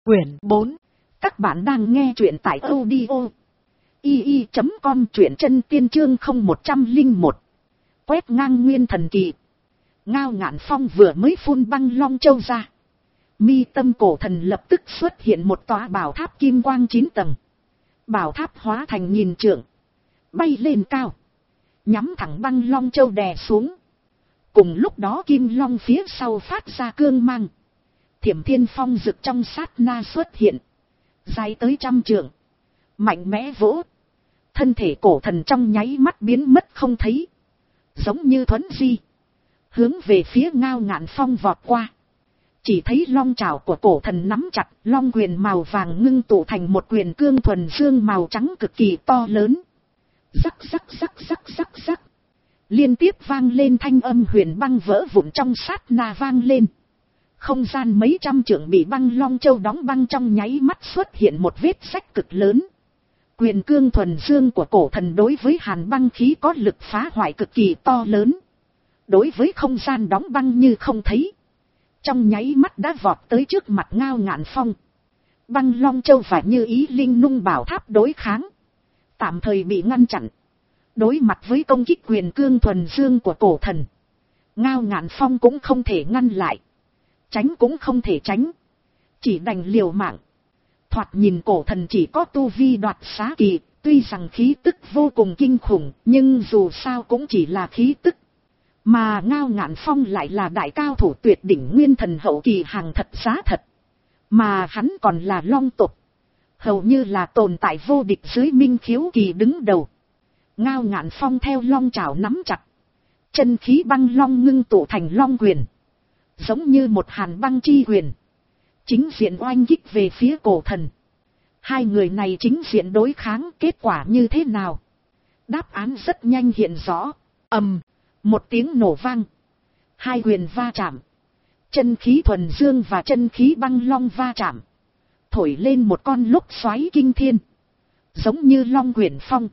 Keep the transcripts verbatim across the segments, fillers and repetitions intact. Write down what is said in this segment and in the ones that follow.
Quyển bốn. Các bạn đang nghe truyện tại audio i i chấm com, truyện chân tiên chương không một không một. Quét ngang nguyên thần kỳ. Ngao Ngạn Phong vừa mới phun băng long châu ra, mi tâm cổ thần lập tức xuất hiện một tòa bảo tháp kim quang chín tầng. Bảo tháp hóa thành nghìn trượng, bay lên cao, nhắm thẳng băng long châu đè xuống. Cùng lúc đó kim long phía sau phát ra cương mang, Thiểm Thiên Phong rực trong sát na xuất hiện, dài tới trăm trượng, mạnh mẽ vỗ. Thân thể cổ thần trong nháy mắt biến mất không thấy, giống như thuấn di, hướng về phía Ngao Ngạn Phong vọt qua. Chỉ thấy long trảo của cổ thần nắm chặt, long quyền màu vàng ngưng tụ thành một quyền cương thuần dương màu trắng cực kỳ to lớn. Rắc rắc rắc rắc rắc rắc, liên tiếp vang lên thanh âm huyền băng vỡ vụn trong sát na vang lên. Không gian mấy trăm trượng bị băng long châu đóng băng trong nháy mắt xuất hiện một vết rách cực lớn. Quyền cương thuần dương của cổ thần đối với hàn băng khí có lực phá hoại cực kỳ to lớn. Đối với không gian đóng băng như không thấy, trong nháy mắt đã vọt tới trước mặt Ngao Ngạn Phong. Băng long châu và Như Ý Linh Nung bảo tháp đối kháng, tạm thời bị ngăn chặn. Đối mặt với công kích quyền cương thuần dương của cổ thần, Ngao Ngạn Phong cũng không thể ngăn lại, tránh cũng không thể tránh, chỉ đành liều mạng. Thoạt nhìn cổ thần chỉ có tu vi đoạt xá kỳ, tuy rằng khí tức vô cùng kinh khủng, nhưng dù sao cũng chỉ là khí tức. Mà Ngao Ngạn Phong lại là đại cao thủ tuyệt đỉnh nguyên thần hậu kỳ hàng thật giá thật. Mà hắn còn là long tộc, hầu như là tồn tại vô địch dưới minh khiếu kỳ đứng đầu. Ngao Ngạn Phong theo long trảo nắm chặt, chân khí băng long ngưng tụ thành long quyền, giống như một hàn băng chi quyền, chính diện oanh kích về phía cổ thần. Hai người này chính diện đối kháng, kết quả như thế nào? Đáp án rất nhanh hiện rõ. Ầm, một tiếng nổ vang, hai quyền va chạm, chân khí thuần dương và chân khí băng long va chạm, thổi lên một con lốc xoáy kinh thiên, giống như long quyển phong,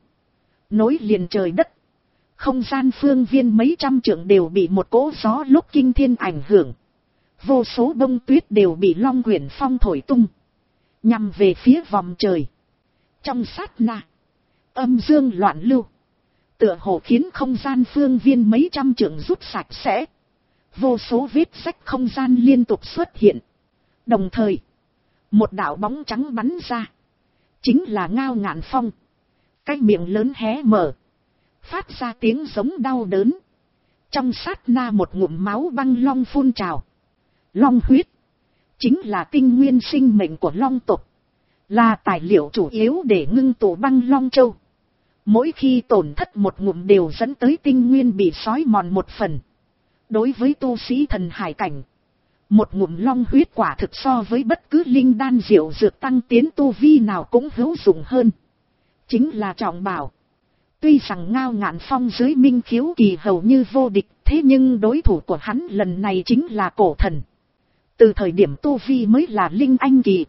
nối liền trời đất. Không gian phương viên mấy trăm trượng đều bị một cỗ gió lốc kinh thiên ảnh hưởng, vô số bông tuyết đều bị long quyển phong thổi tung, nhằm về phía vòng trời. Trong sát na, âm dương loạn lưu, tựa hồ khiến không gian phương viên mấy trăm trượng rút sạch sẽ. Vô số vết rách không gian liên tục xuất hiện. Đồng thời, một đạo bóng trắng bắn ra, chính là Ngao Ngạn Phong. Cái miệng lớn hé mở, phát ra tiếng giống đau đớn. Trong sát na một ngụm máu băng long phun trào. Long huyết chính là tinh nguyên sinh mệnh của long tộc, là tài liệu chủ yếu để ngưng tụ băng long châu. Mỗi khi tổn thất một ngụm đều dẫn tới tinh nguyên bị xói mòn một phần. Đối với tu sĩ thần hải cảnh, một ngụm long huyết quả thực so với bất cứ linh đan diệu dược tăng tiến tu vi nào cũng hữu dụng hơn. Chính là trọng bảo. Tuy rằng Ngao Ngạn Phong dưới minh khiếu kỳ hầu như vô địch, thế nhưng đối thủ của hắn lần này chính là cổ thần. Từ thời điểm tu vi mới là linh anh kỳ,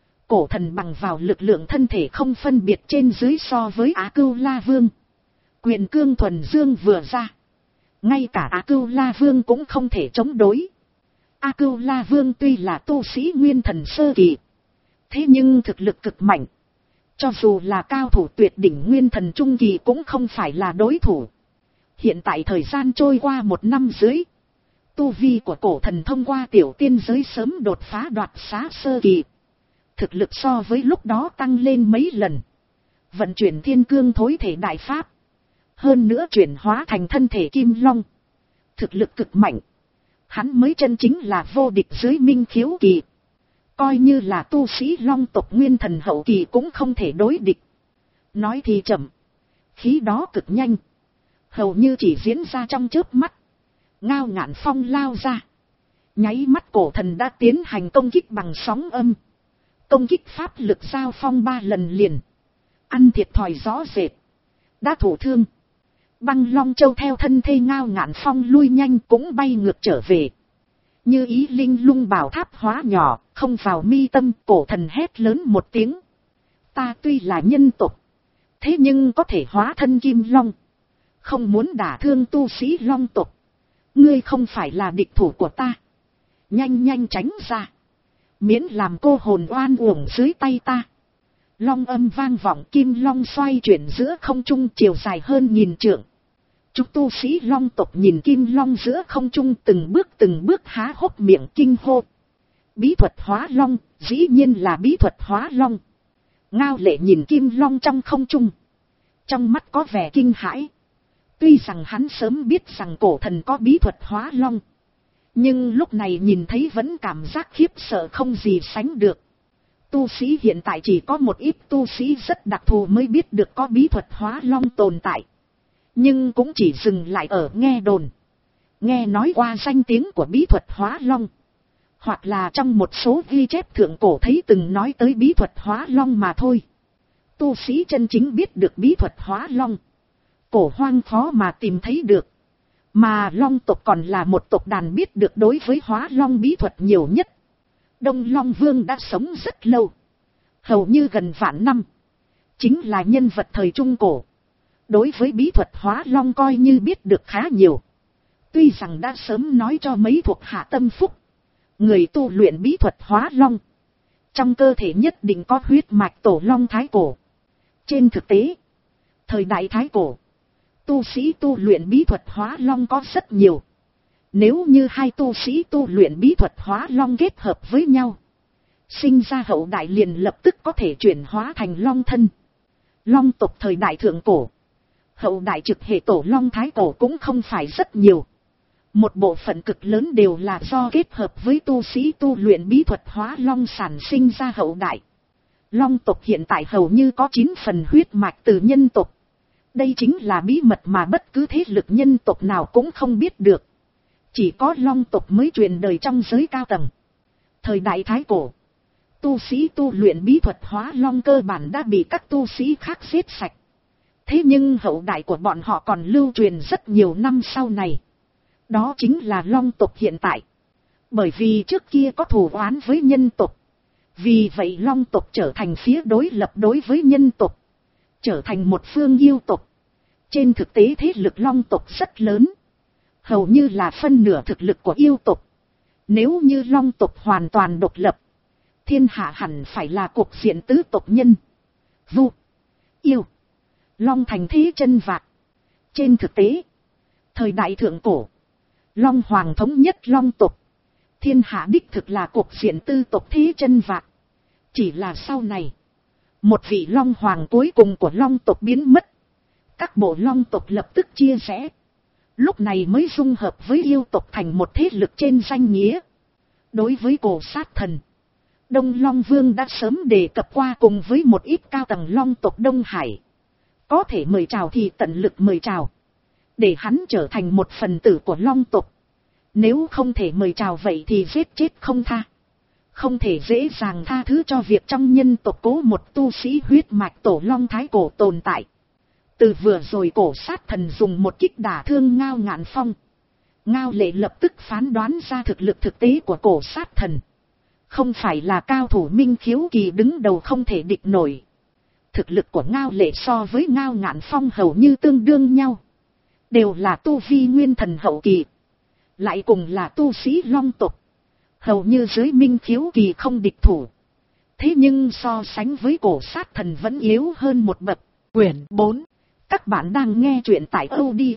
cổ thần bằng vào lực lượng thân thể không phân biệt trên dưới so với Á Cưu La Vương. Quyền cương thuần dương vừa ra, ngay cả Á Cưu La Vương cũng không thể chống đối. Á Cưu La Vương tuy là tu sĩ nguyên thần sơ kỳ, thế nhưng thực lực cực mạnh. Cho dù là cao thủ tuyệt đỉnh nguyên thần trung kỳ cũng không phải là đối thủ. Hiện tại thời gian trôi qua một năm dưới, tu vi của cổ thần thông qua tiểu tiên giới sớm đột phá đoạt xá sơ kỳ. Thực lực so với lúc đó tăng lên mấy lần. Vận chuyển thiên cương thối thể đại pháp, hơn nữa chuyển hóa thành thân thể kim long, thực lực cực mạnh. Hắn mới chân chính là vô địch dưới minh khiếu kỳ. Coi như là tu sĩ long tộc nguyên thần hậu kỳ cũng không thể đối địch. Nói thì chậm, khí đó cực nhanh, hầu như chỉ diễn ra trong chớp mắt. Ngao Ngạn Phong lao ra, nháy mắt cổ thần đã tiến hành công kích bằng sóng âm. Công kích pháp lực giao phong ba lần liền, ăn thiệt thòi rõ rệt, đã thụ thương. Băng long châu theo thân thây Ngao Ngạn Phong lui nhanh cũng bay ngược trở về. Như Ý Linh Lung bảo tháp hóa nhỏ, không vào mi tâm. Cổ thần hét lớn một tiếng. Ta tuy là nhân tộc, thế nhưng có thể hóa thân kim long, không muốn đả thương tu sĩ long tộc. Ngươi không phải là địch thủ của ta, nhanh nhanh tránh ra. Miễn làm cô hồn oan uổng dưới tay ta. Long âm vang vọng, kim long xoay chuyển giữa không trung, chiều dài hơn nghìn trượng. Chúng tu sĩ long tộc nhìn kim long giữa không trung, từng bước từng bước há hốc miệng kinh hô. Bí thuật hóa long, dĩ nhiên là bí thuật hóa long. Ngao Lệ nhìn kim long trong không trung, trong mắt có vẻ kinh hãi. Tuy rằng hắn sớm biết rằng cổ thần có bí thuật hóa long, nhưng lúc này nhìn thấy vẫn cảm giác khiếp sợ không gì sánh được. Tu sĩ hiện tại chỉ có một ít tu sĩ rất đặc thù mới biết được có bí thuật hóa long tồn tại. Nhưng cũng chỉ dừng lại ở nghe đồn. Nghe nói qua danh tiếng của bí thuật hóa long. Hoặc là trong một số ghi chép thượng cổ thấy từng nói tới bí thuật hóa long mà thôi. Tu sĩ chân chính biết được bí thuật hóa long, cổ hoang khó mà tìm thấy được. Mà long tộc còn là một tộc đàn biết được đối với hóa long bí thuật nhiều nhất. Đông Long Vương đã sống rất lâu, hầu như gần vạn năm. Chính là nhân vật thời Trung Cổ. Đối với bí thuật hóa long coi như biết được khá nhiều. Tuy rằng đã sớm nói cho mấy thuộc hạ tâm phúc, người tu luyện bí thuật hóa long, trong cơ thể nhất định có huyết mạch tổ long thái cổ. Trên thực tế, thời đại thái cổ, tu sĩ tu luyện bí thuật hóa long có rất nhiều. Nếu như hai tu sĩ tu luyện bí thuật hóa long kết hợp với nhau, sinh ra hậu đại liền lập tức có thể chuyển hóa thành long thân. Long tộc thời đại thượng cổ, hậu đại trực hệ tổ long thái cổ cũng không phải rất nhiều. Một bộ phận cực lớn đều là do kết hợp với tu sĩ tu luyện bí thuật hóa long sản sinh ra hậu đại. Long tộc hiện tại hầu như có chín phần huyết mạch từ nhân tộc. Đây chính là bí mật mà bất cứ thế lực nhân tộc nào cũng không biết được. Chỉ có long tộc mới truyền đời trong giới cao tầng. Thời đại thái cổ, tu sĩ tu luyện bí thuật hóa long cơ bản đã bị các tu sĩ khác giết sạch. Thế nhưng hậu đại của bọn họ còn lưu truyền rất nhiều năm sau này. Đó chính là long tộc hiện tại. Bởi vì trước kia có thù oán với nhân tộc, vì vậy long tộc trở thành phía đối lập đối với nhân tộc, trở thành một phương yêu tộc. Trên thực tế thế lực long tộc rất lớn, hầu như là phân nửa thực lực của yêu tộc. Nếu như long tộc hoàn toàn độc lập, thiên hạ hẳn phải là cục diện tứ tộc nhân, vu, yêu, long thành thế chân vạc. Trên thực tế, thời đại thượng cổ, long hoàng thống nhất long tộc, thiên hạ đích thực là cục diện tư tộc thế chân vạc. Chỉ là sau này, một vị long hoàng cuối cùng của long tộc biến mất, các bộ long tộc lập tức chia rẽ, lúc này mới dung hợp với yêu tộc thành một thế lực trên danh nghĩa. Đối với cổ sát thần, Đông Long Vương đã sớm đề cập qua cùng với một ít cao tầng long tộc Đông Hải. Có thể mời chào thì tận lực mời chào, để hắn trở thành một phần tử của long tộc. Nếu không thể mời chào vậy thì giết chết không tha. Không thể dễ dàng tha thứ cho việc trong nhân tộc cố một tu sĩ huyết mạch tổ long thái cổ tồn tại. Từ vừa rồi cổ sát thần dùng một kích đả thương Ngao Ngạn Phong, Ngao Lệ lập tức phán đoán ra thực lực thực tế của cổ sát thần. Không phải là cao thủ minh khiếu kỳ đứng đầu không thể địch nổi. Thực lực của Ngao Lệ so với Ngao Ngạn Phong hầu như tương đương nhau. Đều là tu vi nguyên thần hậu kỳ, lại cùng là tu sĩ long tộc, hầu như dưới minh khiếu kỳ không địch thủ. Thế nhưng so sánh với cổ sát thần vẫn yếu hơn một bậc. Quyển bốn. Các bạn đang nghe truyện tại audio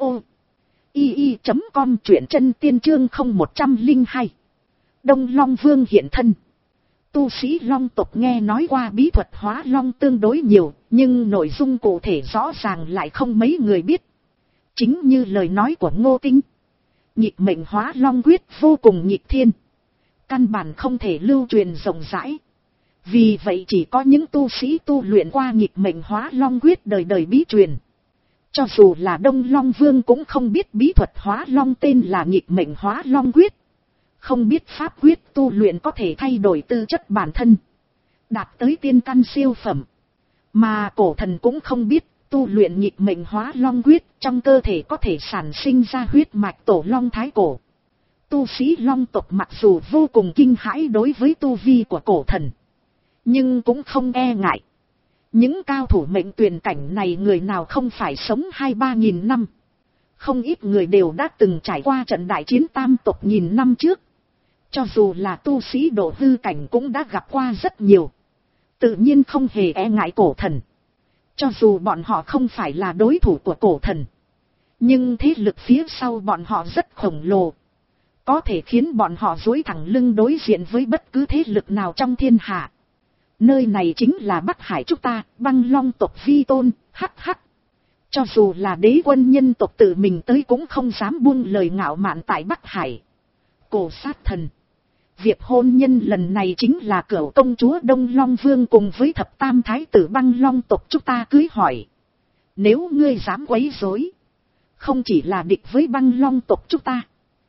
i i chấm com, truyện chân tiên chương không một không hai. Đông Long Vương hiện thân. Tu sĩ long tộc nghe nói qua bí thuật hóa long tương đối nhiều, nhưng nội dung cụ thể rõ ràng lại không mấy người biết. Chính như lời nói của Ngô Tinh, nhịp mệnh hóa long quyết vô cùng nhịp thiên, căn bản không thể lưu truyền rộng rãi. Vì vậy chỉ có những tu sĩ tu luyện qua nhịp mệnh hóa long quyết đời đời bí truyền. Cho dù là Đông Long Vương cũng không biết bí thuật hóa long tên là nhịp mệnh hóa long quyết, không biết pháp quyết tu luyện có thể thay đổi tư chất bản thân, đạt tới tiên căn siêu phẩm. Mà cổ thần cũng không biết tu luyện nhịp mệnh hóa long quyết trong cơ thể có thể sản sinh ra huyết mạch tổ long thái cổ. Tu sĩ long tộc mặc dù vô cùng kinh hãi đối với tu vi của cổ thần, nhưng cũng không e ngại. Những cao thủ mệnh tuyển cảnh này người nào không phải sống hai ba nghìn năm. Không ít người đều đã từng trải qua trận đại chiến tam tộc nghìn năm trước. Cho dù là tu sĩ độ hư cảnh cũng đã gặp qua rất nhiều. Tự nhiên không hề e ngại cổ thần. Cho dù bọn họ không phải là đối thủ của cổ thần. Nhưng thế lực phía sau bọn họ rất khổng lồ. Có thể khiến bọn họ duỗi thẳng lưng đối diện với bất cứ thế lực nào trong thiên hạ. Nơi này chính là Bắc Hải chúng ta, Băng Long tộc vi tôn, hắc hắc. Cho dù là đế quân nhân tộc tự mình tới cũng không dám buông lời ngạo mạn tại Bắc Hải. Cổ sát thần. Việc hôn nhân lần này chính là cửu công chúa Đông Long Vương cùng với thập tam thái tử Băng Long tộc chúng ta cưới hỏi. Nếu ngươi dám quấy rối, không chỉ là địch với Băng Long tộc chúng ta,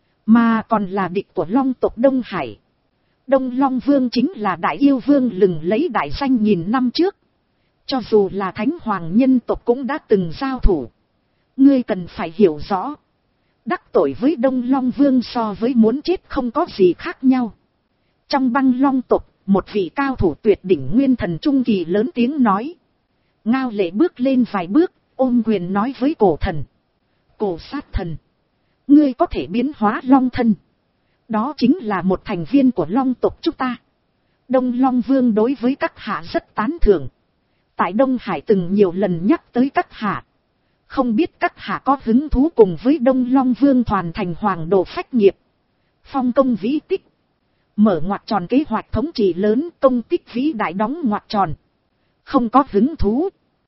mà còn là địch của Long tộc Đông Hải. Đông Long Vương chính là đại yêu vương lừng lấy đại danh nghìn năm trước. Cho dù là thánh hoàng nhân tộc cũng đã từng giao thủ. Ngươi cần phải hiểu rõ. Đắc tội với Đông Long Vương so với muốn chết không có gì khác nhau. Trong Băng Long tộc, một vị cao thủ tuyệt đỉnh nguyên thần trung kỳ lớn tiếng nói. Ngao Lệ bước lên vài bước, ôm quyền nói với cổ thần. Cổ sát thần. Ngươi có thể biến hóa long thân. Đó chính là một thành viên của Long tộc chúng ta. Đông Long Vương đối với các hạ rất tán thưởng. Tại Đông Hải từng nhiều lần nhắc tới các hạ. Không biết các hạ có hứng thú cùng với Đông Long Vương hoàn thành hoàng đồ phách nghiệp. Phong công vĩ tích. Mở ngoặc tròn kế hoạch thống trị lớn, công tích vĩ đại đóng ngoặc tròn. Không có hứng thú.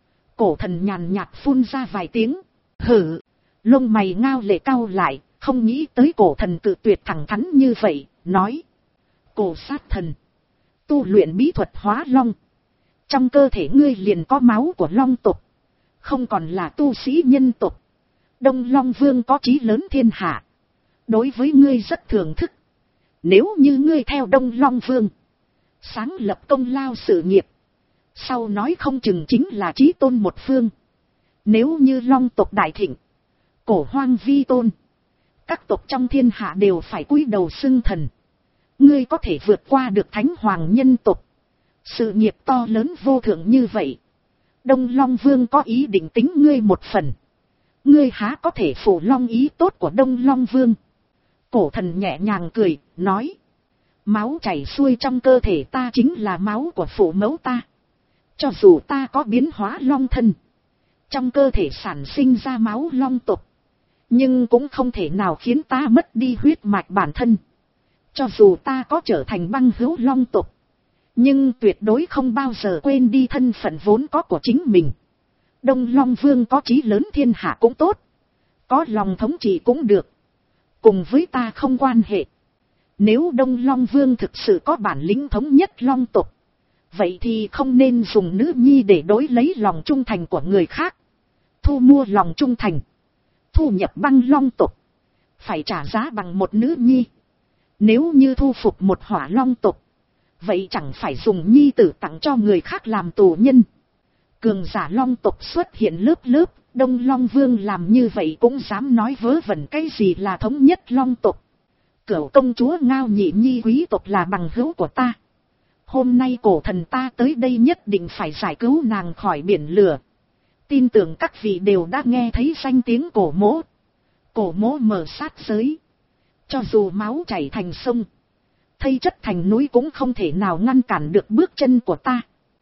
Cổ thần nhàn nhạt phun ra vài tiếng. Hử. Lông mày Ngao Lệ cau lại, không nghĩ tới cổ thần tự tuyệt thẳng thắn như vậy, nói. Cổ sát thần. Tu luyện bí thuật hóa long. Trong cơ thể ngươi liền có máu của long tộc. Không còn là tu sĩ nhân tộc. Đông Long Vương có chí lớn thiên hạ. Đối với ngươi rất thưởng thức. Nếu như ngươi theo Đông Long Vương, sáng lập công lao sự nghiệp, sau nói không chừng chính là chí tôn một phương. Nếu như Long tộc đại thịnh, cổ hoang vi tôn, các tộc trong thiên hạ đều phải cúi đầu xưng thần. Ngươi có thể vượt qua được thánh hoàng nhân tộc. Sự nghiệp to lớn vô thượng như vậy. Đông Long Vương có ý định tính ngươi một phần. Ngươi há có thể phủ long ý tốt của Đông Long Vương. Cổ thần nhẹ nhàng cười, nói. Máu chảy xuôi trong cơ thể ta chính là máu của phụ mẫu ta. Cho dù ta có biến hóa long thân, trong cơ thể sản sinh ra máu long tộc, nhưng cũng không thể nào khiến ta mất đi huyết mạch bản thân. Cho dù ta có trở thành băng hữu long tộc, nhưng tuyệt đối không bao giờ quên đi thân phận vốn có của chính mình. Đông Long Vương có chí lớn thiên hạ cũng tốt, có lòng thống trị cũng được, cùng với ta không quan hệ. Nếu Đông Long Vương thực sự có bản lĩnh thống nhất long tộc, vậy thì không nên dùng nữ nhi để đối lấy lòng trung thành của người khác. Thu mua lòng trung thành, thu nhập băng long tộc, phải trả giá bằng một nữ nhi. Nếu như thu phục một hỏa long tộc, vậy chẳng phải dùng nhi tử tặng cho người khác làm tù nhân. Cường giả long tộc xuất hiện lớp lớp, Đông Long Vương làm như vậy cũng dám nói vớ vẩn cái gì là thống nhất long tộc. Cửu công chúa Ngao Nhị Nhi quý tộc là bằng hữu của ta. Hôm nay cổ thần ta tới đây nhất định phải giải cứu nàng khỏi biển lửa. Tin tưởng các vị đều đã nghe thấy danh tiếng cổ mỗ. Cổ mỗ mở sát giới. Cho dù máu chảy thành sông, thây chất thành núi cũng không thể nào ngăn cản được bước chân của ta.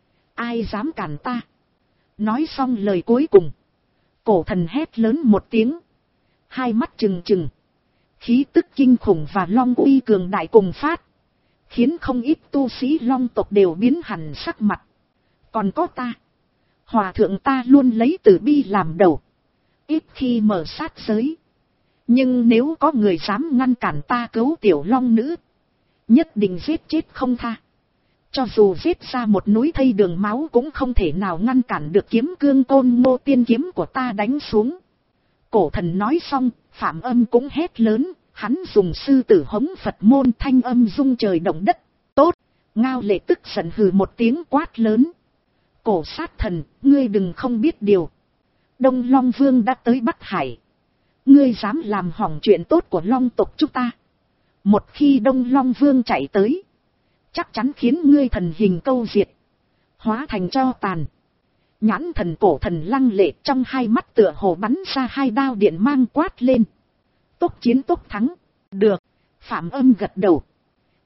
Ai dám cản ta? Nói xong lời cuối cùng, cổ thần hét lớn một tiếng, hai mắt trừng trừng, khí tức kinh khủng và long uy cường đại cùng phát, khiến không ít tu sĩ long tộc đều biến hẳn sắc mặt. Còn có ta, hòa thượng ta luôn lấy từ bi làm đầu, ít khi mở sát giới. Nhưng nếu có người dám ngăn cản ta cứu tiểu long nữ, nhất định giết chết không tha. Cho dù giết ra một núi thây đường máu cũng không thể nào ngăn cản được kiếm cương côn ngô tiên kiếm của ta đánh xuống. Cổ thần nói xong, Phạm Âm cũng hét lớn, hắn dùng sư tử hống Phật môn thanh âm rung trời động đất. Tốt! Ngao Lệ tức giận hừ một tiếng quát lớn. Cổ sát thần, ngươi đừng không biết điều. Đông Long Vương đã tới Bắc Hải. Ngươi dám làm hỏng chuyện tốt của Long tộc chúng ta. Một khi Đông Long Vương chạy tới, chắc chắn khiến ngươi thần hình câu diệt, hóa thành tro tàn. Nhãn thần cổ thần Lăng Lệ trong hai mắt tựa hồ bắn ra hai đao điện mang quát lên. Tốc chiến tốc thắng. Được. Phạm Âm gật đầu.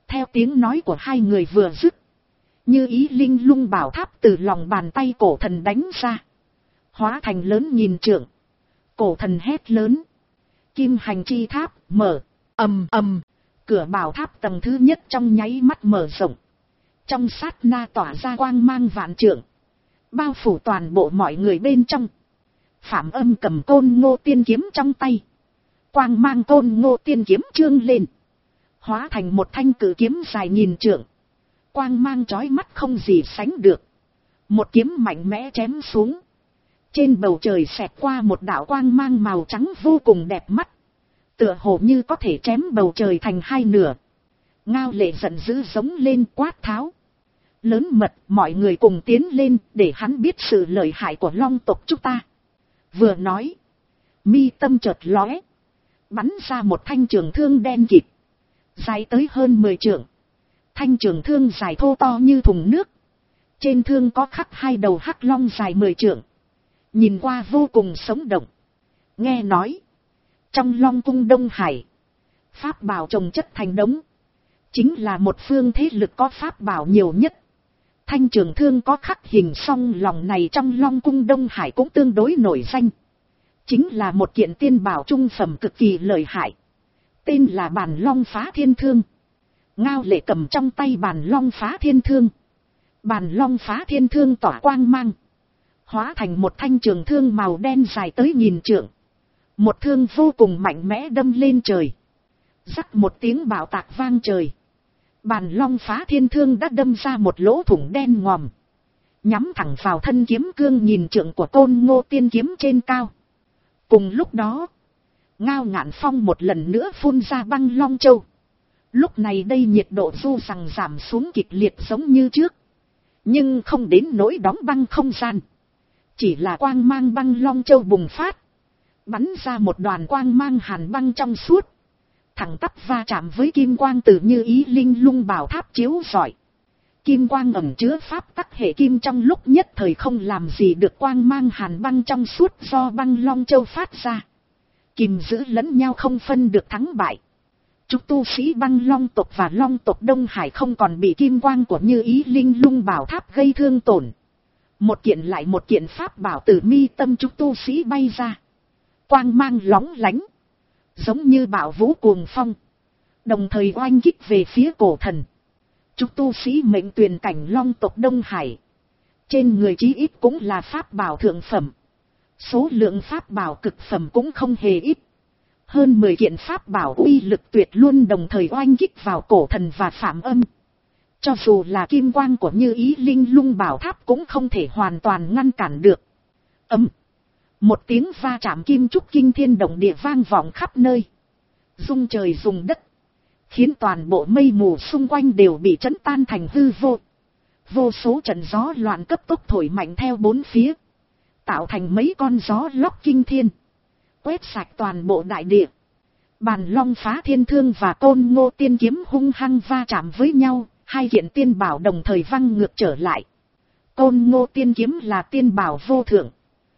Theo tiếng nói của hai người vừa dứt, Như Ý Linh Lung bảo tháp từ lòng bàn tay cổ thần đánh ra, hóa thành lớn nghìn trượng. Cổ thần hét lớn, Kim Hành Chi Tháp mở. Ầm ầm, cửa bảo tháp tầng thứ nhất trong nháy mắt mở rộng, trong sát na tỏa ra quang mang vạn trượng, bao phủ toàn bộ mọi người bên trong. Phạm Âm cầm Côn Ngô Tiên kiếm trong tay, quang mang Côn Ngô Tiên kiếm trương lên, hóa thành một thanh cử kiếm dài nghìn trượng, quang mang chói mắt không gì sánh được. Một kiếm mạnh mẽ chém xuống, trên bầu trời xẹt qua một đạo quang mang màu trắng vô cùng đẹp mắt, tựa hồ như có thể chém bầu trời thành hai nửa. Ngao Lệ giận dữ giống lên quát tháo, lớn mật, mọi người cùng tiến lên để hắn biết sự lợi hại của Long tộc chúng ta. Vừa nói, mi tâm chợt lóe, bắn ra một thanh trường thương đen kịt, dài tới hơn mười trượng. Thanh trường thương dài thô to như thùng nước, trên thương có khắc hai đầu hắc long dài mười trượng, nhìn qua vô cùng sống động. Nghe nói, trong Long cung Đông Hải, pháp bảo trồng chất thành đống, chính là một phương thế lực có pháp bảo nhiều nhất. Thanh trường thương có khắc hình song lòng này trong Long cung Đông Hải cũng tương đối nổi danh, chính là một kiện tiên bảo trung phẩm cực kỳ lợi hại, tên là Bàn Long Phá Thiên Thương. Ngao Lệ cầm trong tay Bàn Long Phá Thiên Thương, Bàn Long Phá Thiên Thương tỏa quang mang, hóa thành một thanh trường thương màu đen dài tới nghìn trượng, một thương vô cùng mạnh mẽ đâm lên trời. Rắc một tiếng bạo tạc vang trời, Bàn Long Phá Thiên Thương đã đâm ra một lỗ thủng đen ngòm, nhắm thẳng vào thân kiếm cương nghìn trượng của Côn Ngô Tiên kiếm trên cao. Cùng lúc đó, Ngao Ngạn Phong một lần nữa phun ra băng long châu. Lúc này đây nhiệt độ dù rằng giảm xuống kịch liệt giống như trước, nhưng không đến nỗi đóng băng không gian, chỉ là quang mang băng long châu bùng phát, bắn ra một đoàn quang mang hàn băng trong suốt, thẳng tắp va chạm với kim quang từ Như Ý Linh Lung bảo tháp chiếu rọi. Kim quang ẩn chứa pháp tắc hệ kim trong lúc nhất thời không làm gì được quang mang hàn băng trong suốt do băng long châu phát ra, kìm giữ lẫn nhau không phân được thắng bại. Chúng tu sĩ băng long tộc và long tộc Đông Hải không còn bị kim quang của Như Ý Linh Lung bảo tháp gây thương tổn. Một kiện lại một kiện pháp bảo từ mi tâm chúng tu sĩ bay ra, quang mang lóng lánh, giống như bạo vũ cuồng phong, đồng thời oanh kích về phía cổ thần. Chúng tu sĩ mệnh tuyền cảnh long tộc Đông Hải, trên người chí ít cũng là pháp bảo thượng phẩm, số lượng pháp bảo cực phẩm cũng không hề ít. Hơn mười kiện pháp bảo uy lực tuyệt luôn đồng thời oanh kích vào cổ thần và Phạm Âm. Cho dù là kim quang của Như Ý Linh Lung bảo tháp cũng không thể hoàn toàn ngăn cản được. Ầm, một tiếng va chạm kim trúc kinh thiên động địa vang vọng khắp nơi, rung trời rung đất, khiến toàn bộ mây mù xung quanh đều bị chấn tan thành hư vô. Vô số trận gió loạn cấp tốc thổi mạnh theo bốn phía, tạo thành mấy con gió lốc kinh thiên, quét sạch toàn bộ đại địa. Bàn Long Phá Thiên Thương và Côn Ngô Tiên kiếm hung hăng va chạm với nhau, hai kiện tiên bảo đồng thời văng ngược trở lại. Côn Ngô Tiên kiếm là tiên bảo vô thượng,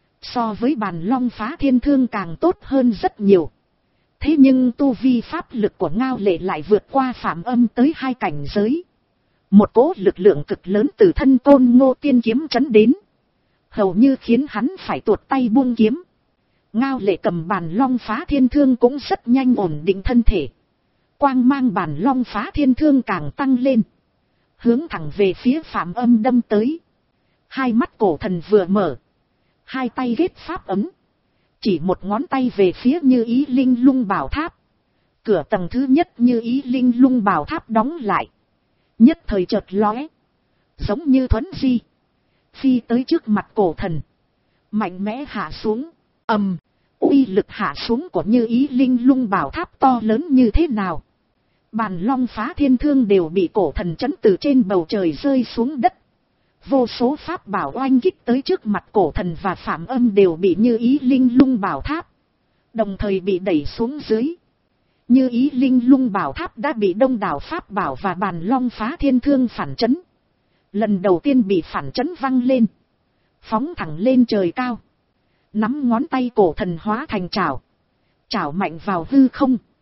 so với Bàn Long Phá Thiên Thương càng tốt hơn rất nhiều. Thế nhưng tu vi pháp lực của Ngao Lệ lại vượt qua Phạm Âm tới hai cảnh giới. Một cỗ lực lượng cực lớn từ thân Côn Ngô Tiên kiếm chấn đến, hầu như khiến hắn phải tuột tay buông kiếm. Ngao Lệ cầm Bàn Long Phá Thiên Thương cũng rất nhanh ổn định thân thể. Quang mang Bàn Long Phá Thiên Thương càng tăng lên, hướng thẳng về phía Phạm Âm đâm tới. Hai mắt cổ thần vừa mở, hai tay ghét pháp ấm, chỉ một ngón tay về phía Như Ý Linh Lung bảo tháp. Cửa tầng thứ nhất Như Ý Linh Lung bảo tháp đóng lại, nhất thời chợt lóe, giống như thuấn di, phi tới trước mặt cổ thần, mạnh mẽ hạ xuống. Ầm, uy lực hạ xuống của Như Ý Linh Lung bảo tháp to lớn như thế nào, Bàn Long Phá Thiên Thương đều bị cổ thần chấn từ trên bầu trời rơi xuống đất. Vô số pháp bảo oanh kích tới trước mặt cổ thần và Phạm Âm đều bị Như Ý Linh Lung bảo tháp đồng thời bị đẩy xuống dưới. Như Ý Linh Lung bảo tháp đã bị đông đảo pháp bảo và Bàn Long Phá Thiên Thương phản chấn. Lần đầu tiên bị phản chấn văng lên, phóng thẳng lên trời cao. Nắm ngón tay cổ thần hóa thành chảo, chảo mạnh vào hư không,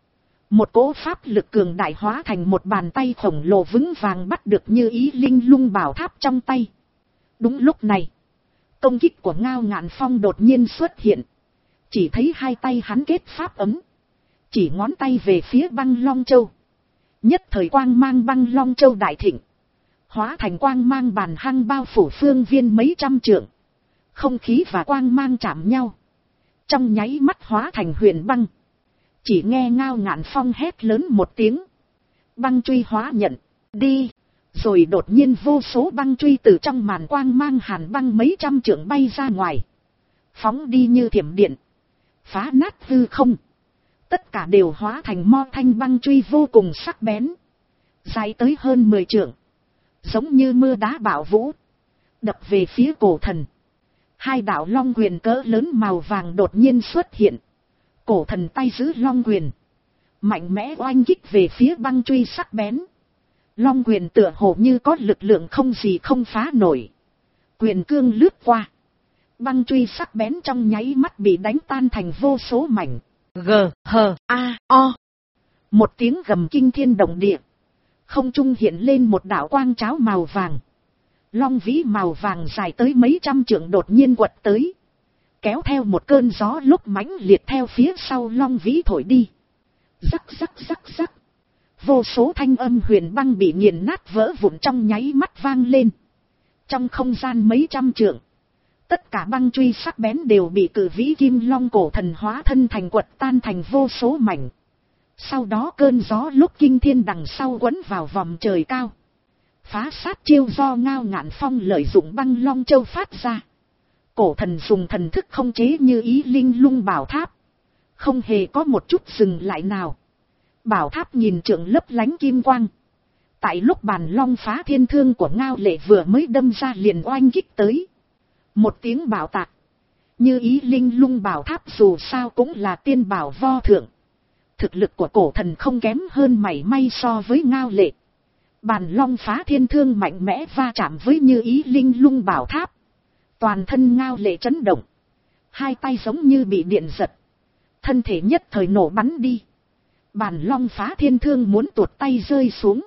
Một cỗ pháp lực cường đại hóa thành một bàn tay khổng lồ vững vàng bắt được Như Ý Linh Lung bảo tháp trong tay. Đúng lúc này, công kích của Ngao Ngạn Phong đột nhiên xuất hiện. Chỉ thấy hai tay hắn kết pháp ấm, chỉ ngón tay về phía Băng Long Châu. Nhất thời quang mang Băng Long Châu đại thịnh, hóa thành quang mang bàn hăng bao phủ phương viên mấy trăm trượng. Không khí và quang mang chạm nhau, trong nháy mắt hóa thành huyền băng. Chỉ nghe Ngao Ngạn Phong hét lớn một tiếng, băng truy hóa nhận, đi. Rồi đột nhiên vô số băng truy từ trong màn quang mang hàn băng mấy trăm trượng bay ra ngoài, phóng đi như thiểm điện, phá nát hư không. Tất cả đều hóa thành mo thanh băng truy vô cùng sắc bén, dài tới hơn mười trượng, giống như mưa đá bạo vũ, đập về phía cổ thần. Hai đạo long quyền cỡ lớn màu vàng đột nhiên xuất hiện. Cổ thần tay giữ long quyền, mạnh mẽ oanh kích về phía băng truy sắc bén. Long quyền tựa hồ như có lực lượng không gì không phá nổi. Quyền cương lướt qua, băng truy sắc bén trong nháy mắt bị đánh tan thành vô số mảnh. G, H, A, O. Một tiếng gầm kinh thiên động địa. Không trung hiện lên một đạo quang cháo màu vàng. Long vĩ màu vàng dài tới mấy trăm trượng đột nhiên quật tới, kéo theo một cơn gió lúc mãnh liệt theo phía sau long vĩ thổi đi. Rắc rắc rắc rắc. Vô số thanh âm huyền băng bị nghiền nát vỡ vụn trong nháy mắt vang lên. Trong không gian mấy trăm trượng, tất cả băng truy sắc bén đều bị cử vĩ kim long cổ thần hóa thân thành quật tan thành vô số mảnh. Sau đó cơn gió lúc kinh thiên đằng sau quấn vào vòng trời cao. Phá sát chiêu do Ngao Ngạn Phong lợi dụng Băng Long Châu phát ra. Cổ thần dùng thần thức không chế Như Ý Linh Lung bảo tháp, không hề có một chút dừng lại nào. Bảo tháp nhìn trượng lấp lánh kim quang. Tại lúc bàn long phá thiên thương của Ngao Lệ vừa mới đâm ra liền oanh kích tới. Một tiếng bảo tạc, Như Ý Linh Lung bảo tháp dù sao cũng là tiên bảo vo thượng. Thực lực của cổ thần không kém hơn mảy may so với Ngao Lệ. Bàn long phá thiên thương mạnh mẽ va chạm với Như Ý Linh Lung bảo tháp. Toàn thân Ngao Lệ chấn động, hai tay giống như bị điện giật, thân thể nhất thời nổ bắn đi. Bàn long phá thiên thương muốn tuột tay rơi xuống.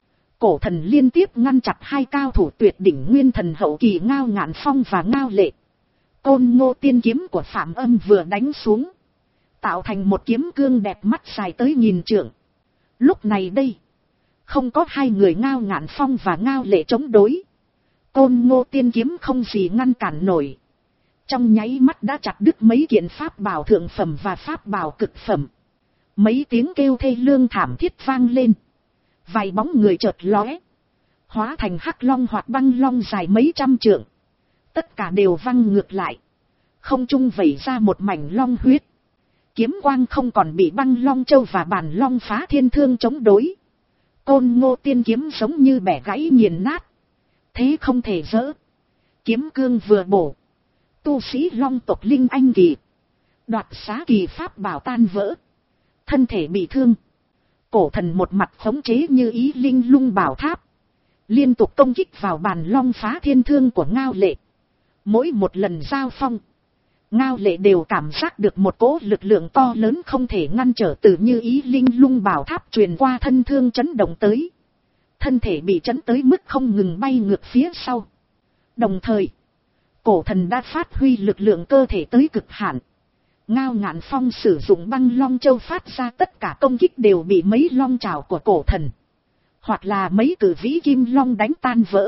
Cổ thần liên tiếp ngăn chặt hai cao thủ tuyệt đỉnh nguyên thần hậu kỳ Ngao Ngạn Phong và Ngao Lệ. Côn Ngô tiên kiếm của Phạm Âm vừa đánh xuống, tạo thành một kiếm cương đẹp mắt dài tới nghìn trượng. Lúc này đây, không có hai người Ngao Ngạn Phong và Ngao Lệ chống đối, Côn Ngô tiên kiếm không gì ngăn cản nổi. Trong nháy mắt đã chặt đứt mấy kiện pháp bảo thượng phẩm và pháp bảo cực phẩm. Mấy tiếng kêu thê lương thảm thiết vang lên. Vài bóng người chợt lóe, hóa thành hắc long hoặc băng long dài mấy trăm trượng. Tất cả đều văng ngược lại, không trung vẩy ra một mảnh long huyết. Kiếm quang không còn bị Băng Long Châu và Bàn Long phá thiên thương chống đối. Côn Ngô tiên kiếm giống như bẻ gãy nghiền nát, thế không thể dỡ. Kiếm cương vừa bổ, tu sĩ long tộc linh anh kỳ, đoạt xá kỳ pháp bảo tan vỡ, thân thể bị thương. Cổ thần một mặt khống chế Như Ý Linh Lung bảo tháp, liên tục công kích vào Bàn Long phá thiên thương của Ngao Lệ. Mỗi một lần giao phong, Ngao Lệ đều cảm giác được một cỗ lực lượng to lớn không thể ngăn trở từ Như Ý Linh Lung bảo tháp truyền qua thân thương chấn động tới. Thân thể bị chấn tới mức không ngừng bay ngược phía sau. Đồng thời, cổ thần đã phát huy lực lượng cơ thể tới cực hạn. Ngao Ngạn Phong sử dụng Băng Long Châu phát ra tất cả công kích đều bị mấy long trảo của cổ thần, hoặc là mấy cử vĩ kim long đánh tan vỡ.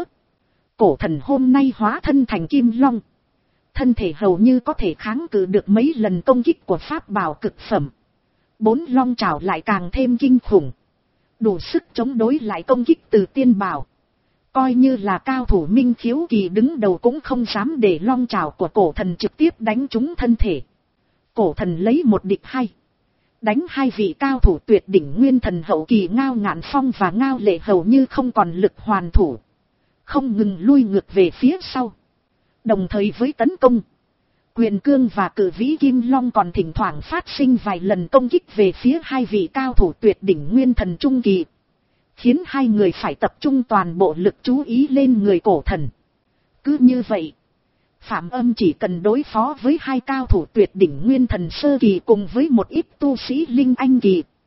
Cổ thần hôm nay hóa thân thành kim long, thân thể hầu như có thể kháng cự được mấy lần công kích của pháp bảo cực phẩm. Bốn long trảo lại càng thêm kinh khủng, đủ sức chống đối lại công kích từ tiên bảo. Coi như là cao thủ minh khiếu kỳ đứng đầu cũng không dám để long trảo của cổ thần trực tiếp đánh trúng thân thể. Cổ thần lấy một địch hai, đánh hai vị cao thủ tuyệt đỉnh nguyên thần hậu kỳ Ngao Ngạn Phong và Ngao Lệ hầu như không còn lực hoàn thủ, không ngừng lui ngược về phía sau. Đồng thời với tấn công, quyền cương và cử vĩ kim long còn thỉnh thoảng phát sinh vài lần công kích về phía hai vị cao thủ tuyệt đỉnh nguyên thần trung kỳ, khiến hai người phải tập trung toàn bộ lực chú ý lên người cổ thần. Cứ như vậy, Phạm Âm chỉ cần đối phó với hai cao thủ tuyệt đỉnh nguyên thần sơ kỳ cùng với một ít tu sĩ linh anh kỳ,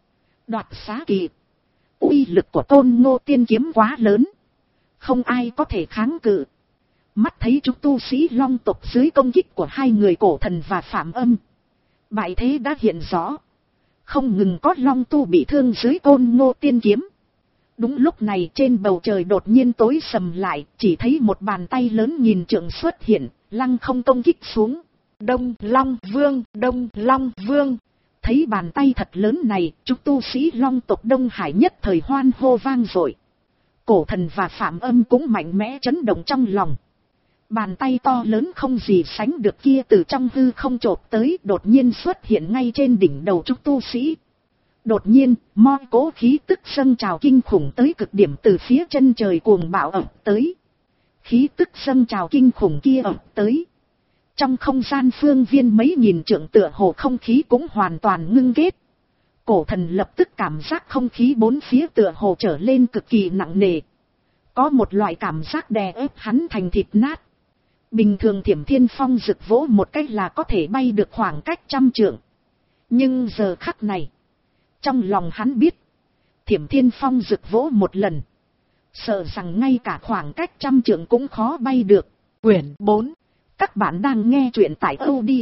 Đoạt xá kỳ. Uy lực của Tôn Ngô tiên kiếm quá lớn, không ai có thể kháng cự. Mắt thấy chúng tu sĩ long tộc dưới công kích của hai người Cổ Thần và Phạm Âm, bại thế đã hiện rõ. Không ngừng có long tu bị thương dưới Tôn Ngô tiên kiếm. Đúng lúc này trên bầu trời đột nhiên tối sầm lại, chỉ thấy một bàn tay lớn nghìn trượng xuất hiện, lăng không công kích xuống. Đông Long Vương, Đông Long Vương. Thấy bàn tay thật lớn này, chúng tu sĩ long tộc Đông Hải nhất thời hoan hô vang dội. Cổ Thần và Phạm Âm cũng mạnh mẽ chấn động trong lòng. Bàn tay to lớn không gì sánh được kia từ trong hư không chộp tới, đột nhiên xuất hiện ngay trên đỉnh đầu chúng tu sĩ. Đột nhiên, mo cố khí tức dâng trào kinh khủng tới cực điểm từ phía chân trời cuồng bạo ập tới. Khí tức dâng trào kinh khủng kia ập tới. Trong không gian phương viên mấy nghìn trượng tựa hồ không khí cũng hoàn toàn ngưng kết. Cổ Thần lập tức cảm giác không khí bốn phía tựa hồ trở lên cực kỳ nặng nề. Có một loại cảm giác đè ép hắn thành thịt nát. Bình thường Thiểm Thiên Phong rực vỗ một cách là có thể bay được khoảng cách trăm trượng. Nhưng giờ khắc này, trong lòng hắn biết, Thiểm Thiên Phong rực vỗ một lần, sợ rằng ngay cả khoảng cách trăm trượng cũng khó bay được. Quyển bốn. Các bạn đang nghe truyện tại audio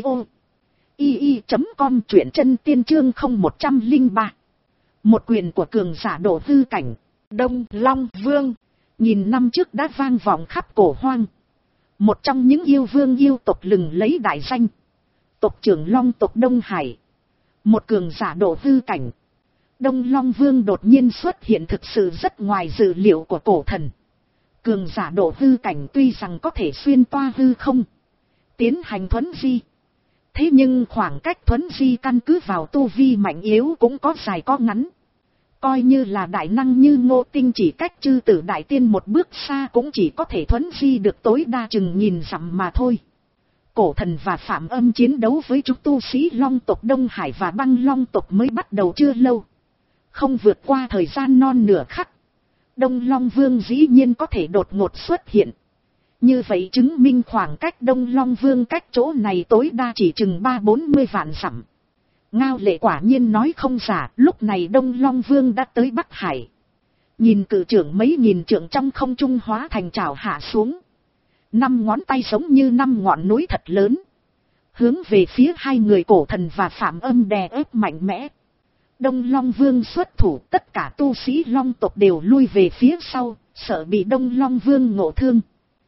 i i chấm com, truyện chân tiên chương không một không ba. Một quyền của cường giả độ hư cảnh, Đông Long Vương, nghìn năm trước đã vang vọng khắp cổ hoang. Một trong những yêu vương yêu tộc lừng lấy đại danh, tộc trưởng Long tộc Đông Hải. Một cường giả độ hư cảnh, Đông Long Vương đột nhiên xuất hiện thực sự rất ngoài dự liệu của Cổ Thần. Cường giả độ hư cảnh tuy rằng có thể xuyên toa hư không, tiến hành thuấn di. Thế nhưng khoảng cách thuấn di căn cứ vào tu vi mạnh yếu cũng có dài có ngắn. Coi như là đại năng như Ngô Tinh chỉ cách chư tử đại tiên một bước xa cũng chỉ có thể thuấn di được tối đa chừng nghìn dặm mà thôi. Cổ Thần và Phạm Âm chiến đấu với chúng tu sĩ Long tộc Đông Hải và Băng Long tộc mới bắt đầu chưa lâu. Không vượt qua thời gian non nửa khắc, Đông Long Vương dĩ nhiên có thể đột ngột xuất hiện. Như vậy chứng minh khoảng cách Đông Long Vương cách chỗ này tối đa chỉ chừng ba bốn mươi vạn dặm. Ngao Lệ quả nhiên nói không giả, lúc này Đông Long Vương đã tới Bắc Hải. Nhìn cự trưởng mấy nghìn trượng trong không trung hóa thành trảo hạ xuống. Năm ngón tay giống như năm ngọn núi thật lớn, hướng về phía hai người Cổ Thần và Phạm Âm đè ép mạnh mẽ. Đông Long Vương xuất thủ, tất cả tu sĩ Long tộc đều lui về phía sau, sợ bị Đông Long Vương ngộ thương.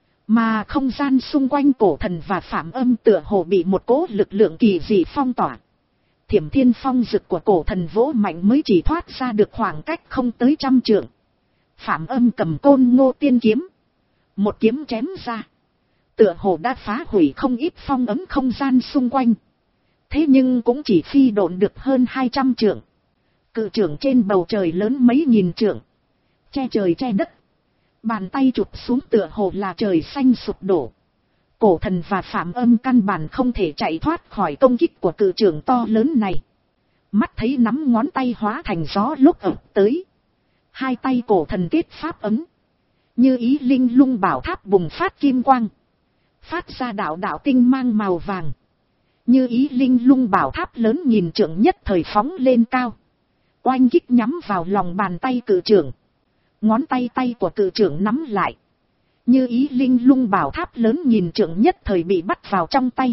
Mà không gian xung quanh Cổ Thần và Phạm Âm tựa hồ bị một cỗ lực lượng kỳ dị phong tỏa. Thiểm Thiên Phong rực của Cổ Thần vỗ mạnh mới chỉ thoát ra được khoảng cách không tới trăm trượng. Phạm Âm cầm Côn Ngô tiên kiếm, một kiếm chém ra, tựa hồ đã phá hủy không ít phong ấm không gian xung quanh. Thế nhưng cũng chỉ phi độn được hơn hai trăm trượng. Cự trưởng trên bầu trời lớn mấy nghìn trượng, che trời che đất. Bàn tay chụp xuống tựa hồ là trời xanh sụp đổ. Cổ Thần và Phạm Âm căn bản không thể chạy thoát khỏi công kích của cự trưởng to lớn này. Mắt thấy nắm ngón tay hóa thành gió lúc ập tới. Hai tay Cổ Thần kết pháp ấm, như ý linh lung bảo tháp bùng phát kim quang, phát ra đạo đạo tinh mang màu vàng. Như ý linh lung bảo tháp lớn nghìn trượng nhất thời phóng lên cao, oanh kích nhắm vào lòng bàn tay cự trưởng. Ngón tay tay của cự trưởng nắm lại, như ý linh lung bảo tháp lớn nghìn trượng nhất thời bị bắt vào trong tay.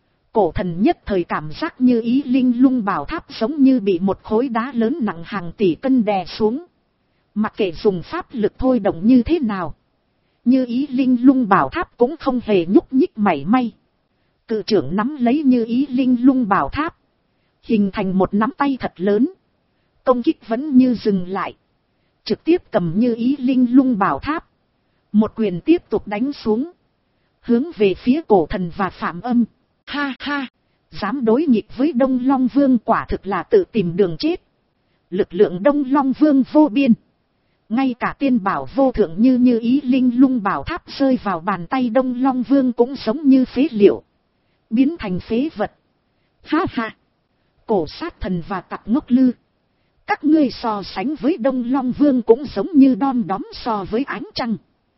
Cổ Thần nhất thời cảm giác như ý linh lung bảo tháp giống như bị một khối đá lớn nặng hàng tỷ cân đè xuống. Mặc kệ dùng pháp lực thôi động như thế nào, như ý linh lung bảo tháp cũng không hề nhúc nhích mảy may. Cự trưởng nắm lấy như ý linh lung bảo tháp, hình thành một nắm tay thật lớn. Công kích vẫn như dừng lại, trực tiếp cầm như ý linh lung bảo tháp, một quyền tiếp tục đánh xuống, hướng về phía Cổ Thần và Phạm Âm. Ha ha, dám đối nghịch với Đông Long Vương quả thực là tự tìm đường chết. Lực lượng Đông Long Vương vô biên, ngay cả tiên bảo vô thượng như như ý linh lung bảo tháp rơi vào bàn tay Đông Long Vương cũng giống như phế liệu, biến thành phế vật. Ha ha, Cổ Sát Thần và Tặc Ngốc Lư, các ngươi so sánh với Đông Long Vương cũng giống như đom đóm so với ánh trăng,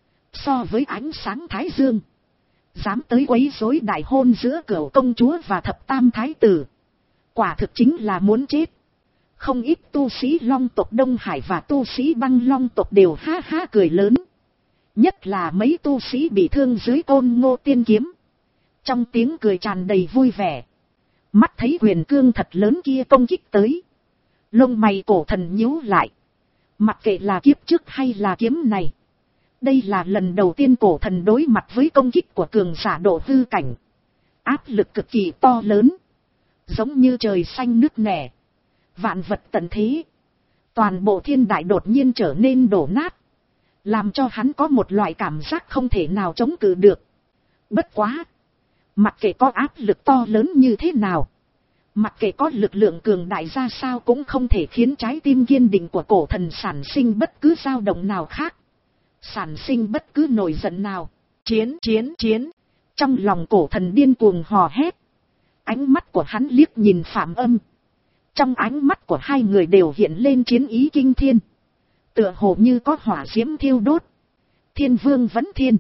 so với ánh sáng thái dương. Dám tới quấy rối đại hôn giữa Cửu công chúa và thập tam thái tử, quả thực chính là muốn chết. Không ít tu sĩ long tộc Đông Hải và tu sĩ băng long tộc đều ha ha cười lớn. Nhất là mấy tu sĩ bị thương dưới Côn Ngô tiên kiếm. Trong tiếng cười tràn đầy vui vẻ. Mắt thấy huyền cương thật lớn kia công kích tới. Lông mày cổ thần nhíu lại. Mặc kệ là kiếp trước hay là kiếm này. Đây là lần đầu tiên cổ thần đối mặt với công kích của cường giả độ hư cảnh. Áp lực cực kỳ to lớn. Giống như trời xanh nứt nẻ. Vạn vật tận thế. Toàn bộ thiên đại đột nhiên trở nên đổ nát. Làm cho hắn có một loại cảm giác không thể nào chống cự được. Bất quá. Mặc kệ có áp lực to lớn như thế nào. Mặc kệ có lực lượng cường đại ra sao cũng không thể khiến trái tim kiên định của cổ thần sản sinh bất cứ dao động nào khác. Sản sinh bất cứ nổi giận nào. Chiến, chiến, chiến. Trong lòng cổ thần điên cuồng hò hét. Ánh mắt của hắn liếc nhìn Phạm Âm. Trong ánh mắt của hai người đều hiện lên chiến ý kinh thiên. Tựa hồ như có hỏa diễm thiêu đốt. Thiên vương vấn thiên.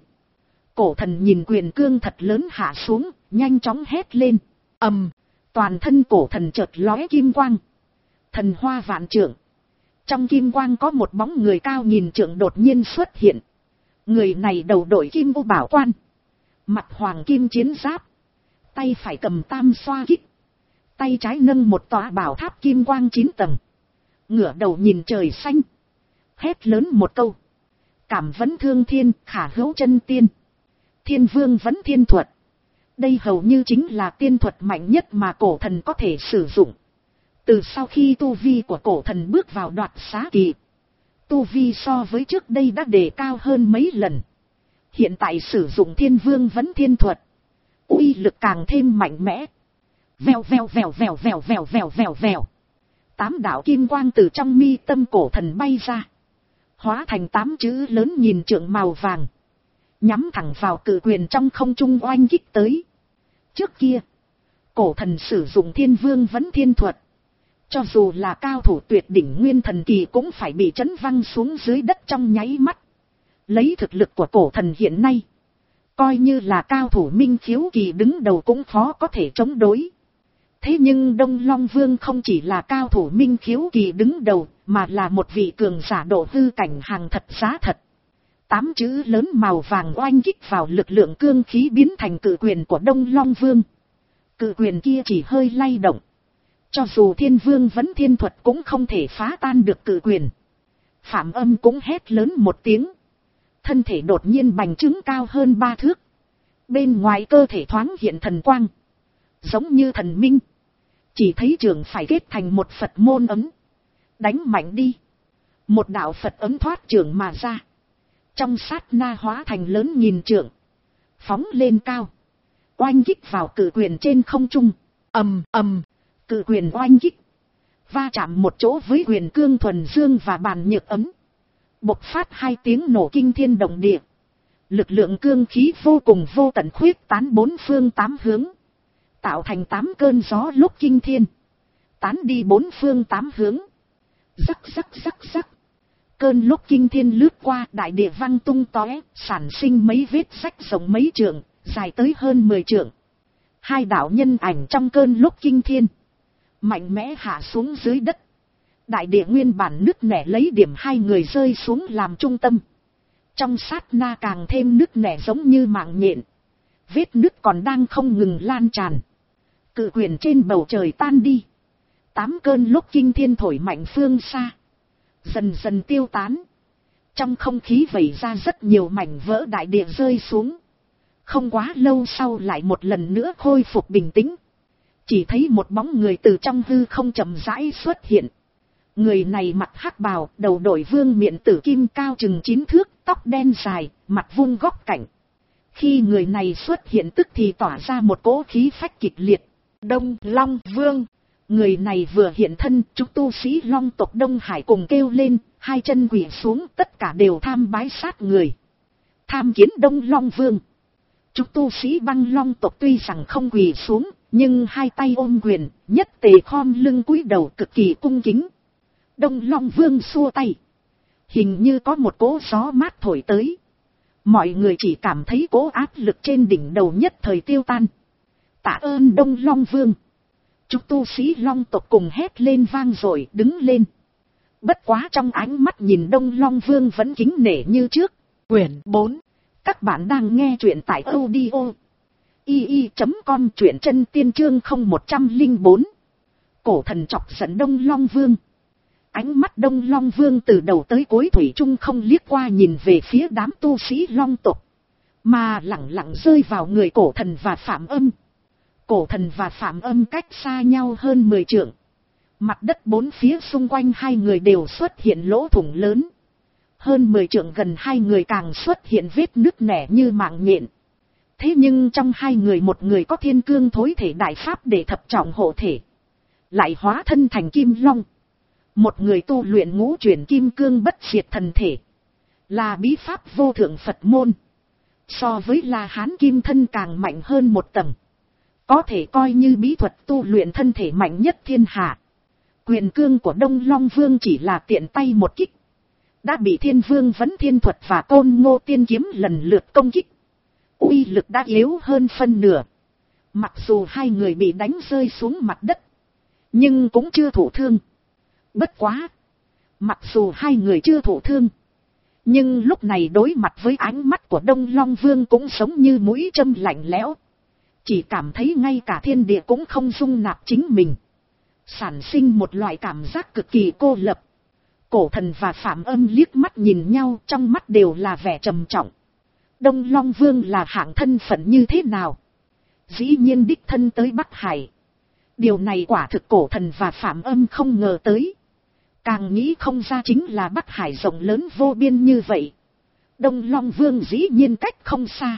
Cổ thần nhìn quyền cương thật lớn hạ xuống, nhanh chóng hét lên. Ầm, toàn thân cổ thần chợt lóe kim quang. Thần hoa vạn trượng. Trong kim quang có một bóng người cao nghìn trượng đột nhiên xuất hiện. Người này đầu đội kim ô bảo quan. Mặt hoàng kim chiến giáp. Tay phải cầm tam xoa kích. Tay trái nâng một tòa bảo tháp kim quang chín tầng. Ngửa đầu nhìn trời xanh. Hét lớn một câu. Cảm vấn thương thiên, khả hữu chân tiên. Thiên vương vấn thiên thuật. Đây hầu như chính là tiên thuật mạnh nhất mà cổ thần có thể sử dụng. Từ sau khi tu vi của cổ thần bước vào đoạt xá kỳ. Tu vi so với trước đây đã đề cao hơn mấy lần. Hiện tại sử dụng thiên vương vấn thiên thuật. Uy lực càng thêm mạnh mẽ. Vèo vèo vèo vèo vèo vèo vèo vèo vèo. Tám đạo kim quang từ trong mi tâm cổ thần bay ra. Hóa thành tám chữ lớn nhìn trượng màu vàng. Nhắm thẳng vào cự quyền trong không trung oanh kích tới. Trước kia, cổ thần sử dụng thiên vương vấn thiên thuật. Cho dù là cao thủ tuyệt đỉnh nguyên thần kỳ cũng phải bị chấn văng xuống dưới đất trong nháy mắt. Lấy thực lực của cổ thần hiện nay. Coi như là cao thủ minh khiếu kỳ đứng đầu cũng khó có thể chống đối. Thế nhưng Đông Long Vương không chỉ là cao thủ minh khiếu kỳ đứng đầu, mà là một vị cường giả độ hư cảnh hàng thật giá thật. Tám chữ lớn màu vàng oanh kích vào lực lượng cương khí biến thành cự quyền của Đông Long Vương. Cự quyền kia chỉ hơi lay động. Cho dù thiên vương vấn thiên thuật cũng không thể phá tan được cự quyền. Phạm Âm cũng hét lớn một tiếng. Thân thể đột nhiên bành trướng cao hơn ba thước. Bên ngoài cơ thể thoáng hiện thần quang. Giống như thần minh. Chỉ thấy trường phải kết thành một Phật môn ấm. Đánh mạnh đi. Một đạo Phật ấm thoát trường mà ra. Trong sát na hóa thành lớn nghìn trượng. Phóng lên cao. Oanh kích vào cự quyền trên không trung. Ầm ầm. Cự quyền oanh kích. Va chạm một chỗ với quyền cương thuần dương và bàn nhược ấm. Bộc phát hai tiếng nổ kinh thiên động địa. Lực lượng cương khí vô cùng vô tận khuyết tán bốn phương tám hướng. Tạo thành tám cơn gió lúc kinh thiên. Tán đi bốn phương tám hướng. Rắc rắc rắc rắc. Cơn lúc kinh thiên lướt qua đại địa văng tung tóe, sản sinh mấy vết rách rộng mấy trượng, dài tới hơn mười trượng. Hai đạo nhân ảnh trong cơn lúc kinh thiên. Mạnh mẽ hạ xuống dưới đất. Đại địa nguyên bản nứt nẻ lấy điểm hai người rơi xuống làm trung tâm. Trong sát na càng thêm nứt nẻ giống như mạng nhện. Vết nứt còn đang không ngừng lan tràn. Cự quyền trên bầu trời tan đi. Tám cơn lúc kinh thiên thổi mạnh phương xa. Dần dần tiêu tán. Trong không khí vẩy ra rất nhiều mảnh vỡ đại địa rơi xuống. Không quá lâu sau lại một lần nữa khôi phục bình tĩnh. Chỉ thấy một bóng người từ trong hư không chậm rãi xuất hiện. Người này mặc hắc bào, đầu đội vương miện tử kim cao chừng chín thước, tóc đen dài, mặt vung góc cạnh. Khi người này xuất hiện tức thì tỏa ra một cỗ khí phách kịch liệt. Đông Long Vương. Người này vừa hiện thân, chúng tu sĩ Long tộc Đông Hải cùng kêu lên, hai chân quỳ xuống, tất cả đều tham bái sát người. Tham kiến Đông Long Vương. Chúng tu sĩ băng Long tộc tuy rằng không quỳ xuống, nhưng hai tay ôm quyền, nhất tề khom lưng cúi đầu cực kỳ cung kính. Đông Long Vương xua tay. Hình như có một cỗ gió mát thổi tới. Mọi người chỉ cảm thấy cỗ áp lực trên đỉnh đầu nhất thời tiêu tan. Tạ ơn Đông Long Vương. Chúng tu sĩ long tộc cùng hét lên vang rồi đứng lên. Bất quá trong ánh mắt nhìn Đông Long Vương vẫn kính nể như trước. Quyển bốn. Các bạn đang nghe truyện tại audio i i chấm com, truyện chân tiên chương không một không bốn. Cổ thần chọc giận Đông Long Vương. Ánh mắt Đông Long Vương từ đầu tới cuối thủy chung không liếc qua nhìn về phía đám tu sĩ long tộc, mà lẳng lặng rơi vào người cổ thần và Phạm Âm. Cổ thần và Phạm Âm cách xa nhau hơn mười trượng. Mặt đất bốn phía xung quanh hai người đều xuất hiện lỗ thủng lớn. Hơn mười trượng gần hai người càng xuất hiện vết nứt nẻ như mạng nhện. Thế nhưng trong hai người một người có thiên cương thối thể đại pháp để thập trọng hộ thể, lại hóa thân thành kim long. Một người tu luyện ngũ chuyển kim cương bất diệt thần thể, là bí pháp vô thượng Phật môn. So với La Hán kim thân càng mạnh hơn một tầng. Có thể coi như bí thuật tu luyện thân thể mạnh nhất thiên hạ. Quyền cương của Đông Long Vương chỉ là tiện tay một kích, đã bị Thiên Vương Vấn Thiên Thuật và Côn Ngô Tiên Kiếm lần lượt công kích. Uy lực đã yếu hơn phân nửa. Mặc dù hai người bị đánh rơi xuống mặt đất, nhưng cũng chưa thụ thương. Bất quá, mặc dù hai người chưa thụ thương, nhưng lúc này đối mặt với ánh mắt của Đông Long Vương cũng giống như mũi châm lạnh lẽo. Chỉ cảm thấy ngay cả thiên địa cũng không dung nạp chính mình. Sản sinh một loại cảm giác cực kỳ cô lập. Cổ thần và Phạm Âm liếc mắt nhìn nhau, trong mắt đều là vẻ trầm trọng. Đông Long Vương là hạng thân phận như thế nào? Dĩ nhiên đích thân tới Bắc Hải. Điều này quả thực cổ thần và Phạm Âm không ngờ tới. Càng nghĩ không ra chính là Bắc Hải rộng lớn vô biên như vậy. Đông Long Vương dĩ nhiên cách không xa.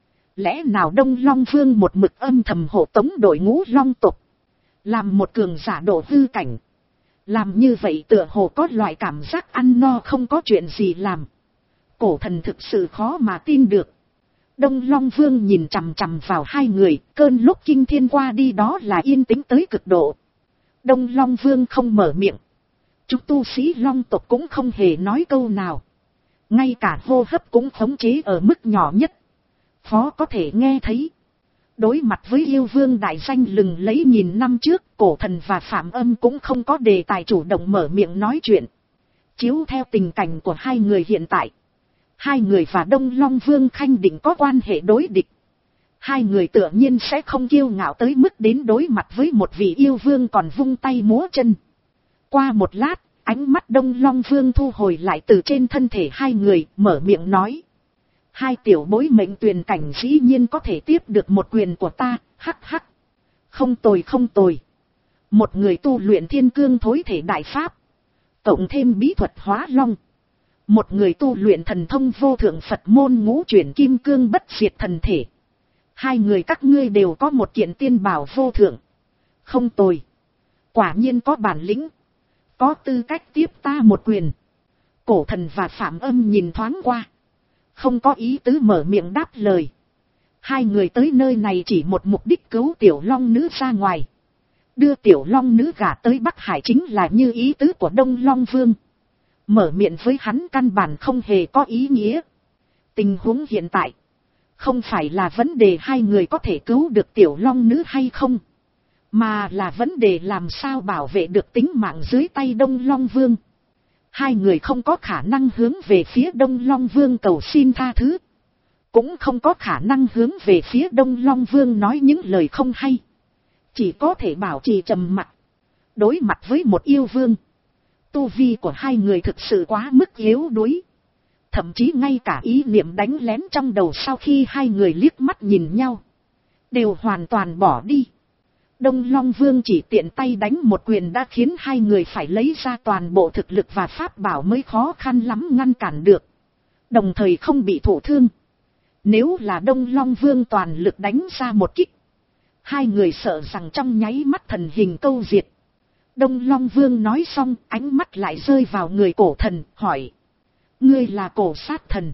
Lẽ nào Đông Long Vương một mực âm thầm hộ tống đội ngũ long tộc, làm một cường giả độ hư cảnh? Làm như vậy tựa hồ có loại cảm giác ăn no không có chuyện gì làm. Cổ thần thực sự khó mà tin được. Đông Long Vương nhìn chằm chằm vào hai người, cơn lúc kinh thiên qua đi đó là yên tĩnh tới cực độ. Đông Long Vương không mở miệng. Chúng tu sĩ long tộc cũng không hề nói câu nào. Ngay cả hô hấp cũng khống chế ở mức nhỏ nhất, phó có thể nghe thấy. Đối mặt với yêu vương đại danh lừng lấy nghìn năm trước, cổ thần và Phạm Âm cũng không có đề tài chủ động mở miệng nói chuyện. Chiếu theo tình cảnh của hai người hiện tại, hai người và Đông Long Vương khanh định có quan hệ đối địch. Hai người tự nhiên sẽ không kiêu ngạo tới mức đến đối mặt với một vị yêu vương còn vung tay múa chân. Qua một lát, ánh mắt Đông Long Vương thu hồi lại từ trên thân thể hai người, mở miệng nói. Hai tiểu bối mệnh tuyền cảnh dĩ nhiên có thể tiếp được một quyền của ta, hắc hắc. Không tồi không tồi. Một người tu luyện thiên cương thối thể đại pháp, cộng thêm bí thuật hóa long. Một người tu luyện thần thông vô thượng Phật môn ngũ chuyển kim cương bất diệt thần thể. Hai người các ngươi đều có một kiện tiên bảo vô thượng. Không tồi. Quả nhiên có bản lĩnh, có tư cách tiếp ta một quyền. Cổ thần và Phạm Âm nhìn thoáng qua, không có ý tứ mở miệng đáp lời. Hai người tới nơi này chỉ một mục đích cứu tiểu long nữ ra ngoài. Đưa tiểu long nữ gả tới Bắc Hải chính là như ý tứ của Đông Long Vương. Mở miệng với hắn căn bản không hề có ý nghĩa. Tình huống hiện tại, không phải là vấn đề hai người có thể cứu được tiểu long nữ hay không, mà là vấn đề làm sao bảo vệ được tính mạng dưới tay Đông Long Vương. Hai người không có khả năng hướng về phía Đông Long Vương cầu xin tha thứ, cũng không có khả năng hướng về phía Đông Long Vương nói những lời không hay. Chỉ có thể bảo trì trầm mặc. Đối mặt với một yêu vương, tu vi của hai người thực sự quá mức yếu đuối. Thậm chí ngay cả ý niệm đánh lén trong đầu sau khi hai người liếc mắt nhìn nhau, đều hoàn toàn bỏ đi. Đông Long Vương chỉ tiện tay đánh một quyền đã khiến hai người phải lấy ra toàn bộ thực lực và pháp bảo mới khó khăn lắm ngăn cản được, đồng thời không bị thụ thương. Nếu là Đông Long Vương toàn lực đánh ra một kích, hai người sợ rằng trong nháy mắt thần hình câu diệt. Đông Long Vương nói xong, ánh mắt lại rơi vào người cổ thần, hỏi. Ngươi là cổ sát thần?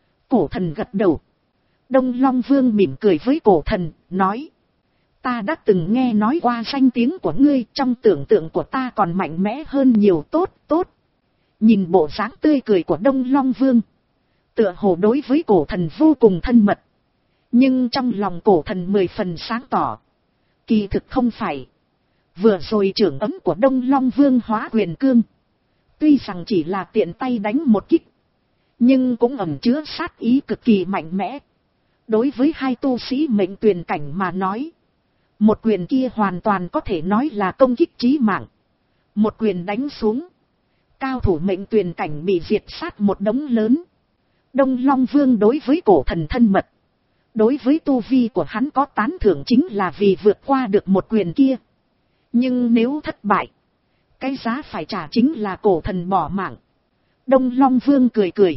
Cổ thần gật đầu. Đông Long Vương mỉm cười với cổ thần, nói. Ta đã từng nghe nói qua danh tiếng của ngươi, trong tưởng tượng của ta còn mạnh mẽ hơn nhiều. Tốt, tốt. Nhìn bộ dáng tươi cười của Đông Long Vương, tựa hồ đối với cổ thần vô cùng thân mật. Nhưng trong lòng cổ thần mười phần sáng tỏ, kỳ thực không phải. Vừa rồi trưởng ấm của Đông Long Vương hóa quyền cương. Tuy rằng chỉ là tiện tay đánh một kích. Nhưng cũng ẩn chứa sát ý cực kỳ mạnh mẽ. Đối với hai tu sĩ mệnh tuyền cảnh mà nói. Một quyền kia hoàn toàn có thể nói là công kích chí mạng. Một quyền đánh xuống. Cao thủ mệnh tuyền cảnh bị diệt sát một đống lớn. Đông Long Vương đối với cổ thần thân mật. Đối với tu vi của hắn có tán thưởng chính là vì vượt qua được một quyền kia. Nhưng nếu thất bại. Cái giá phải trả chính là cổ thần bỏ mạng. Đông Long Vương cười cười.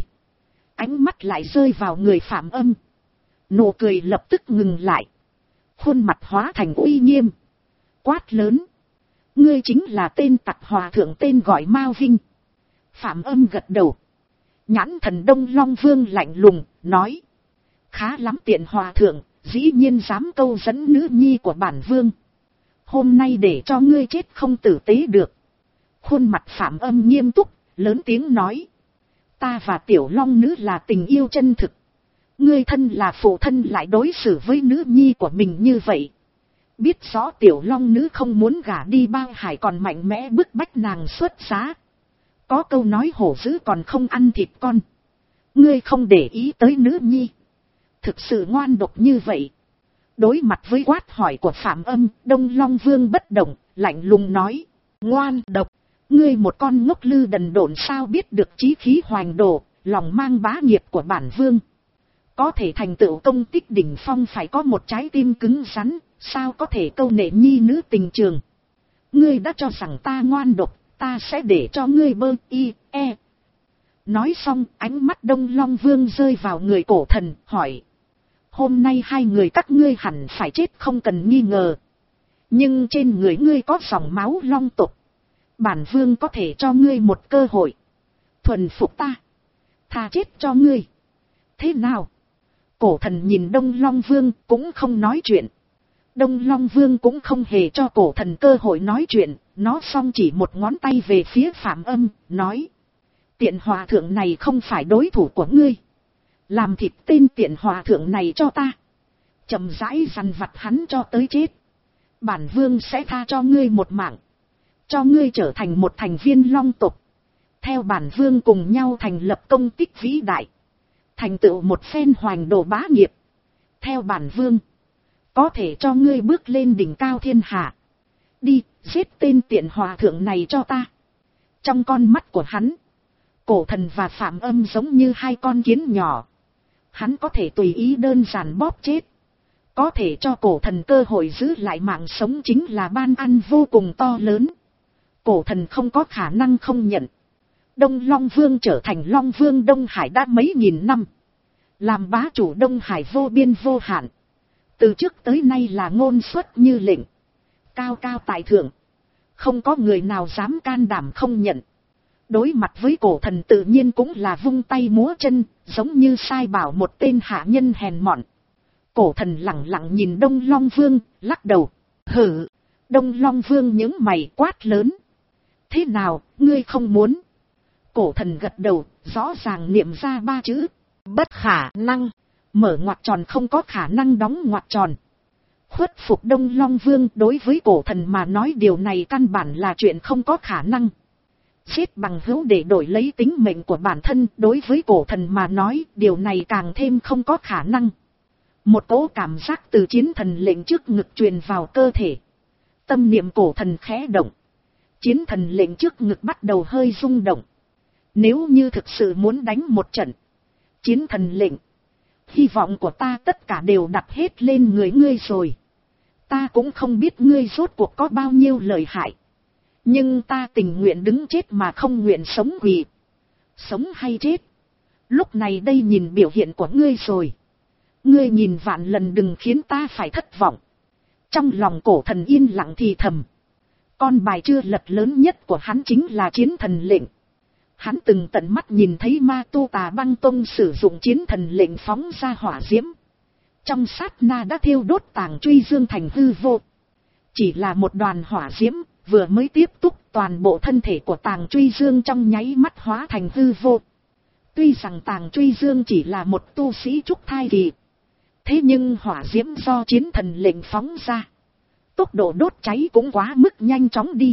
Ánh mắt lại rơi vào người Phạm Âm. Nụ cười lập tức ngừng lại. Khuôn mặt hóa thành uy nghiêm. Quát lớn. Ngươi chính là tên tặc hòa thượng tên gọi Mao Vinh. Phạm Âm gật đầu. Nhãn thần Đông Long Vương lạnh lùng, nói. Khá lắm tiện hòa thượng, dĩ nhiên dám câu dẫn nữ nhi của bản vương. Hôm nay để cho ngươi chết không tử tế được. Khuôn mặt Phạm Âm nghiêm túc, lớn tiếng nói. Ta và Tiểu Long nữ là tình yêu chân thực. Ngươi thân là phụ thân lại đối xử với nữ nhi của mình như vậy. Biết rõ Tiểu Long nữ không muốn gả đi Bao Hải còn mạnh mẽ bức bách nàng xuất giá. Có câu nói hổ dữ còn không ăn thịt con. Ngươi không để ý tới nữ nhi. Thực sự ngoan độc như vậy. Đối mặt với quát hỏi của Phạm Âm, Đông Long Vương bất động, lạnh lùng nói. Ngoan độc, ngươi một con ngốc lư đần độn sao biết được chí khí hoành độ, lòng mang bá nghiệp của bản vương. Có thể thành tựu công tích đỉnh phong phải có một trái tim cứng rắn, sao có thể câu nệ nhi nữ tình trường. Ngươi đã cho rằng ta ngoan độc, ta sẽ để cho ngươi bơ y, e. Nói xong, ánh mắt Đông Long Vương rơi vào người cổ thần, hỏi. Hôm nay hai người các ngươi hẳn phải chết không cần nghi ngờ. Nhưng trên người ngươi có dòng máu long tộc. Bản vương có thể cho ngươi một cơ hội. Thuần phục ta. Tha chết cho ngươi. Thế nào? Cổ thần nhìn Đông Long Vương cũng không nói chuyện. Đông Long Vương cũng không hề cho cổ thần cơ hội nói chuyện. Nó xong chỉ một ngón tay về phía Phạm Âm, nói. Tiện hòa thượng này không phải đối thủ của ngươi. Làm thịt tên tiện hòa thượng này cho ta. Chậm rãi dằn vặt hắn cho tới chết. Bản vương sẽ tha cho ngươi một mạng. Cho ngươi trở thành một thành viên long tộc. Theo bản vương cùng nhau thành lập công tích vĩ đại. Thành tựu một phen hoành đồ bá nghiệp. Theo bản vương. Có thể cho ngươi bước lên đỉnh cao thiên hạ. Đi, giết tên tiện hòa thượng này cho ta. Trong con mắt của hắn. Cổ thần và Phạm Âm giống như hai con kiến nhỏ. Hắn có thể tùy ý đơn giản bóp chết. Có thể cho cổ thần cơ hội giữ lại mạng sống chính là ban ăn vô cùng to lớn. Cổ thần không có khả năng không nhận. Đông Long Vương trở thành Long Vương Đông Hải đã mấy nghìn năm. Làm bá chủ Đông Hải vô biên vô hạn. Từ trước tới nay là ngôn xuất như lệnh. Cao cao tại thượng. Không có người nào dám can đảm không nhận. Đối mặt với cổ thần tự nhiên cũng là vung tay múa chân, giống như sai bảo một tên hạ nhân hèn mọn. Cổ thần lặng lặng nhìn Đông Long Vương, lắc đầu. Hử! Đông Long Vương những mày quát lớn. Thế nào, ngươi không muốn? Cổ thần gật đầu, rõ ràng niệm ra ba chữ. Bất khả năng. Mở ngoặc tròn không có khả năng đóng ngoặc tròn. Khuất phục Đông Long Vương đối với cổ thần mà nói điều này căn bản là chuyện không có khả năng. Giết bằng hữu để đổi lấy tính mệnh của bản thân đối với cổ thần mà nói điều này càng thêm không có khả năng. Một cỗ cảm giác từ chiến thần lệnh trước ngực truyền vào cơ thể. Tâm niệm cổ thần khẽ động. Chiến thần lệnh trước ngực bắt đầu hơi rung động. Nếu như thực sự muốn đánh một trận. Chiến thần lệnh. Hy vọng của ta tất cả đều đặt hết lên người ngươi rồi. Ta cũng không biết ngươi rốt cuộc có bao nhiêu lợi hại. Nhưng ta tình nguyện đứng chết mà không nguyện sống quỳ. Sống hay chết. Lúc này đây nhìn biểu hiện của ngươi rồi. Ngươi nhìn vạn lần đừng khiến ta phải thất vọng. Trong lòng cổ thần yên lặng thì thầm. Con bài chưa lật lớn nhất của hắn chính là chiến thần lệnh. Hắn từng tận mắt nhìn thấy Ma Tu Tà Băng Tông sử dụng chiến thần lệnh phóng ra hỏa diễm. Trong sát na đã thiêu đốt Tàng Truy Dương thành hư vô. Chỉ là một đoàn hỏa diễm, vừa mới tiếp tục toàn bộ thân thể của Tàng Truy Dương trong nháy mắt hóa thành hư vô. Tuy rằng Tàng Truy Dương chỉ là một tu sĩ trúc thai kỳ. Thế nhưng hỏa diễm do chiến thần lệnh phóng ra. tốc độ đốt cháy cũng quá mức nhanh chóng đi.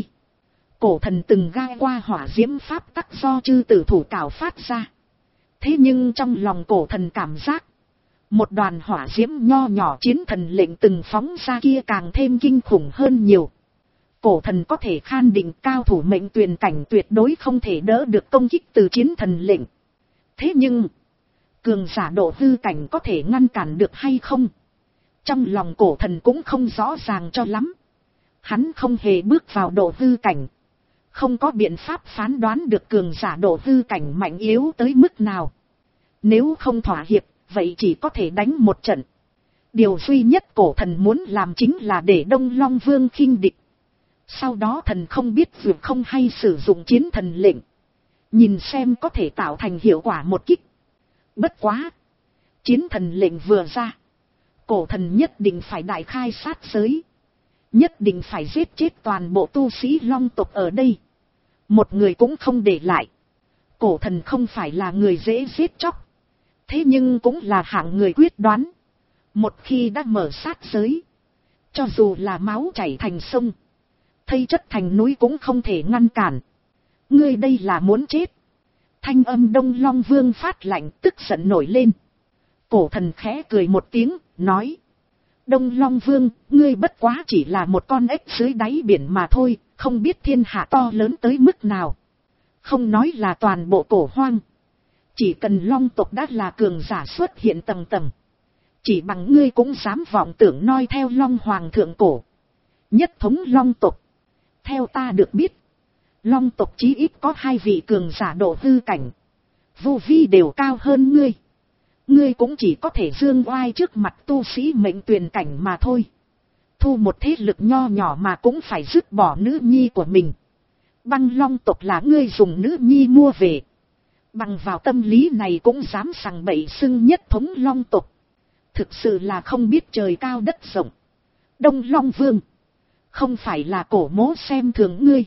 Cổ thần từng gai qua hỏa diễm pháp tắc do chư tử thủ cảo phát ra. Thế nhưng trong lòng cổ thần cảm giác, một đoàn hỏa diễm nho nhỏ chiến thần lệnh từng phóng ra kia càng thêm kinh khủng hơn nhiều. Cổ thần có thể khan định cao thủ mệnh tuyền cảnh tuyệt đối không thể đỡ được công kích từ chiến thần lệnh. Thế nhưng, cường giả độ hư cảnh có thể ngăn cản được hay không? Trong lòng cổ thần cũng không rõ ràng cho lắm. Hắn không hề bước vào độ hư cảnh. Không có biện pháp phán đoán được cường giả độ hư cảnh mạnh yếu tới mức nào. Nếu không thỏa hiệp, vậy chỉ có thể đánh một trận. Điều duy nhất cổ thần muốn làm chính là để Đông Long Vương khinh địch. Sau đó thần không biết vượt không hay sử dụng chiến thần lệnh. Nhìn xem có thể tạo thành hiệu quả một kích. Bất quá. Chiến thần lệnh vừa ra. Cổ thần nhất định phải đại khai sát giới. Nhất định phải giết chết toàn bộ tu sĩ long tộc ở đây. Một người cũng không để lại. Cổ thần không phải là người dễ giết chóc. Thế nhưng cũng là hạng người quyết đoán. Một khi đã mở sát giới. Cho dù là máu chảy thành sông. Thây chất thành núi cũng không thể ngăn cản. Ngươi đây là muốn chết. Thanh âm Đông Long Vương phát lạnh tức giận nổi lên. Cổ thần khẽ cười một tiếng, nói. Đông Long Vương, ngươi bất quá chỉ là một con ếch dưới đáy biển mà thôi, không biết thiên hạ to lớn tới mức nào. Không nói là toàn bộ cổ hoang. Chỉ cần long tộc đã là cường giả xuất hiện tầng tầng. Chỉ bằng ngươi cũng dám vọng tưởng noi theo long hoàng thượng cổ. Nhất thống long tộc. Theo ta được biết, long tộc chí ít có hai vị cường giả độ hư cảnh. Vô vi đều cao hơn ngươi. Ngươi cũng chỉ có thể dương oai trước mặt tu sĩ mệnh tuyền cảnh mà thôi. Thu một thế lực nho nhỏ mà cũng phải dứt bỏ nữ nhi của mình. Băng long tộc là ngươi dùng nữ nhi mua về. Bằng vào tâm lý này cũng dám sằng bậy xưng nhất thống long tộc. Thực sự là không biết trời cao đất rộng. Đông Long Vương. Không phải là cổ mố xem thường ngươi.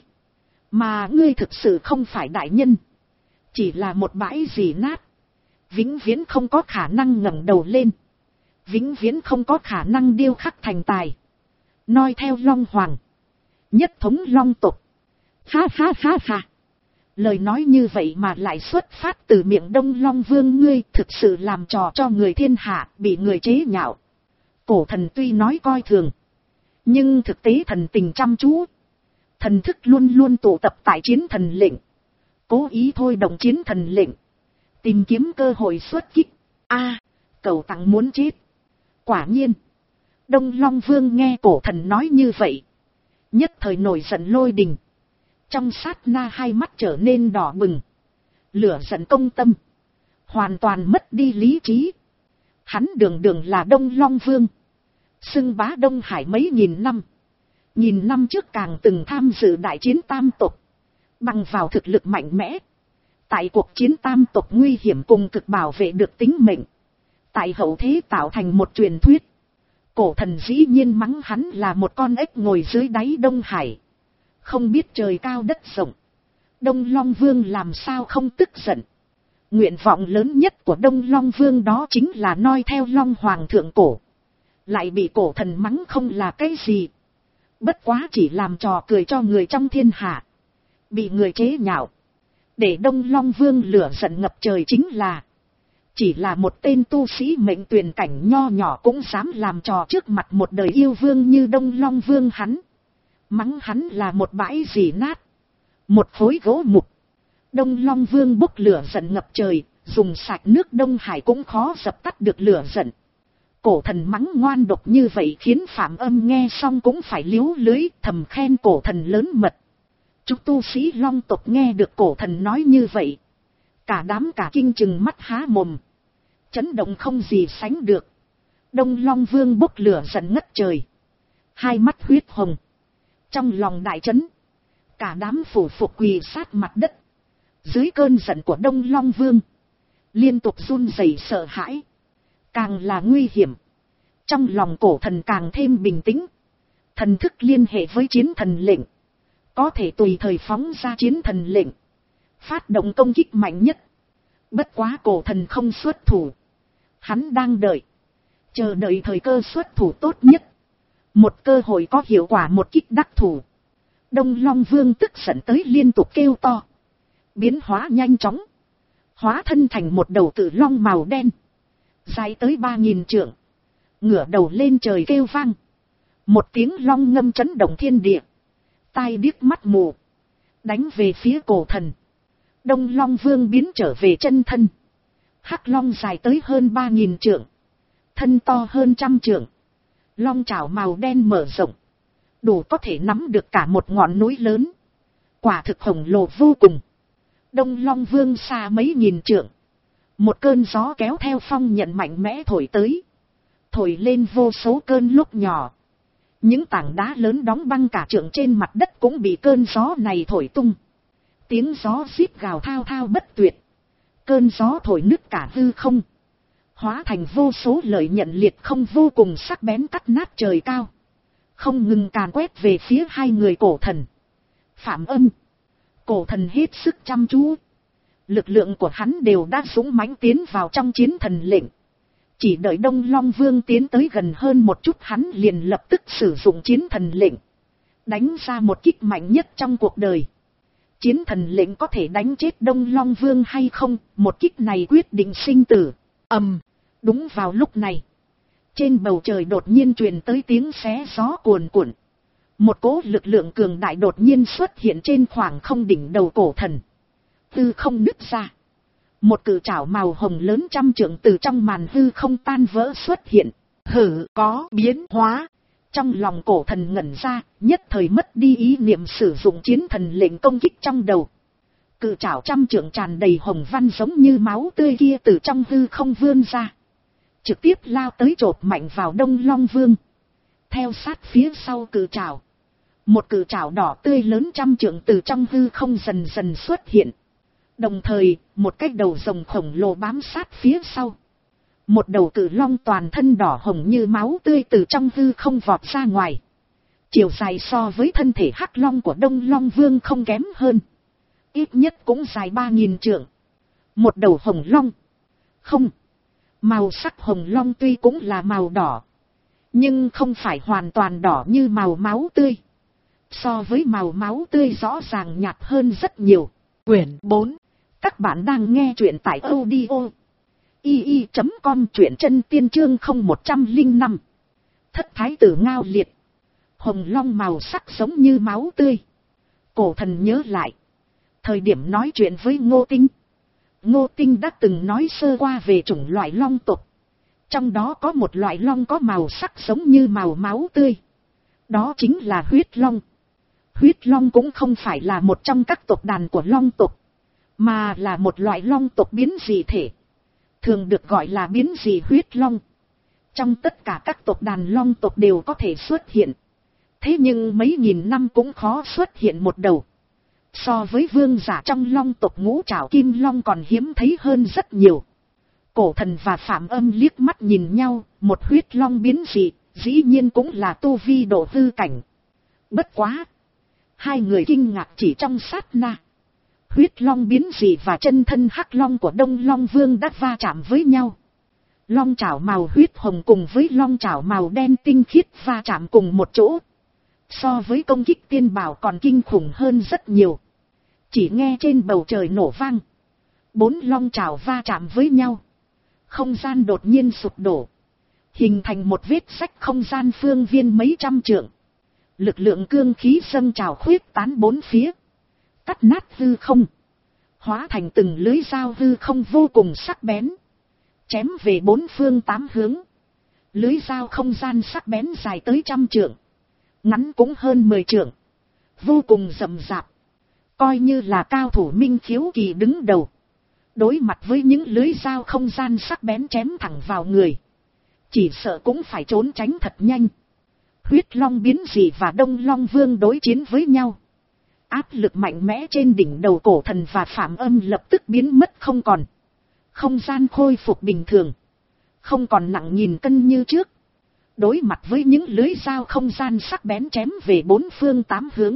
Mà ngươi thực sự không phải đại nhân. Chỉ là một bãi rỉ nát. Vĩnh viễn không có khả năng ngẩng đầu lên. Vĩnh viễn không có khả năng điêu khắc thành tài. Noi theo Long Hoàng. Nhất thống Long tộc. Ha ha ha ha. Lời nói như vậy mà lại xuất phát từ miệng Đông Long Vương ngươi thực sự làm trò cho người thiên hạ, bị người chế nhạo. Cổ thần tuy nói coi thường. Nhưng thực tế thần tình chăm chú. Thần thức luôn luôn tụ tập tại chiến thần lệnh. Cố ý thôi động chiến thần lệnh. Tìm kiếm cơ hội xuất kích. A, cậu tặng muốn chết. Quả nhiên. Đông Long Vương nghe cổ thần nói như vậy. Nhất thời nổi giận lôi đình. Trong sát na hai mắt trở nên đỏ bừng. Lửa giận công tâm. Hoàn toàn mất đi lý trí. Hắn đường đường là Đông Long Vương. Xưng bá Đông Hải mấy nghìn năm. Nghìn năm trước càng từng tham dự đại chiến tam tộc. Bằng vào thực lực mạnh mẽ. Tại cuộc chiến tam tộc nguy hiểm cùng cực bảo vệ được tính mệnh. Tại hậu thế tạo thành một truyền thuyết. Cổ thần dĩ nhiên mắng hắn là một con ếch ngồi dưới đáy Đông Hải. Không biết trời cao đất rộng. Đông Long Vương làm sao không tức giận. Nguyện vọng lớn nhất của Đông Long Vương đó chính là noi theo Long Hoàng thượng cổ. Lại bị cổ thần mắng không là cái gì. Bất quá chỉ làm trò cười cho người trong thiên hạ. Bị người chế nhạo. Để Đông Long Vương lửa giận ngập trời chính là. Chỉ là một tên tu sĩ mệnh tuyền cảnh nho nhỏ cũng dám làm trò trước mặt một đời yêu vương như Đông Long Vương hắn. Mắng hắn là một bãi rỉ nát. Một khối gỗ mục. Đông Long Vương bốc lửa giận ngập trời. Dùng sạch nước Đông Hải cũng khó dập tắt được lửa giận. Cổ thần mắng ngoan độc như vậy khiến Phạm Âm nghe xong cũng phải liếu lưới thầm khen cổ thần lớn mật. Chúng tu sĩ long tộc nghe được cổ thần nói như vậy. Cả đám cả kinh chừng mắt há mồm. Chấn động không gì sánh được. Đông Long Vương bốc lửa giận ngất trời. Hai mắt huyết hồng. Trong lòng đại chấn. Cả đám phủ phục quỳ sát mặt đất. Dưới cơn giận của Đông Long Vương. Liên tục run rẩy sợ hãi. Càng là nguy hiểm. Trong lòng cổ thần càng thêm bình tĩnh. Thần thức liên hệ với chiến thần lệnh. Có thể tùy thời phóng ra chiến thần lệnh. Phát động công kích mạnh nhất. Bất quá cổ thần không xuất thủ. Hắn đang đợi. Chờ đợi thời cơ xuất thủ tốt nhất. Một cơ hội có hiệu quả một kích đắc thủ. Đông Long Vương tức giận tới liên tục kêu to. Biến hóa nhanh chóng. Hóa thân thành một đầu cự long màu đen. Dài tới ba nghìn trượng. Ngửa đầu lên trời kêu vang. Một tiếng long ngâm chấn động thiên địa. Tai điếc mắt mù. Đánh về phía cổ thần. Đông Long Vương biến trở về chân thân. Hắc long dài tới hơn ba nghìn trượng. Thân to hơn trăm trượng. Long chảo màu đen mở rộng. Đủ có thể nắm được cả một ngọn núi lớn. Quả thực khổng lồ vô cùng. Đông Long Vương xa mấy nghìn trượng. Một cơn gió kéo theo phong nhận mạnh mẽ thổi tới. Thổi lên vô số cơn lốc nhỏ. Những tảng đá lớn đóng băng cả trượng trên mặt đất cũng bị cơn gió này thổi tung. Tiếng gió rít gào thao thao bất tuyệt. Cơn gió thổi nứt cả hư không. Hóa thành vô số lợi nhận liệt không vô cùng sắc bén cắt nát trời cao. Không ngừng càn quét về phía hai người cổ thần. Phạm Âm. Cổ thần hết sức chăm chú. Lực lượng của hắn đều đã dũng mãnh tiến vào trong chiến thần lệnh. Chỉ đợi Đông Long Vương tiến tới gần hơn một chút hắn liền lập tức sử dụng chiến thần lệnh. Đánh ra một kích mạnh nhất trong cuộc đời. Chiến thần lệnh có thể đánh chết Đông Long Vương hay không, một kích này quyết định sinh tử. Ầm, đúng vào lúc này. Trên bầu trời đột nhiên truyền tới tiếng xé gió cuồn cuộn. Một cỗ lực lượng cường đại đột nhiên xuất hiện trên khoảng không đỉnh đầu cổ thần. Hư không nứt ra. Một cự trảo màu hồng lớn trăm trượng từ trong màn hư không tan vỡ xuất hiện. Hử, có biến hóa. Trong lòng cổ thần ngẩn ra, nhất thời mất đi ý niệm sử dụng chiến thần lệnh công kích trong đầu. Cự trảo trăm trượng tràn đầy hồng văn giống như máu tươi kia từ trong hư không vươn ra. Trực tiếp lao tới chộp mạnh vào Đông Long Vương. Theo sát phía sau cự trảo. Một cự trảo đỏ tươi lớn trăm trượng từ trong hư không dần dần xuất hiện. Đồng thời, một cái đầu rồng khổng lồ bám sát phía sau. Một đầu cự long toàn thân đỏ hồng như máu tươi từ trong hư không vọt ra ngoài. Chiều dài so với thân thể hắc long của Đông Long Vương không kém hơn. Ít nhất cũng dài ba nghìn trượng. Một đầu hồng long. Không. Màu sắc hồng long tuy cũng là màu đỏ. Nhưng không phải hoàn toàn đỏ như màu máu tươi. So với màu máu tươi rõ ràng nhạt hơn rất nhiều. Quyển bốn. Các bạn đang nghe truyện tại audio i i chấm com, truyện chân tiên chương không một không năm. Thất thái tử Ngao Liệt. Hồng long màu sắc giống như máu tươi. Cổ thần nhớ lại. Thời điểm nói chuyện với Ngô Tinh. Ngô Tinh đã từng nói sơ qua về chủng loại long tộc. Trong đó có một loại long có màu sắc giống như màu máu tươi. Đó chính là huyết long. Huyết long cũng không phải là một trong các tộc đàn của long tộc. Mà là một loại long tộc biến dị thể. Thường được gọi là biến dị huyết long. Trong tất cả các tộc đàn long tộc đều có thể xuất hiện. Thế nhưng mấy nghìn năm cũng khó xuất hiện một đầu. So với vương giả trong long tộc ngũ trảo kim long còn hiếm thấy hơn rất nhiều. Cổ thần và Phạm Âm liếc mắt nhìn nhau, một huyết long biến dị, dĩ nhiên cũng là tu vi độ hư cảnh. Bất quá. Hai người kinh ngạc chỉ trong sát na. Huyết long biến dị và chân thân hắc long của Đông Long Vương đã va chạm với nhau. Long chảo màu huyết hồng cùng với long chảo màu đen tinh khiết va chạm cùng một chỗ. So với công kích tiên bảo còn kinh khủng hơn rất nhiều. Chỉ nghe trên bầu trời nổ vang. Bốn long chảo va chạm với nhau. Không gian đột nhiên sụp đổ. Hình thành một vết rách không gian phương viên mấy trăm trượng. Lực lượng cương khí dâng trào khuyết tán bốn phía. Cắt nát hư không. Hóa thành từng lưới dao hư không vô cùng sắc bén. Chém về bốn phương tám hướng. Lưới dao không gian sắc bén dài tới trăm trượng. Ngắn cũng hơn mười trượng. Vô cùng rậm rạp. Coi như là cao thủ Minh Khiếu Kỳ đứng đầu. Đối mặt với những lưới dao không gian sắc bén chém thẳng vào người. Chỉ sợ cũng phải trốn tránh thật nhanh. Huyết long biến dị và Đông Long Vương đối chiến với nhau. Áp lực mạnh mẽ trên đỉnh đầu cổ thần và Phạm Âm lập tức biến mất không còn. Không gian khôi phục bình thường. Không còn nặng nghìn cân như trước. Đối mặt với những lưới dao không gian sắc bén chém về bốn phương tám hướng.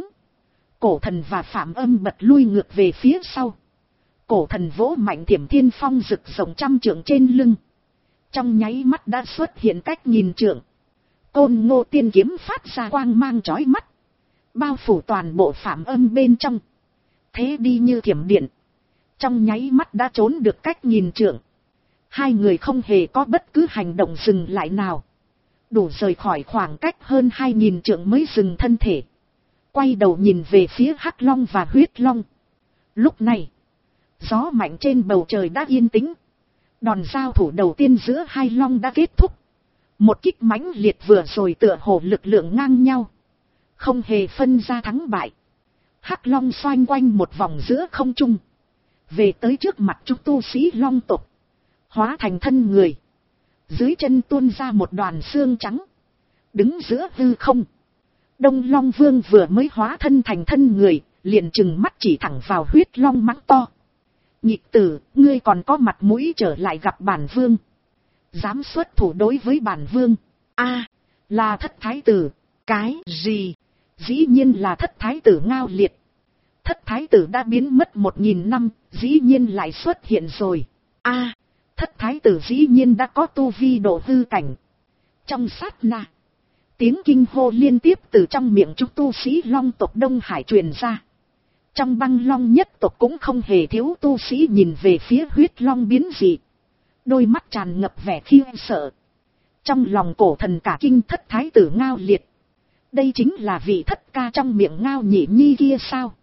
Cổ thần và Phạm Âm bật lui ngược về phía sau. Cổ thần vỗ mạnh Thiểm Thiên Phong rực rộng trăm trượng trên lưng. Trong nháy mắt đã xuất hiện cách nghìn trượng. Côn Ngô Tiên kiếm phát ra quang mang chói mắt, bao phủ toàn bộ phạm âm bên trong, thế đi như thiểm điện, trong nháy mắt đã trốn được cách nghìn trượng. Hai người không hề có bất cứ hành động dừng lại nào, đủ rời khỏi khoảng cách hơn hai nghìn trượng mới dừng thân thể, quay đầu nhìn về phía Hắc Long và Huyết Long. Lúc này, gió mạnh trên bầu trời đã yên tĩnh, đòn giao thủ đầu tiên giữa hai long đã kết thúc. Một kích mãnh liệt vừa rồi tựa hồ lực lượng ngang nhau, không hề phân ra thắng bại. Hắc Long xoay quanh một vòng giữa không trung, về tới trước mặt chúng tu sĩ long tộc, hóa thành thân người, dưới chân tuôn ra một đoàn xương trắng, đứng giữa hư không. Đông Long Vương vừa mới hóa thân thành thân người, liền trừng mắt chỉ thẳng vào Huyết Long mắng to: nhị tử, ngươi còn có mặt mũi trở lại gặp bản vương, dám xuất thủ đối với bản vương? A, là thất thái tử. Cái gì? Dĩ nhiên là thất thái tử Ngao Liệt. Thất thái tử đã biến mất một nghìn năm, dĩ nhiên lại xuất hiện rồi. A, thất thái tử dĩ nhiên đã có tu vi độ hư cảnh. Trong sát na, tiếng kinh hô liên tiếp từ trong miệng chúng tu sĩ long tộc Đông Hải truyền ra. Trong băng long nhất tộc cũng không hề thiếu tu sĩ nhìn về phía Huyết Long biến dị, đôi mắt tràn ngập vẻ khiếp sợ. Trong lòng cổ thần cả kinh, thất thái tử Ngao Liệt, đây chính là vị thất ca trong miệng Ngao Nhị Nhi kia sao?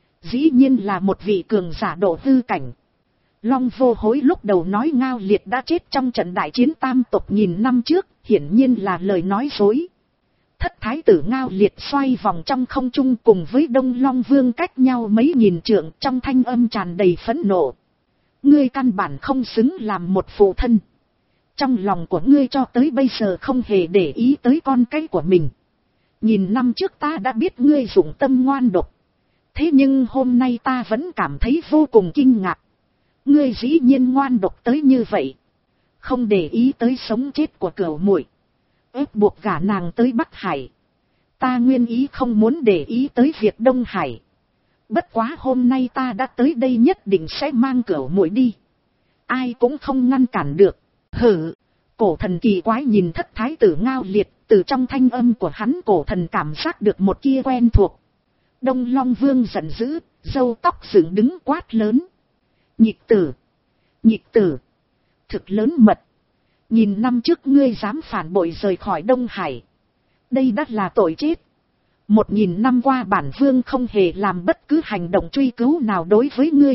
Dĩ nhiên là một vị cường giả độ hư cảnh. Long Vô Hối lúc đầu nói Ngao Liệt đã chết trong trận đại chiến tam tộc nghìn năm trước, hiển nhiên là lời nói dối. Thất thái tử Ngao Liệt xoay vòng trong không trung cùng với Đông Long Vương cách nhau mấy nghìn trượng, trong thanh âm tràn đầy phẫn nộ. Ngươi căn bản không xứng làm một phụ thân. Trong lòng của ngươi cho tới bây giờ không hề để ý tới con cái của mình. Nghìn năm trước ta đã biết ngươi dụng tâm ngoan độc. Thế nhưng hôm nay ta vẫn cảm thấy vô cùng kinh ngạc. Ngươi dĩ nhiên ngoan độc tới như vậy. Không để ý tới sống chết của cửu muội, ép buộc gả nàng tới Bắc Hải. Ta nguyên ý không muốn để ý tới việc Đông Hải. Bất quá hôm nay ta đã tới đây nhất định sẽ mang cửu muội đi. Ai cũng không ngăn cản được. Hử! Cổ thần kỳ quái nhìn thất thái tử Ngao Liệt, từ trong thanh âm của hắn cổ thần cảm giác được một kia quen thuộc. Đông Long Vương giận dữ, râu tóc dựng đứng quát lớn: nhị tử! Nhị tử! Thực lớn mật! Nghìn năm trước ngươi dám phản bội rời khỏi Đông Hải. Đây đã là tội chết. Một nghìn năm qua bản vương không hề làm bất cứ hành động truy cứu nào đối với ngươi.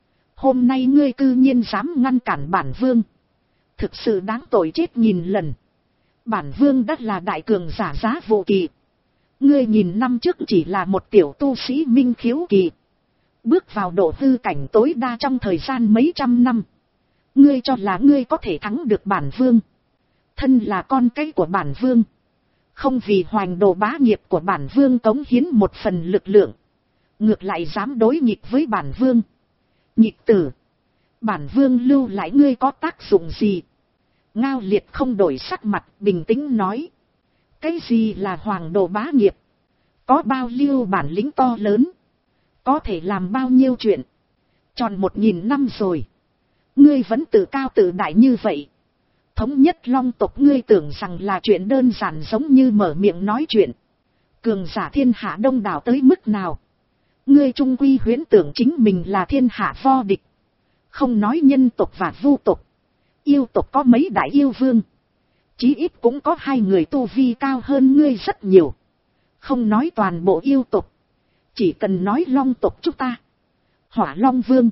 Hôm nay ngươi cư nhiên dám ngăn cản bản vương. Thực sự đáng tội chết nghìn lần. Bản vương đã là đại cường giả giá vô kỳ. Ngươi nghìn năm trước chỉ là một tiểu tu sĩ minh khiếu kỳ. Bước vào độ hư cảnh tối đa trong thời gian mấy trăm năm. Ngươi cho là ngươi có thể thắng được bản vương. Thân là con cái của bản vương, không vì hoành đồ bá nghiệp của bản vương cống hiến một phần lực lượng, ngược lại dám đối nghịch với bản vương. Nghịch tử! Bản vương lưu lại ngươi có tác dụng gì? Ngao Liệt không đổi sắc mặt, bình tĩnh nói: cái gì là hoàng đồ bá nghiệp? Có bao nhiêu bản lĩnh to lớn? Có thể làm bao nhiêu chuyện? Tròn một nghìn năm rồi, ngươi vẫn tự cao tự đại như vậy. Thống nhất long tộc ngươi tưởng rằng là chuyện đơn giản giống như mở miệng nói chuyện. Cường giả thiên hạ đông đảo tới mức nào? Ngươi trung quy huyễn tưởng chính mình là thiên hạ vô địch. Không nói nhân tộc và vu tộc, yêu tộc có mấy đại yêu vương, chí ít cũng có hai người tu vi cao hơn ngươi rất nhiều. Không nói toàn bộ yêu tộc, chỉ cần nói long tộc chúng ta, Hỏa Long Vương,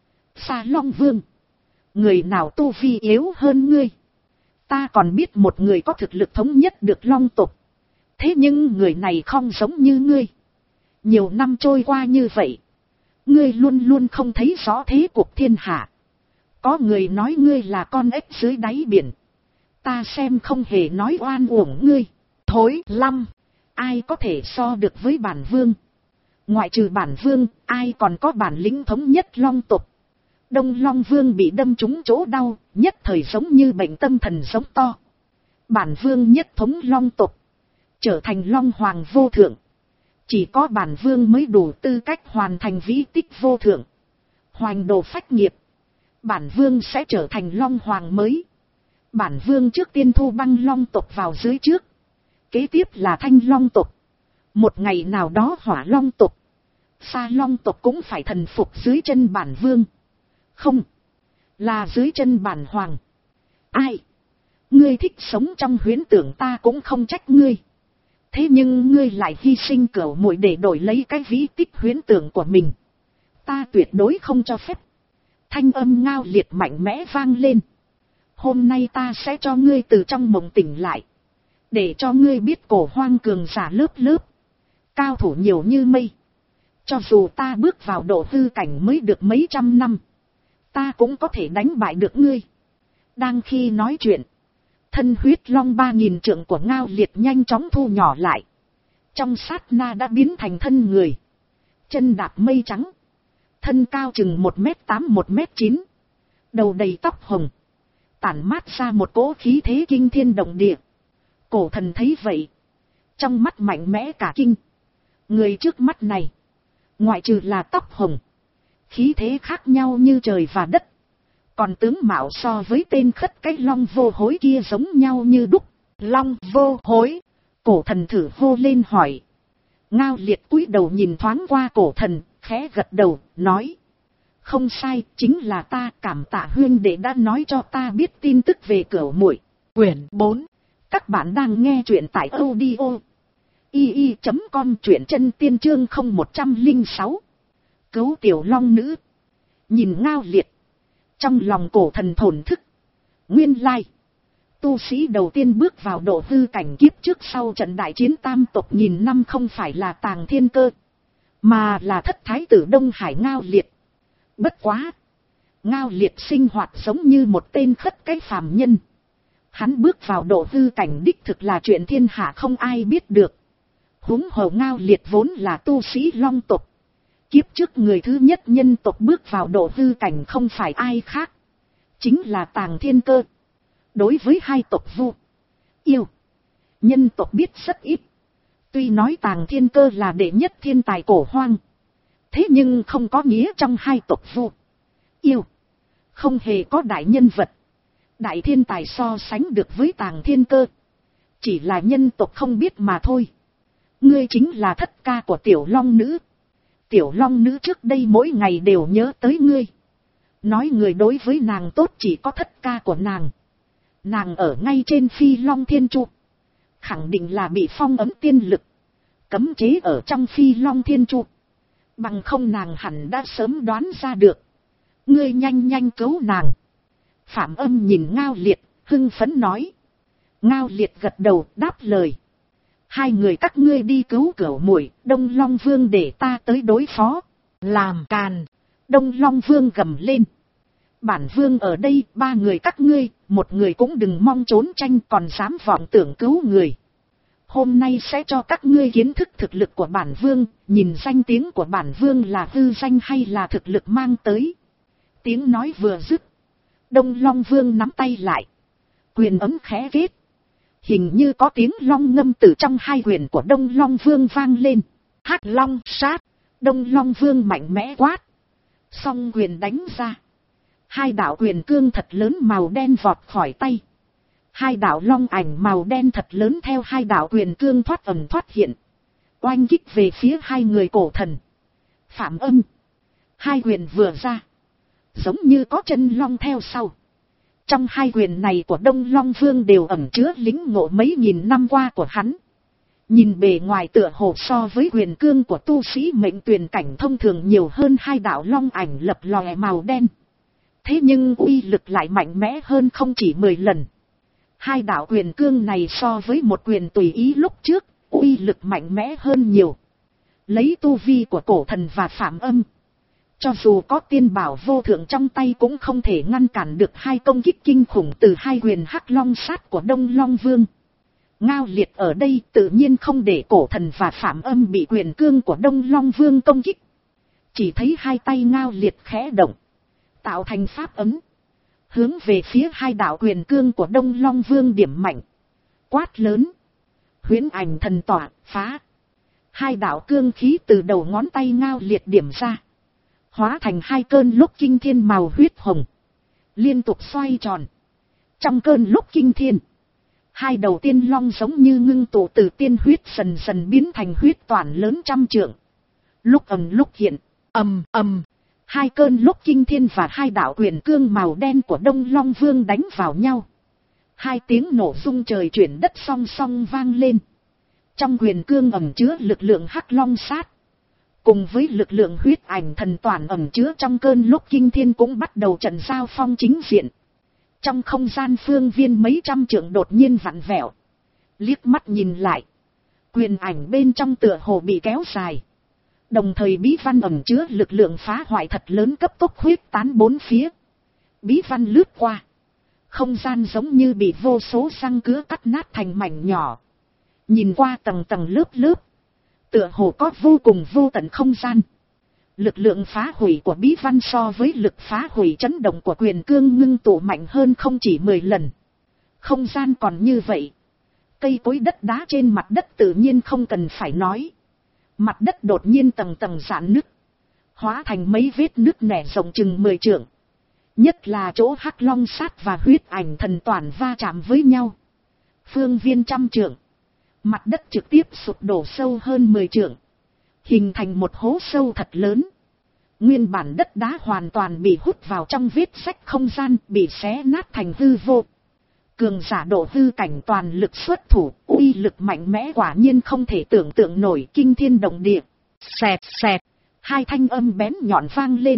Sa Long Vương, người nào tu vi yếu hơn ngươi? Ta còn biết một người có thực lực thống nhất được long tộc. Thế nhưng người này không giống như ngươi. Nhiều năm trôi qua như vậy, ngươi luôn luôn không thấy rõ thế cuộc thiên hạ. Có người nói ngươi là con ếch dưới đáy biển. Ta xem không hề nói oan uổng ngươi. Thối lăm! Ai có thể so được với bản vương? Ngoại trừ bản vương, ai còn có bản lĩnh thống nhất long tộc? Đông Long Vương bị đâm trúng chỗ đau, nhất thời giống như bệnh tâm thần giống to. Bản vương nhất thống long tộc, trở thành long hoàng vô thượng. Chỉ có bản vương mới đủ tư cách hoàn thành vĩ tích vô thượng. Hoành đồ phách nghiệp, bản vương sẽ trở thành long hoàng mới. Bản vương trước tiên thu băng long tộc vào dưới trước. Kế tiếp là Thanh Long tộc. Một ngày nào đó Hỏa Long tộc, Sa Long tộc cũng phải thần phục dưới chân bản vương. Không, là dưới chân bản hoàng. Ai? Ngươi thích sống trong huyễn tưởng ta cũng không trách ngươi. Thế nhưng ngươi lại hy sinh cửu muội để đổi lấy cái vĩ tích huyễn tưởng của mình. Ta tuyệt đối không cho phép. Thanh âm Ngao Liệt mạnh mẽ vang lên. Hôm nay ta sẽ cho ngươi từ trong mộng tỉnh lại. Để cho ngươi biết cổ hoang cường giả lớp lớp. Cao thủ nhiều như mây. Cho dù ta bước vào độ hư cảnh mới được mấy trăm năm, ta cũng có thể đánh bại được ngươi. Đang khi nói chuyện, thân huyết long ba nghìn trượng của Ngao Liệt nhanh chóng thu nhỏ lại. Trong sát na đã biến thành thân người. Chân đạp mây trắng. Thân cao chừng một mét tám một mét chín. Đầu đầy tóc hồng. Tản mát ra một cỗ khí thế kinh thiên động địa. Cổ thần thấy vậy, trong mắt mạnh mẽ cả kinh. Người trước mắt này, ngoại trừ là tóc hồng, khí thế khác nhau như trời và đất. Còn tướng mạo so với tên khất cái Long Vô Hối kia giống nhau như đúc. Long Vô Hối. Cổ thần thử hô lên hỏi. Ngao Liệt cúi đầu nhìn thoáng qua cổ thần, khẽ gật đầu, nói. Không sai, chính là ta. Cảm tạ huynh đệ đã nói cho ta biết tin tức về Cửu muội. Quyển bốn. Các bạn đang nghe truyện tại audio i i chấm com, truyện chân tiên chương không một không sáu. Cứu tiểu long nữ. Nhìn Ngao Liệt, trong lòng cổ thần thổn thức. Nguyên lai, tu sĩ đầu tiên bước vào độ hư cảnh kiếp trước sau trận đại chiến tam tộc nghìn năm không phải là Tàng Thiên Cơ, mà là thất thái tử Đông Hải Ngao Liệt. Bất quá, Ngao Liệt sinh hoạt giống như một tên khất cái phàm nhân. Hắn bước vào độ hư cảnh đích thực là chuyện thiên hạ không ai biết được. Huống hồ Ngao Liệt vốn là tu sĩ long tộc. Kiếp trước người thứ nhất nhân tộc bước vào độ hư cảnh không phải ai khác, chính là Tàng Thiên Cơ. Đối với hai tộc Vu, Yêu, nhân tộc biết rất ít. Tuy nói Tàng Thiên Cơ là đệ nhất thiên tài cổ hoang, thế nhưng không có nghĩa trong hai tộc Vu, Yêu không hề có đại nhân vật, đại thiên tài so sánh được với Tàng Thiên Cơ. Chỉ là nhân tộc không biết mà thôi. Ngươi chính là thất ca của tiểu long nữ. Tiểu long nữ trước đây mỗi ngày đều nhớ tới ngươi. Nói người đối với nàng tốt chỉ có thất ca của nàng. Nàng ở ngay trên Phi Long Thiên Trụ. Khẳng định là bị phong ấm tiên lực, cấm chế ở trong Phi Long Thiên Trụ. Bằng không nàng hẳn đã sớm đoán ra được. Ngươi nhanh nhanh cứu nàng. Phạm Âm nhìn Ngao Liệt, hưng phấn nói. Ngao Liệt gật đầu đáp lời. Hai người các ngươi đi cứu Cửu muội, Đông Long Vương để ta tới đối phó. Làm càn. Đông Long Vương gầm lên. Bản vương ở đây, ba người các ngươi, một người cũng đừng mong trốn tranh, còn dám vọng tưởng cứu người. Hôm nay sẽ cho các ngươi kiến thức thực lực của bản vương, nhìn danh tiếng của bản vương là hư danh hay là thực lực mang tới. Tiếng nói vừa dứt, Đông Long Vương nắm tay lại, quyền ấm khẽ kết. Hình như có tiếng long ngâm từ trong hai quyền của Đông Long Vương vang lên. Hắc Long sát. Đông Long Vương mạnh mẽ quát. Song quyền đánh ra. Hai đạo quyền cương thật lớn màu đen vọt khỏi tay. Hai đạo long ảnh màu đen thật lớn theo hai đạo quyền cương thoát ẩn thoát hiện. Oanh kích về phía hai người cổ thần. Phạm Âm. Hai quyền vừa ra, giống như có chân long theo sau. Trong hai quyền này của Đông Long Vương đều ẩn chứa lĩnh ngộ mấy nghìn năm qua của hắn. Nhìn bề ngoài tựa hồ so với quyền cương của tu sĩ mệnh tuyển cảnh thông thường nhiều hơn hai đạo long ảnh lập lòe màu đen. Thế nhưng uy lực lại mạnh mẽ hơn không chỉ mười lần. Hai đạo quyền cương này so với một quyền tùy ý lúc trước, uy lực mạnh mẽ hơn nhiều. Lấy tu vi của cổ thần và Phạm Âm, cho dù có tiên bảo vô thượng trong tay cũng không thể ngăn cản được hai công kích kinh khủng từ hai quyền Hắc Long sát của Đông Long Vương. Ngao Liệt ở đây tự nhiên không để cổ thần và Phạm Âm bị quyền cương của Đông Long Vương công kích. Chỉ thấy hai tay Ngao Liệt khẽ động, tạo thành pháp ấn, hướng về phía hai đạo quyền cương của Đông Long Vương điểm mạnh. Quát lớn. Huyễn ảnh thần tỏa, phá. Hai đạo cương khí từ đầu ngón tay Ngao Liệt điểm ra, hóa thành hai cơn lốc kinh thiên màu huyết hồng, liên tục xoay tròn. Trong cơn lốc kinh thiên, Hai đầu tiên long giống như ngưng tụ từ tiên huyết dần dần biến thành huyết toàn lớn trăm trượng. Lúc ầm lúc hiện, ầm ầm, hai cơn lúc kinh thiên và hai đạo quyền cương màu đen của Đông Long Vương đánh vào nhau. Hai tiếng nổ rung trời chuyển đất song song vang lên. Trong quyền cương ẩn chứa lực lượng hắc long sát, cùng với lực lượng huyết ảnh thần toàn ẩn chứa trong cơn lúc kinh thiên cũng bắt đầu trận giao phong chính diện. Trong không gian phương viên mấy trăm trượng đột nhiên vặn vẹo. Liếc mắt nhìn lại, quyền ảnh bên trong tựa hồ bị kéo dài. Đồng thời bí văn ẩn chứa lực lượng phá hoại thật lớn cấp tốc huyết tán bốn phía. Bí văn lướt qua, không gian giống như bị vô số răng cứa cắt nát thành mảnh nhỏ. Nhìn qua tầng tầng lớp lớp, tựa hồ có vô cùng vô tận không gian. Lực lượng phá hủy của bí văn so với lực phá hủy chấn động của quyền cương ngưng tụ mạnh hơn không chỉ mười lần. Không gian còn như vậy. Cây cối đất đá trên mặt đất tự nhiên không cần phải nói. Mặt đất đột nhiên tầng tầng rạn nứt, hóa thành mấy vết nứt nẻ rộng chừng mười trượng. Nhất là chỗ hắc long sát và huyết ảnh thần toàn va chạm với nhau. Phương viên trăm trượng, mặt đất trực tiếp sụp đổ sâu hơn mười trượng, hình thành một hố sâu thật lớn. Nguyên bản đất đá hoàn toàn bị hút vào trong vết rách không gian, bị xé nát thành hư vô. Cường giả độ hư cảnh toàn lực xuất thủ, uy lực mạnh mẽ quả nhiên không thể tưởng tượng nổi, kinh thiên động địa. Xẹt xẹt, hai thanh âm bén nhọn vang lên.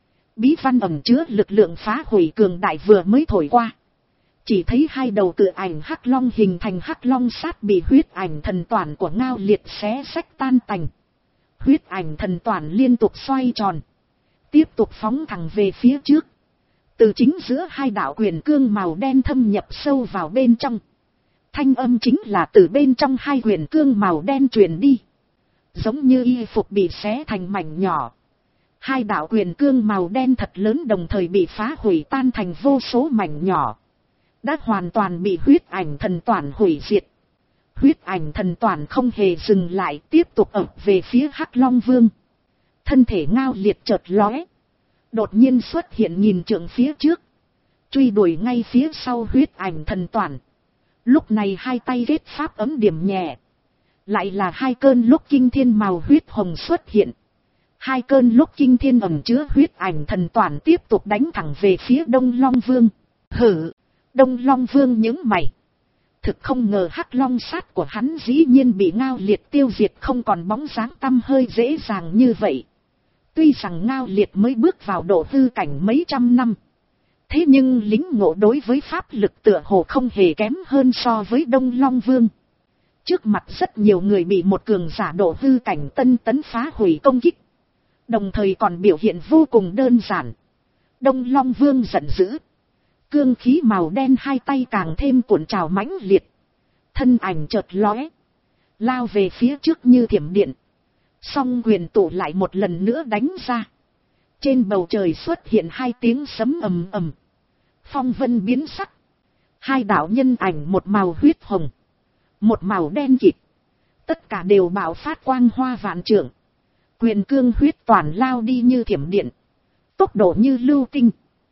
Bí văn ẩn chứa lực lượng phá hủy cường đại vừa mới thổi qua. Chỉ thấy hai đầu cự ảnh hắc long hình thành hắc long sát bị huyết ảnh thần toàn của Ngao Liệt xé rách tan tành. Huyết ảnh thần toàn liên tục xoay tròn, tiếp tục phóng thẳng về phía trước. Từ chính giữa hai đạo quyền cương màu đen thâm nhập sâu vào bên trong. Thanh âm chính là từ bên trong hai quyền cương màu đen truyền đi. Giống như y phục bị xé thành mảnh nhỏ. Hai đạo quyền cương màu đen thật lớn đồng thời bị phá hủy tan thành vô số mảnh nhỏ. Đã hoàn toàn bị huyết ảnh thần toàn hủy diệt. Huyết ảnh thần toàn không hề dừng lại, tiếp tục ập về phía Hắc Long Vương. Thân thể Ngao Liệt chợt lóe, đột nhiên xuất hiện nghìn trượng phía trước, truy đuổi ngay phía sau huyết ảnh thần toàn. Lúc này hai tay kết pháp ấm điểm nhẹ, lại là hai cơn lúc kinh thiên màu huyết hồng xuất hiện. Hai cơn lúc kinh thiên ẩn chứa huyết ảnh thần toàn tiếp tục đánh thẳng về phía Đông Long Vương. Hử! Đông Long Vương nhướng mày. Thực không ngờ hắc long sát của hắn dĩ nhiên bị Ngao Liệt tiêu diệt không còn bóng dáng tăm hơi dễ dàng như vậy. Tuy rằng Ngao Liệt mới bước vào độ hư cảnh mấy trăm năm, thế nhưng lính ngộ đối với pháp lực tựa hồ không hề kém hơn so với Đông Long Vương. Trước mặt rất nhiều người bị một cường giả độ hư cảnh tân tấn phá hủy công kích, đồng thời còn biểu hiện vô cùng đơn giản. Đông Long Vương giận dữ, cương khí màu đen hai tay càng thêm cuộn trào mãnh liệt, thân ảnh chợt lóe, lao về phía trước như thiểm điện. Song quyền tụ lại một lần nữa đánh ra. Trên bầu trời xuất hiện hai tiếng sấm ầm ầm, phong vân biến sắc. Hai đạo nhân ảnh, một màu huyết hồng, một màu đen kịt, tất cả đều bạo phát quang hoa vạn trượng. Quyền cương huyết toàn lao đi như thiểm điện, tốc độ như lưu tinh,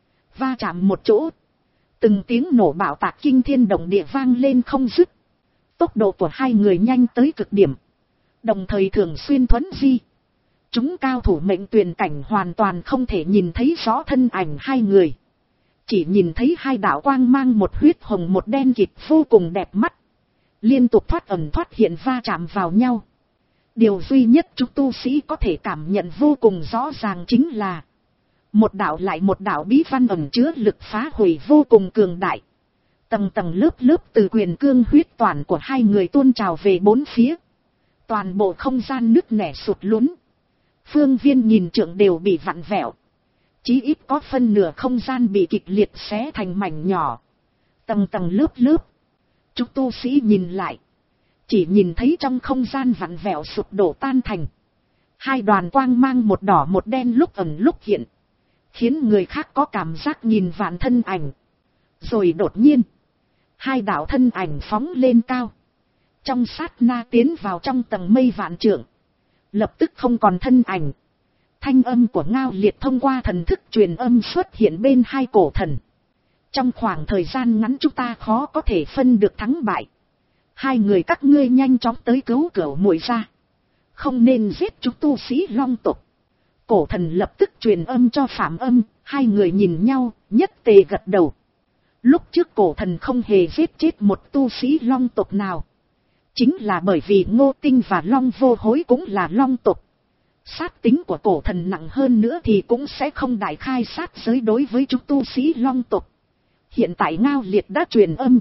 va chạm một chỗ, từng tiếng nổ bạo tạc kinh thiên động địa vang lên không dứt. Tốc độ của hai người nhanh tới cực điểm, đồng thời thường xuyên thuấn di. Chúng cao thủ mệnh tuyền cảnh hoàn toàn không thể nhìn thấy rõ thân ảnh hai người, chỉ nhìn thấy hai đạo quang mang, một huyết hồng một đen kịt vô cùng đẹp mắt, liên tục thoát ẩn thoát hiện va chạm vào nhau. Điều duy nhất chúng tu sĩ có thể cảm nhận vô cùng rõ ràng chính là một đạo lại một đạo bí văn ẩn chứa lực phá hủy vô cùng cường đại. Tầng tầng lớp lớp từ quyền cương huyết toàn của hai người tuôn trào về bốn phía. Toàn bộ không gian nứt nẻ sụt lún, phương viên nghìn trượng đều bị vặn vẹo. Chí ít có phân nửa không gian bị kịch liệt xé thành mảnh nhỏ. Tầng tầng lớp lớp, chúng tu sĩ nhìn lại, chỉ nhìn thấy trong không gian vặn vẹo sụp đổ tan thành hai đoàn quang mang, một đỏ một đen lúc ẩn lúc hiện, khiến người khác có cảm giác nhìn vạn thân ảnh. Rồi đột nhiên, hai đạo thân ảnh phóng lên cao, trong sát na tiến vào trong tầng mây vạn trượng, lập tức không còn thân ảnh. Thanh âm của Ngao Liệt thông qua thần thức truyền âm xuất hiện bên hai cổ thần. Trong khoảng thời gian ngắn chúng ta khó có thể phân được thắng bại. Hai người các ngươi nhanh chóng tới cứu cửu muội ra. Không nên giết chúng tu sĩ long tộc. Cổ thần lập tức truyền âm cho Phạm Âm, hai người nhìn nhau, nhất tề gật đầu. Lúc trước cổ thần không hề giết chết một tu sĩ long tộc nào. Chính là bởi vì Ngô Tinh và Long Vô Hối cũng là long tộc. Sát tính của cổ thần nặng hơn nữa thì cũng sẽ không đại khai sát giới đối với chúng tu sĩ long tộc. Hiện tại Ngao Liệt đã truyền âm.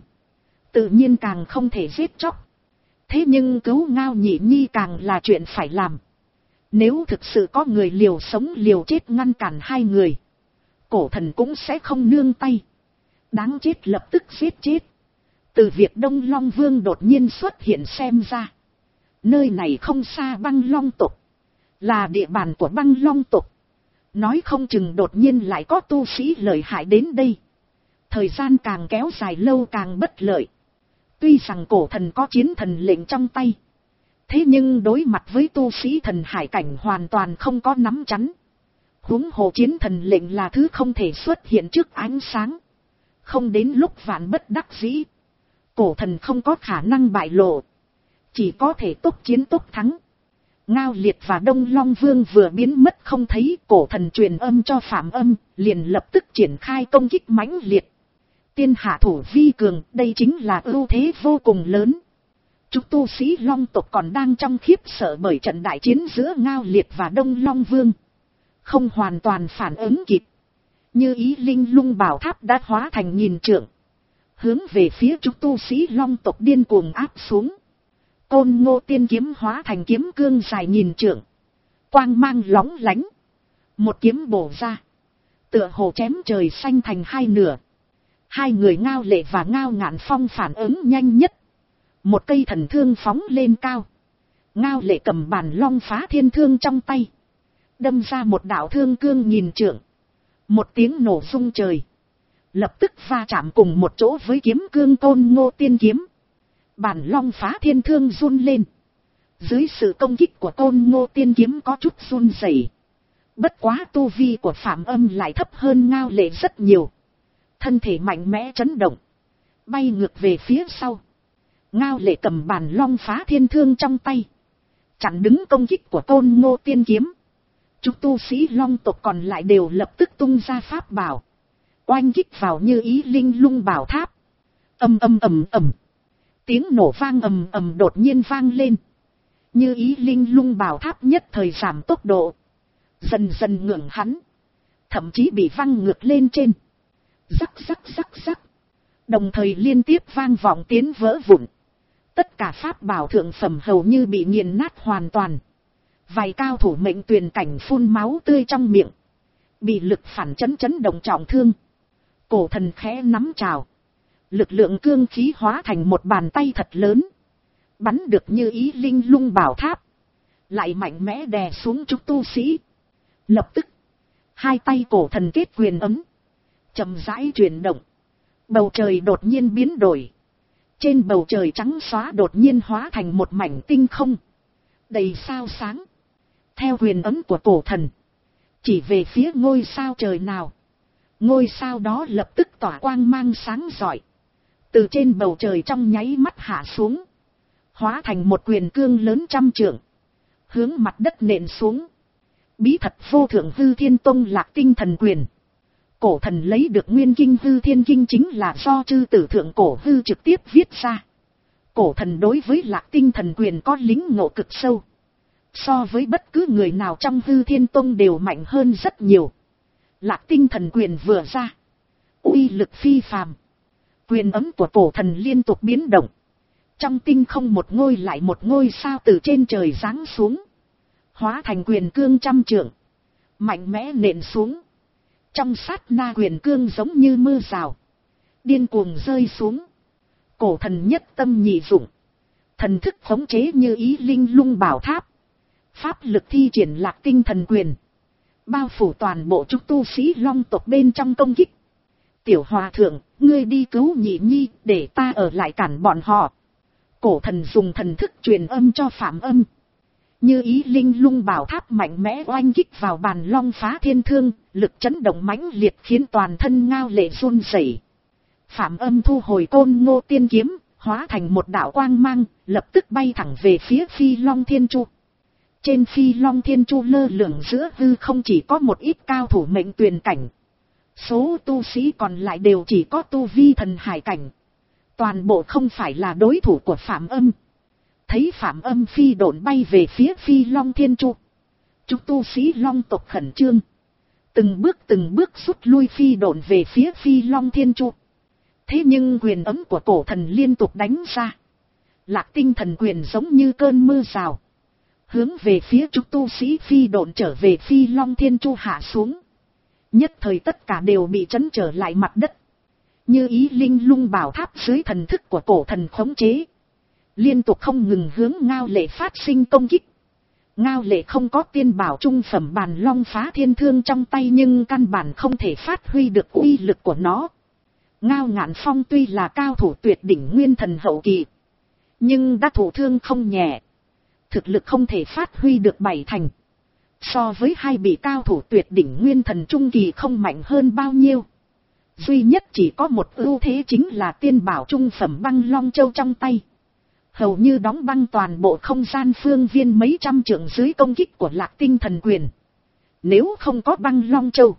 Tự nhiên càng không thể giết chóc. Thế nhưng cứu Ngao Nhị Nhi càng là chuyện phải làm. Nếu thực sự có người liều sống liều chết ngăn cản hai người, cổ thần cũng sẽ không nương tay. Đáng chết lập tức giết chết. Từ việc Đông Long Vương đột nhiên xuất hiện xem ra, nơi này không xa Băng Long tộc, là địa bàn của Băng Long tộc. Nói không chừng đột nhiên lại có tu sĩ lợi hại đến đây. Thời gian càng kéo dài lâu càng bất lợi. Tuy rằng cổ thần có chiến thần lệnh trong tay, thế nhưng đối mặt với tu sĩ thần hải cảnh hoàn toàn không có nắm chắn. Huống hồ chiến thần lệnh là thứ không thể xuất hiện trước ánh sáng. Không đến lúc vạn bất đắc dĩ, cổ thần không có khả năng bại lộ. Chỉ có thể tốc chiến tốc thắng. Ngao Liệt và Đông Long Vương vừa biến mất không thấy, cổ thần truyền âm cho Phạm Âm, liền lập tức triển khai công kích mãnh liệt. Tiên hạ thủ vi cường, đây chính là ưu thế vô cùng lớn. Chúng tu sĩ long tộc còn đang trong khiếp sợ bởi trận đại chiến giữa Ngao Liệt và Đông Long Vương. Không hoàn toàn phản ứng kịp. Như ý linh lung bảo tháp đã hóa thành nghìn trượng. Hướng về phía chúng tu sĩ long tộc điên cuồng áp xuống. Côn Ngô tiên kiếm hóa thành kiếm cương dài nghìn trượng. Quang mang lóng lánh. Một kiếm bổ ra. Tựa hồ chém trời xanh thành hai nửa. Hai người Ngao Lệ và Ngao Ngạn Phong phản ứng nhanh nhất. Một cây thần thương phóng lên cao. Ngao Lệ cầm bản long phá thiên thương trong tay. Đâm ra một đạo thương cương nghìn trượng. Một tiếng nổ rung trời. Lập tức va chạm cùng một chỗ với kiếm cương Côn Ngô tiên kiếm. Bản long phá thiên thương run lên. Dưới sự công kích của Côn Ngô tiên kiếm có chút run rẩy. Bất quá tu vi của Phạm Âm lại thấp hơn Ngao Lệ rất nhiều. Thân thể mạnh mẽ chấn động. Bay ngược về phía sau. Ngao Lệ cầm bản long phá thiên thương trong tay. Chặn đứng công kích của Côn Ngô tiên kiếm. Chúng tu sĩ long tộc còn lại đều lập tức tung ra pháp bảo. Oanh kích vào Như ý linh lung bảo tháp. Ầm ầm ầm ầm. Tiếng nổ vang ầm ầm đột nhiên vang lên. Như ý linh lung bảo tháp nhất thời giảm tốc độ. Dần dần ngưỡng hắn. Thậm chí bị văng ngược lên trên. Rắc rắc rắc rắc. Đồng thời liên tiếp vang vọng tiếng vỡ vụn. Tất cả pháp bảo thượng phẩm hầu như bị nghiền nát hoàn toàn. Vài cao thủ mệnh tuyền cảnh phun máu tươi trong miệng. Bị lực phản chấn chấn động trọng thương. Cổ thần khẽ nắm trào. Lực lượng cương khí hóa thành một bàn tay thật lớn. Bắn được Như ý linh lung bảo tháp. Lại mạnh mẽ đè xuống chúng tu sĩ. Lập tức. Hai tay cổ thần kết quyền ấm. Chậm rãi chuyển động. Bầu trời đột nhiên biến đổi. Trên bầu trời trắng xóa đột nhiên hóa thành một mảnh tinh không. Đầy sao sáng. Theo quyền ấm của cổ thần. Chỉ về phía ngôi sao trời nào. Ngôi sao đó lập tức tỏa quang mang sáng rọi. Từ trên bầu trời trong nháy mắt hạ xuống. Hóa thành một quyền cương lớn trăm trượng. Hướng mặt đất nện xuống. Bí thật vô thượng hư thiên tông lạc tinh thần quyền. Cổ thần lấy được nguyên kinh hư thiên kinh chính là do chư tử thượng cổ hư trực tiếp viết ra. Cổ thần đối với lạc tinh thần quyền có lính ngộ cực sâu. So với bất cứ người nào trong hư thiên tông đều mạnh hơn rất nhiều. Lạc tinh thần quyền vừa ra. Uy lực phi phàm. Quyền ấm của cổ thần liên tục biến động. Trong tinh không một ngôi lại một ngôi sao từ trên trời giáng xuống. Hóa thành quyền cương trăm trượng. Mạnh mẽ nện xuống. Trong sát na quyền cương giống như mưa rào. Điên cuồng rơi xuống. Cổ thần nhất tâm nhị dụng. Thần thức khống chế Như ý linh lung bảo tháp. Pháp lực thi triển lạc tinh thần quyền. Bao phủ toàn bộ chúng tu sĩ long tộc bên trong công kích. Tiểu hòa thượng, ngươi đi cứu Nhị Nhi để ta ở lại cản bọn họ. Cổ thần dùng thần thức truyền âm cho Phạm Âm. Như ý linh lung bảo tháp mạnh mẽ oanh kích vào bàn long phá thiên thương, lực chấn động mãnh liệt khiến toàn thân Ngao Lệ run rẩy. Phạm Âm thu hồi Côn Ngô Tiên kiếm, hóa thành một đạo quang mang, lập tức bay thẳng về phía Phi Long Thiên Chu. Trên Phi Long Thiên Chu lơ lửng giữa hư không chỉ có một ít cao thủ mệnh tuyền cảnh. Số tu sĩ còn lại đều chỉ có tu vi thần hải cảnh. Toàn bộ không phải là đối thủ của Phạm Âm. Thấy Phạm Âm phi độn bay về phía Phi Long Thiên Chu. Chúng tu sĩ Long tộc khẩn trương. Từng bước từng bước rút lui phi độn về phía Phi Long Thiên Chu. Thế nhưng quyền ấm của cổ thần liên tục đánh ra. Lạc tinh thần quyền giống như cơn mưa rào. Hướng về phía chúng tu sĩ phi độn trở về Phi Long Thiên Chu hạ xuống. Nhất thời tất cả đều bị chấn trở lại mặt đất. Như ý linh lung bảo tháp dưới thần thức của cổ thần khống chế. Liên tục không ngừng hướng Ngao Lệ phát sinh công kích. Ngao Lệ không có tiên bảo trung phẩm bàn long phá thiên thương trong tay nhưng căn bản không thể phát huy được uy lực của nó. Ngao Ngạn Phong tuy là cao thủ tuyệt đỉnh nguyên thần hậu kỳ. Nhưng đã thụ thương không nhẹ. Thực lực không thể phát huy được bảy thành. So với hai vị cao thủ tuyệt đỉnh nguyên thần trung kỳ không mạnh hơn bao nhiêu. Duy nhất chỉ có một ưu thế chính là tiên bảo trung phẩm băng long châu trong tay. Hầu như đóng băng toàn bộ không gian phương viên mấy trăm trượng dưới công kích của Lạc tinh thần quyền. Nếu không có băng long châu,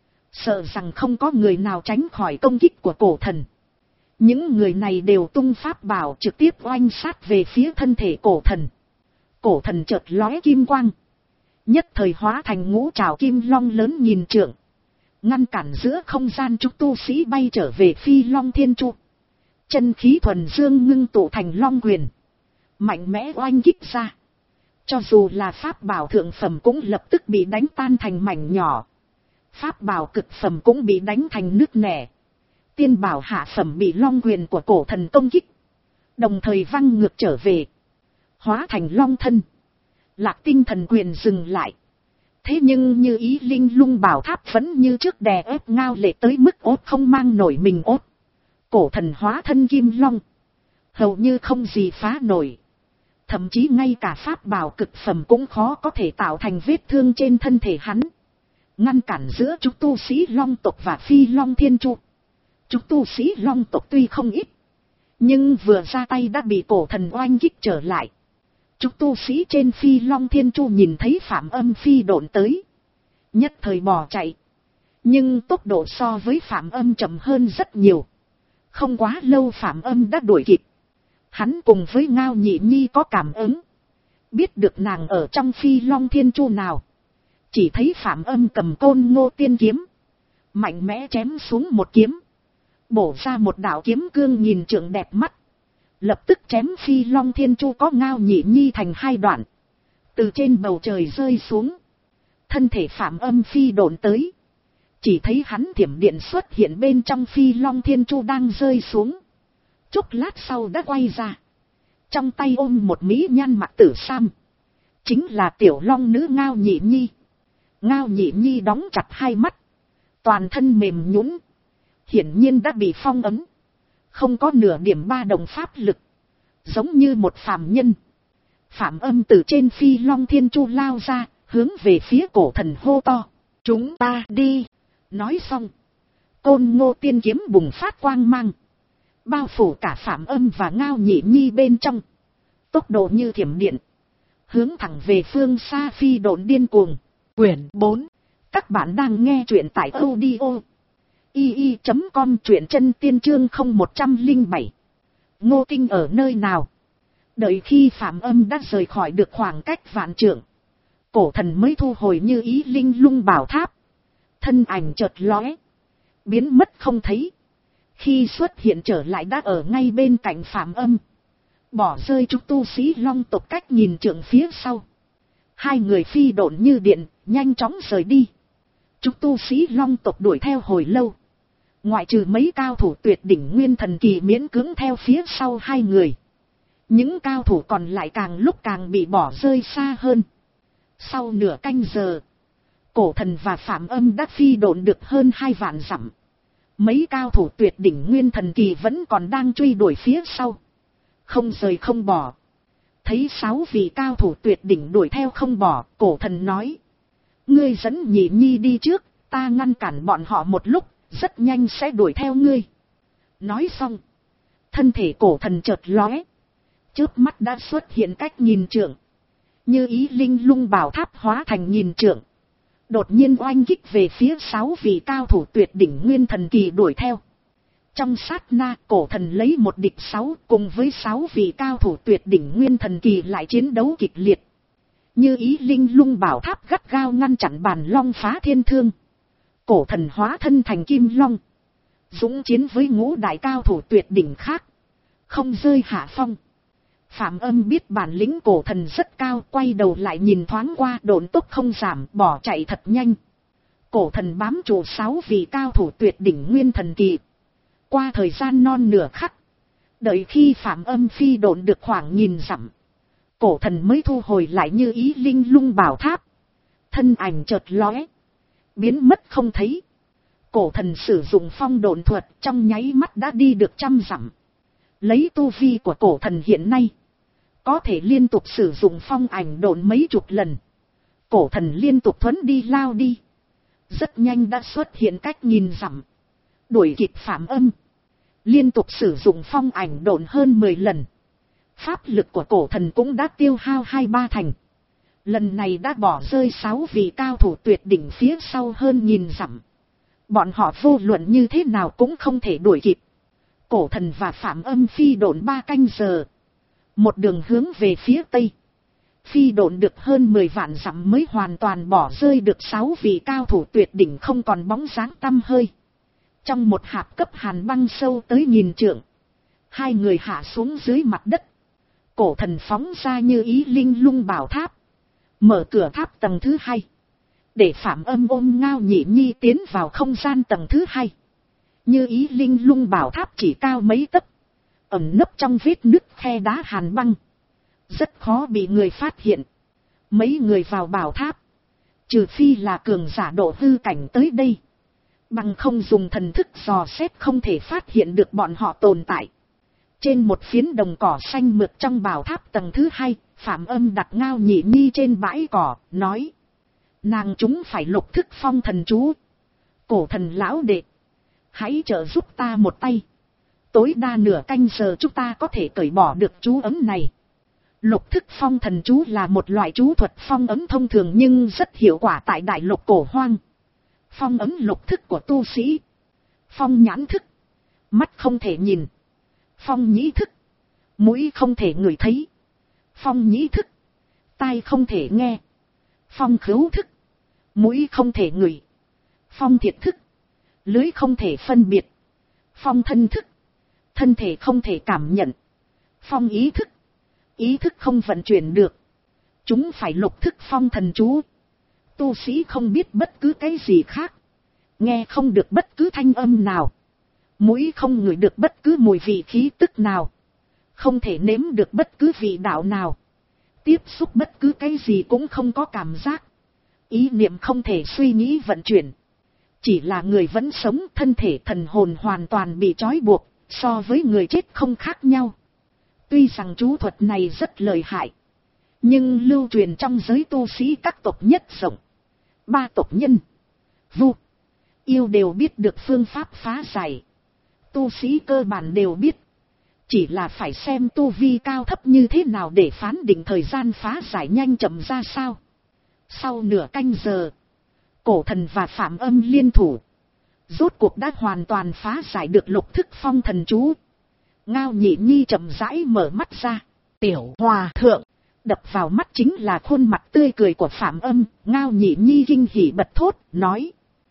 sợ rằng không có người nào tránh khỏi công kích của cổ thần. Những người này đều tung pháp bảo trực tiếp oanh sát về phía thân thể cổ thần. Cổ thần chợt lóe kim quang. Nhất thời hóa thành ngũ trảo kim long lớn nghìn trượng. Ngăn cản giữa không gian chúng tu sĩ bay trở về Phi Long Thiên Chu. Chân khí thuần dương ngưng tụ thành long quyền. Mạnh mẽ oanh kích ra. Cho dù là pháp bảo thượng phẩm cũng lập tức bị đánh tan thành mảnh nhỏ. Pháp bảo cực phẩm cũng bị đánh thành nứt nẻ. Tiên bảo hạ phẩm bị long quyền của cổ thần công kích. Đồng thời văng ngược trở về. Hóa thành long thân. Lạc tinh thần quyền dừng lại. Thế nhưng như ý linh lung bảo tháp vẫn như trước đè ép Ngao Lệ tới mức ốt không mang nổi mình ốt. Cổ thần hóa thân kim long. Hầu như không gì phá nổi. Thậm chí ngay cả pháp bảo cực phẩm cũng khó có thể tạo thành vết thương trên thân thể hắn. Ngăn cản giữa chúng tu sĩ long tộc và Phi Long Thiên Chu. Chúng tu sĩ long tộc tuy không ít. Nhưng vừa ra tay đã bị cổ thần oanh kích trở lại. Chúng tu sĩ trên Phi Long Thiên Chu nhìn thấy Phạm Âm phi độn tới. Nhất thời bỏ chạy. Nhưng tốc độ so với Phạm Âm chậm hơn rất nhiều. Không quá lâu Phạm Âm đã đuổi kịp. Hắn cùng với Ngao Nhị Nhi có cảm ứng. Biết được nàng ở trong Phi Long Thiên Chu nào. Chỉ thấy Phạm Âm cầm Côn Ngô Tiên kiếm. Mạnh mẽ chém xuống một kiếm. Bổ ra một đạo kiếm cương nghìn trượng đẹp mắt. Lập tức chém Phi Long Thiên Chu có Ngao Nhị Nhi thành hai đoạn. Từ trên bầu trời rơi xuống. Thân thể Phạm Âm phi độn tới. Chỉ thấy hắn thiểm điện xuất hiện bên trong Phi Long Thiên Chu đang rơi xuống. Chốc lát sau đã quay ra. Trong tay ôm một mỹ nhan mặc tử sam. Chính là tiểu long nữ Ngao Nhị Nhi. Ngao Nhị Nhi đóng chặt hai mắt. Toàn thân mềm nhũn. Hiển nhiên đã bị phong ấn. Không có nửa điểm ba đồng pháp lực. Giống như một phàm nhân. Phạm Âm từ trên Phi Long Thiên Chu lao ra. Hướng về phía cổ thần hô to. Chúng ta đi. Nói xong. Côn Ngô Tiên kiếm bùng phát quang mang. Bao phủ cả Phạm Âm và Ngao Nhị Nhi bên trong. Tốc độ như thiểm điện. Hướng thẳng về phương xa phi độn điên cuồng. Quyển bốn. Các bạn đang nghe truyện tại audio i i chấm com truyện chân tiên chương không một không bảy. Ngô Kinh ở nơi nào? Đợi khi Phạm Âm đã rời khỏi được khoảng cách vạn trượng. Cổ thần mới thu hồi như ý linh lung bảo tháp. Thân ảnh chợt lóe. Biến mất không thấy. Khi xuất hiện trở lại đã ở ngay bên cạnh Phạm Âm. Bỏ rơi chúng tu sĩ long tộc cách nhìn trượng phía sau. Hai người phi độn như điện, nhanh chóng rời đi. Chúng tu sĩ long tộc đuổi theo hồi lâu. Ngoại trừ mấy cao thủ tuyệt đỉnh nguyên thần kỳ miễn cưỡng theo phía sau hai người. Những cao thủ còn lại càng lúc càng bị bỏ rơi xa hơn. Sau nửa canh giờ, cổ thần và Phạm Âm đã phi độn được hơn hai vạn dặm. Mấy cao thủ tuyệt đỉnh nguyên thần kỳ vẫn còn đang truy đuổi phía sau. Không rời không bỏ. Thấy sáu vị cao thủ tuyệt đỉnh đuổi theo không bỏ, cổ thần nói. Ngươi dẫn Nhị Nhi đi trước, ta ngăn cản bọn họ một lúc, rất nhanh sẽ đuổi theo ngươi. Nói xong, thân thể cổ thần chợt lóe, chớp mắt đã xuất hiện cách nghìn trượng, như ý linh lung bảo tháp hóa thành nghìn trượng, đột nhiên oanh kích về phía sáu vị cao thủ tuyệt đỉnh nguyên thần kỳ đuổi theo. Trong sát na, cổ thần lấy một địch sáu, cùng với sáu vị cao thủ tuyệt đỉnh nguyên thần kỳ lại chiến đấu kịch liệt. Như ý linh lung bảo tháp gắt gao ngăn chặn bàn long phá thiên thương. Cổ thần hóa thân thành kim long, dũng chiến với ngũ đại cao thủ tuyệt đỉnh khác, không rơi hạ phong. Phạm Âm biết bản lĩnh cổ thần rất cao, quay đầu lại nhìn thoáng qua, độn tốc không giảm, bỏ chạy thật nhanh. Cổ thần bám trụ sáu vị cao thủ tuyệt đỉnh nguyên thần kỳ. Qua thời gian non nửa khắc, đợi khi Phạm Âm phi độn được khoảng nghìn dặm, cổ thần mới thu hồi lại như ý linh lung bảo tháp. Thân ảnh chợt lóe, biến mất không thấy. Cổ thần sử dụng phong độn thuật, trong nháy mắt đã đi được trăm dặm. Lấy tu vi của cổ thần hiện nay, có thể liên tục sử dụng phong ảnh độn mấy chục lần. Cổ thần liên tục thuấn đi lao đi, rất nhanh đã xuất hiện cách nghìn dặm, đuổi kịp Phạm Âm. Liên tục sử dụng phong ảnh độn hơn mười lần, pháp lực của cổ thần cũng đã tiêu hao hai ba thành. Lần này đã bỏ rơi sáu vị cao thủ tuyệt đỉnh phía sau hơn nghìn dặm. Bọn họ vô luận như thế nào cũng không thể đuổi kịp. Cổ thần và Phạm Âm phi độn ba canh giờ, một đường hướng về phía tây. Phi độn được hơn mười vạn dặm mới hoàn toàn bỏ rơi được sáu vị cao thủ tuyệt đỉnh không còn bóng dáng tăm hơi. Trong một hạp cấp hàn băng sâu tới nghìn trượng, hai người hạ xuống dưới mặt đất. Cổ thần phóng ra như ý linh lung bảo tháp, mở cửa tháp tầng thứ hai, để Phạm Âm ôm Ngao Nhị Nhi tiến vào không gian tầng thứ hai. Như ý linh lung bảo tháp chỉ cao mấy tấc, ẩn nấp trong vết nứt khe đá hàn băng, rất khó bị người phát hiện. Mấy người vào bảo tháp, trừ phi là cường giả độ hư cảnh tới đây, bằng không dùng thần thức dò xét không thể phát hiện được bọn họ tồn tại. Trên một phiến đồng cỏ xanh mượt trong bảo tháp tầng thứ hai, Phạm Âm đặt Ngao Nhị Nhi trên bãi cỏ, nói: nàng chúng phải lục thức phong thần chú. Cổ thần lão đệ, hãy trợ giúp ta một tay. Tối đa nửa canh giờ chúng ta có thể cởi bỏ được chú ấm này. Lục thức phong thần chú là một loại chú thuật phong ấm thông thường nhưng rất hiệu quả tại đại lục cổ hoang. Phong ấm lục thức của tu sĩ: phong nhãn thức, mắt không thể nhìn; phong nhĩ thức, mũi không thể ngửi thấy; phong nhĩ thức, tai không thể nghe; phong khứu thức, mũi không thể ngửi; phong thiệt thức, lưỡi không thể phân biệt; phong thân thức, thân thể không thể cảm nhận; phong ý thức, ý thức không vận chuyển được. Chúng phải lục thức phong thần chú. Tu sĩ không biết bất cứ cái gì khác, nghe không được bất cứ thanh âm nào, mũi không ngửi được bất cứ mùi vị khí tức nào, không thể nếm được bất cứ vị đạo nào, tiếp xúc bất cứ cái gì cũng không có cảm giác, ý niệm không thể suy nghĩ vận chuyển. Chỉ là người vẫn sống, thân thể thần hồn hoàn toàn bị trói buộc, so với người chết không khác nhau. Tuy rằng chú thuật này rất lợi hại, nhưng lưu truyền trong giới tu sĩ các tộc nhất rộng. Ba tộc nhân, vu, yêu đều biết được phương pháp phá giải. Tu sĩ cơ bản đều biết, chỉ là phải xem tu vi cao thấp như thế nào để phán định thời gian phá giải nhanh chậm ra sao. Sau nửa canh giờ, cổ thần và Phạm Âm liên thủ, rốt cuộc đã hoàn toàn phá giải được lục thức phong thần chú. Ngao Nhị Nhi chậm rãi mở mắt ra. Tiểu hòa thượng, đập vào mắt chính là khuôn mặt tươi cười của Phạm Âm. Ngao Nhị Nhi kinh hỉ bật thốt, nói: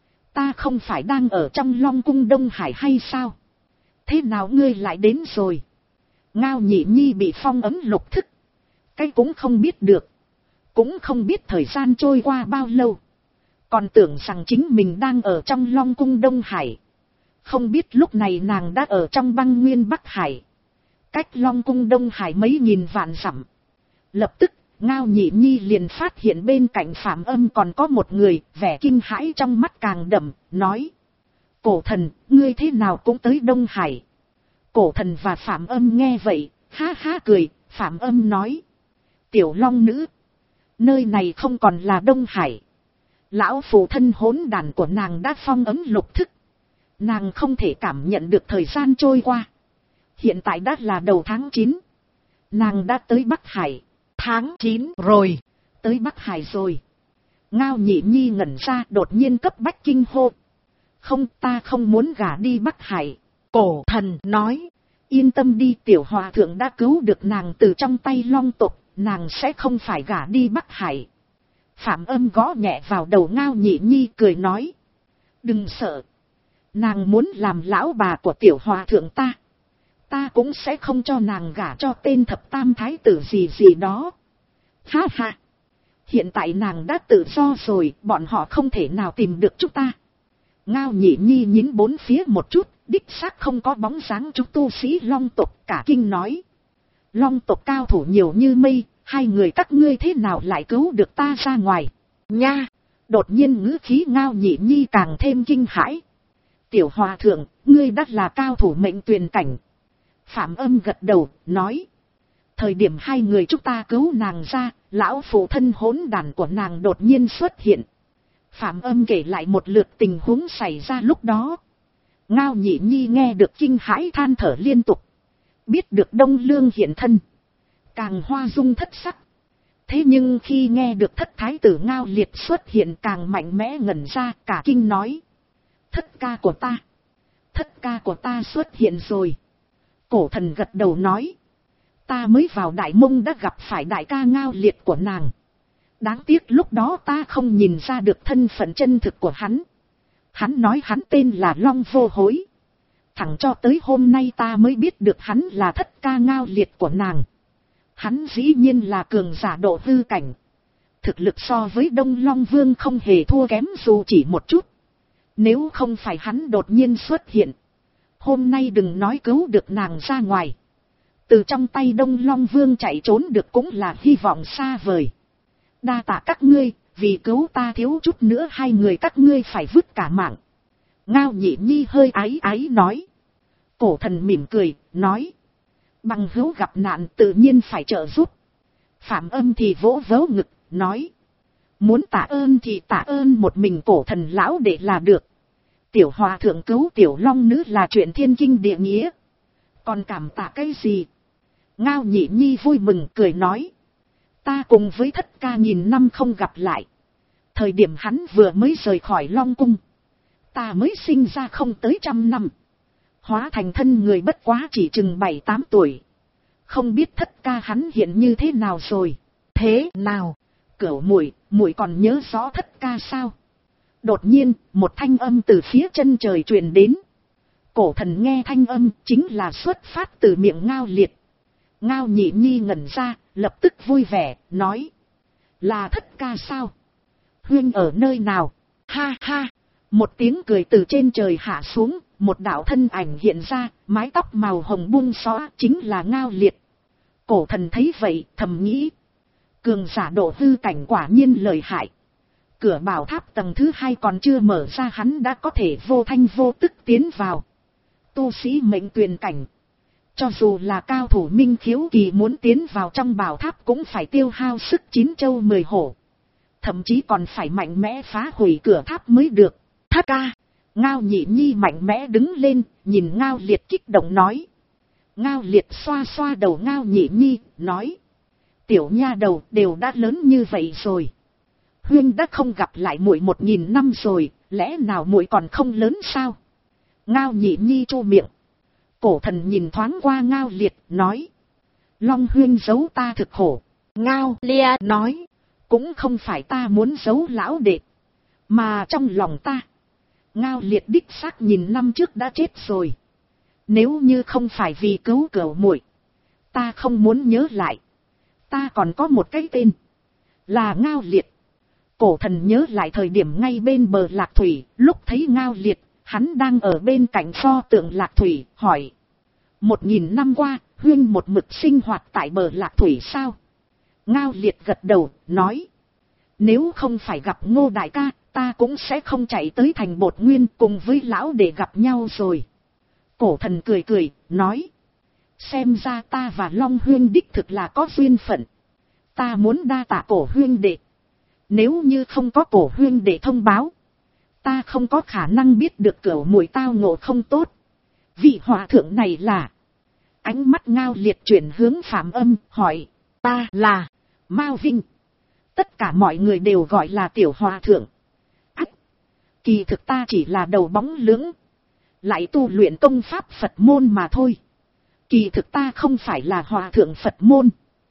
ta không phải đang ở trong Long cung Đông Hải hay sao? Thế nào ngươi lại đến rồi? Ngao Nhị Nhi bị phong ấm lục thức, cái cũng không biết được, cũng không biết thời gian trôi qua bao lâu, còn tưởng rằng chính mình đang ở trong Long cung Đông Hải. Không biết lúc này nàng đã ở trong băng nguyên Bắc Hải, cách Long cung Đông Hải mấy nghìn vạn dặm. Lập tức, Ngao Nhị Nhi liền phát hiện bên cạnh Phạm Âm còn có một người, vẻ kinh hãi trong mắt càng đậm, nói: cổ thần, ngươi thế nào cũng tới Đông Hải? Cổ thần và Phạm Âm nghe vậy, ha ha cười. Phạm Âm nói: tiểu long nữ, nơi này không còn là Đông Hải. Lão phụ thân hỗn đàn của nàng đã phong ấm lục thức, Nàng không thể cảm nhận được thời gian trôi qua. Hiện tại đã là đầu tháng chín. Nàng đã tới Bắc Hải. Tháng chín rồi. Tới Bắc Hải rồi. Ngao Nhị Nhi ngẩn ra, đột nhiên cấp bách kinh hô. Không, ta không muốn gả đi Bắc Hải. Cổ thần nói. Yên tâm đi, tiểu hòa thượng đã cứu được nàng từ trong tay Long tộc. Nàng sẽ không phải gả đi Bắc Hải. Phạm Âm gõ nhẹ vào đầu Ngao Nhị Nhi cười nói. Đừng sợ. Nàng muốn làm lão bà của tiểu hòa thượng ta. Ta cũng sẽ không cho nàng gả cho tên thập tam thái tử gì gì đó. Ha ha. Hiện tại nàng đã tự do rồi, bọn họ không thể nào tìm được chúng ta. Ngao Nhị Nhi nhín bốn phía một chút, đích xác không có bóng dáng chúng tu sĩ Long tộc, cả kinh nói. Long tộc cao thủ nhiều như mây, hai người các ngươi thế nào lại cứu được ta ra ngoài? Nha! Đột nhiên ngữ khí Ngao Nhị Nhi càng thêm kinh hãi. Tiểu hòa thượng, ngươi đã là cao thủ mệnh tuyền cảnh. Phạm Âm gật đầu, nói. Thời điểm hai người chúng ta cứu nàng ra, lão phụ thân hỗn đàn của nàng đột nhiên xuất hiện. Phạm Âm kể lại một lượt tình huống xảy ra lúc đó. Ngao Nhị Nhi nghe được kinh hãi than thở liên tục. Biết được Đông Lương hiện thân. Càng hoa dung thất sắc. Thế nhưng khi nghe được thất thái tử Ngao Liệt xuất hiện càng mạnh mẽ ngẩn ra, cả kinh nói. Thất ca của ta. Thất ca của ta xuất hiện rồi. Cổ thần gật đầu nói. Ta mới vào Đại Mông đã gặp phải đại ca Ngao Liệt của nàng. Đáng tiếc lúc đó ta không nhìn ra được thân phận chân thực của hắn. Hắn nói hắn tên là Long Vô Hối. Thẳng cho tới hôm nay ta mới biết được hắn là thất ca Ngao Liệt của nàng. Hắn dĩ nhiên là cường giả độ hư cảnh. Thực lực so với Đông Long Vương không hề thua kém dù chỉ một chút. Nếu không phải hắn đột nhiên xuất hiện. Hôm nay đừng nói cứu được nàng ra ngoài. Từ trong tay Đông Long Vương chạy trốn được cũng là hy vọng xa vời. Đa tạ các ngươi, vì cứu ta thiếu chút nữa hai người các ngươi phải vứt cả mạng. Ngao Nhị Nhi hơi áy áy nói. Cổ thần mỉm cười, nói. Bằng hữu gặp nạn tự nhiên phải trợ giúp. Phạm Âm thì vỗ vớ ngực, nói. Muốn tạ ơn thì tạ ơn một mình cổ thần lão để là được. Tiểu hòa thượng cứu tiểu long nữ là chuyện thiên kinh địa nghĩa. Còn cảm tạ cái gì? Ngao Nhị Nhi vui mừng cười nói. Ta cùng với thất ca nghìn năm không gặp lại. Thời điểm hắn vừa mới rời khỏi Long Cung. Ta mới sinh ra không tới trăm năm. Hóa thành thân người bất quá chỉ chừng bảy tám tuổi. Không biết thất ca hắn hiện như thế nào rồi. Thế nào? Cửu muội, muội còn nhớ rõ thất ca sao? Đột nhiên, một thanh âm từ phía chân trời truyền đến. Cổ thần nghe thanh âm chính là xuất phát từ miệng Ngao Liệt. Ngao Nhị Nhi ngẩn ra, lập tức vui vẻ, nói. Là thất ca sao? Huynh ở nơi nào? Ha ha! Một tiếng cười từ trên trời hạ xuống, một đạo thân ảnh hiện ra, mái tóc màu hồng buông xõa, chính là Ngao Liệt. Cổ thần thấy vậy, thầm nghĩ. Cường giả độ hư cảnh quả nhiên lợi hại. Cửa bảo tháp tầng thứ hai còn chưa mở ra hắn đã có thể vô thanh vô tức tiến vào. Tu sĩ mệnh tuyền cảnh. Cho dù là cao thủ minh khiếu kỳ muốn tiến vào trong bảo tháp cũng phải tiêu hao sức chín châu mười hổ. Thậm chí còn phải mạnh mẽ phá hủy cửa tháp mới được. Thất ca! Ngao Nhị Nhi mạnh mẽ đứng lên, nhìn Ngao Liệt kích động nói. Ngao Liệt xoa xoa đầu Ngao Nhị Nhi, nói. Tiểu nha đầu đều đã lớn như vậy rồi. Huynh đã không gặp lại muội một nghìn năm rồi, lẽ nào muội còn không lớn sao? Ngao Nhị Nhi chu miệng. Cổ thần nhìn thoáng qua Ngao Liệt, nói. Long huynh giấu ta thực khổ. Ngao Lia nói. Cũng không phải ta muốn giấu lão đệ. Mà trong lòng ta. Ngao Liệt đích xác nhìn năm trước đã chết rồi. Nếu như không phải vì cứu cửu muội, ta không muốn nhớ lại. Ta còn có một cái tên. Là Ngao Liệt. Cổ thần nhớ lại thời điểm ngay bên bờ Lạc Thủy, lúc thấy Ngao Liệt, hắn đang ở bên cạnh pho tượng Lạc Thủy, hỏi. Một nghìn năm qua, huyên một mực sinh hoạt tại bờ Lạc Thủy sao? Ngao Liệt gật đầu, nói. Nếu không phải gặp Ngô đại ca, ta cũng sẽ không chạy tới thành Bột Nguyên cùng với lão để gặp nhau rồi. Cổ thần cười cười, nói. Xem ra ta và Long huyên đích thực là có duyên phận. Ta muốn đa tạ cổ huyên đệ. Nếu như không có cổ huyên đệ thông báo, Ta không có khả năng biết được cửu muội tao ngộ không tốt. Vị hòa thượng này là. Ánh mắt Ngao Liệt chuyển hướng Phạm Âm, hỏi. Ta là Mao Vinh. Tất cả mọi người đều gọi là tiểu hòa thượng. Ách! Kỳ thực ta chỉ là đầu bóng lưỡng. Lại tu luyện công pháp Phật môn mà thôi. Kỳ thực ta không phải là hòa thượng Phật môn.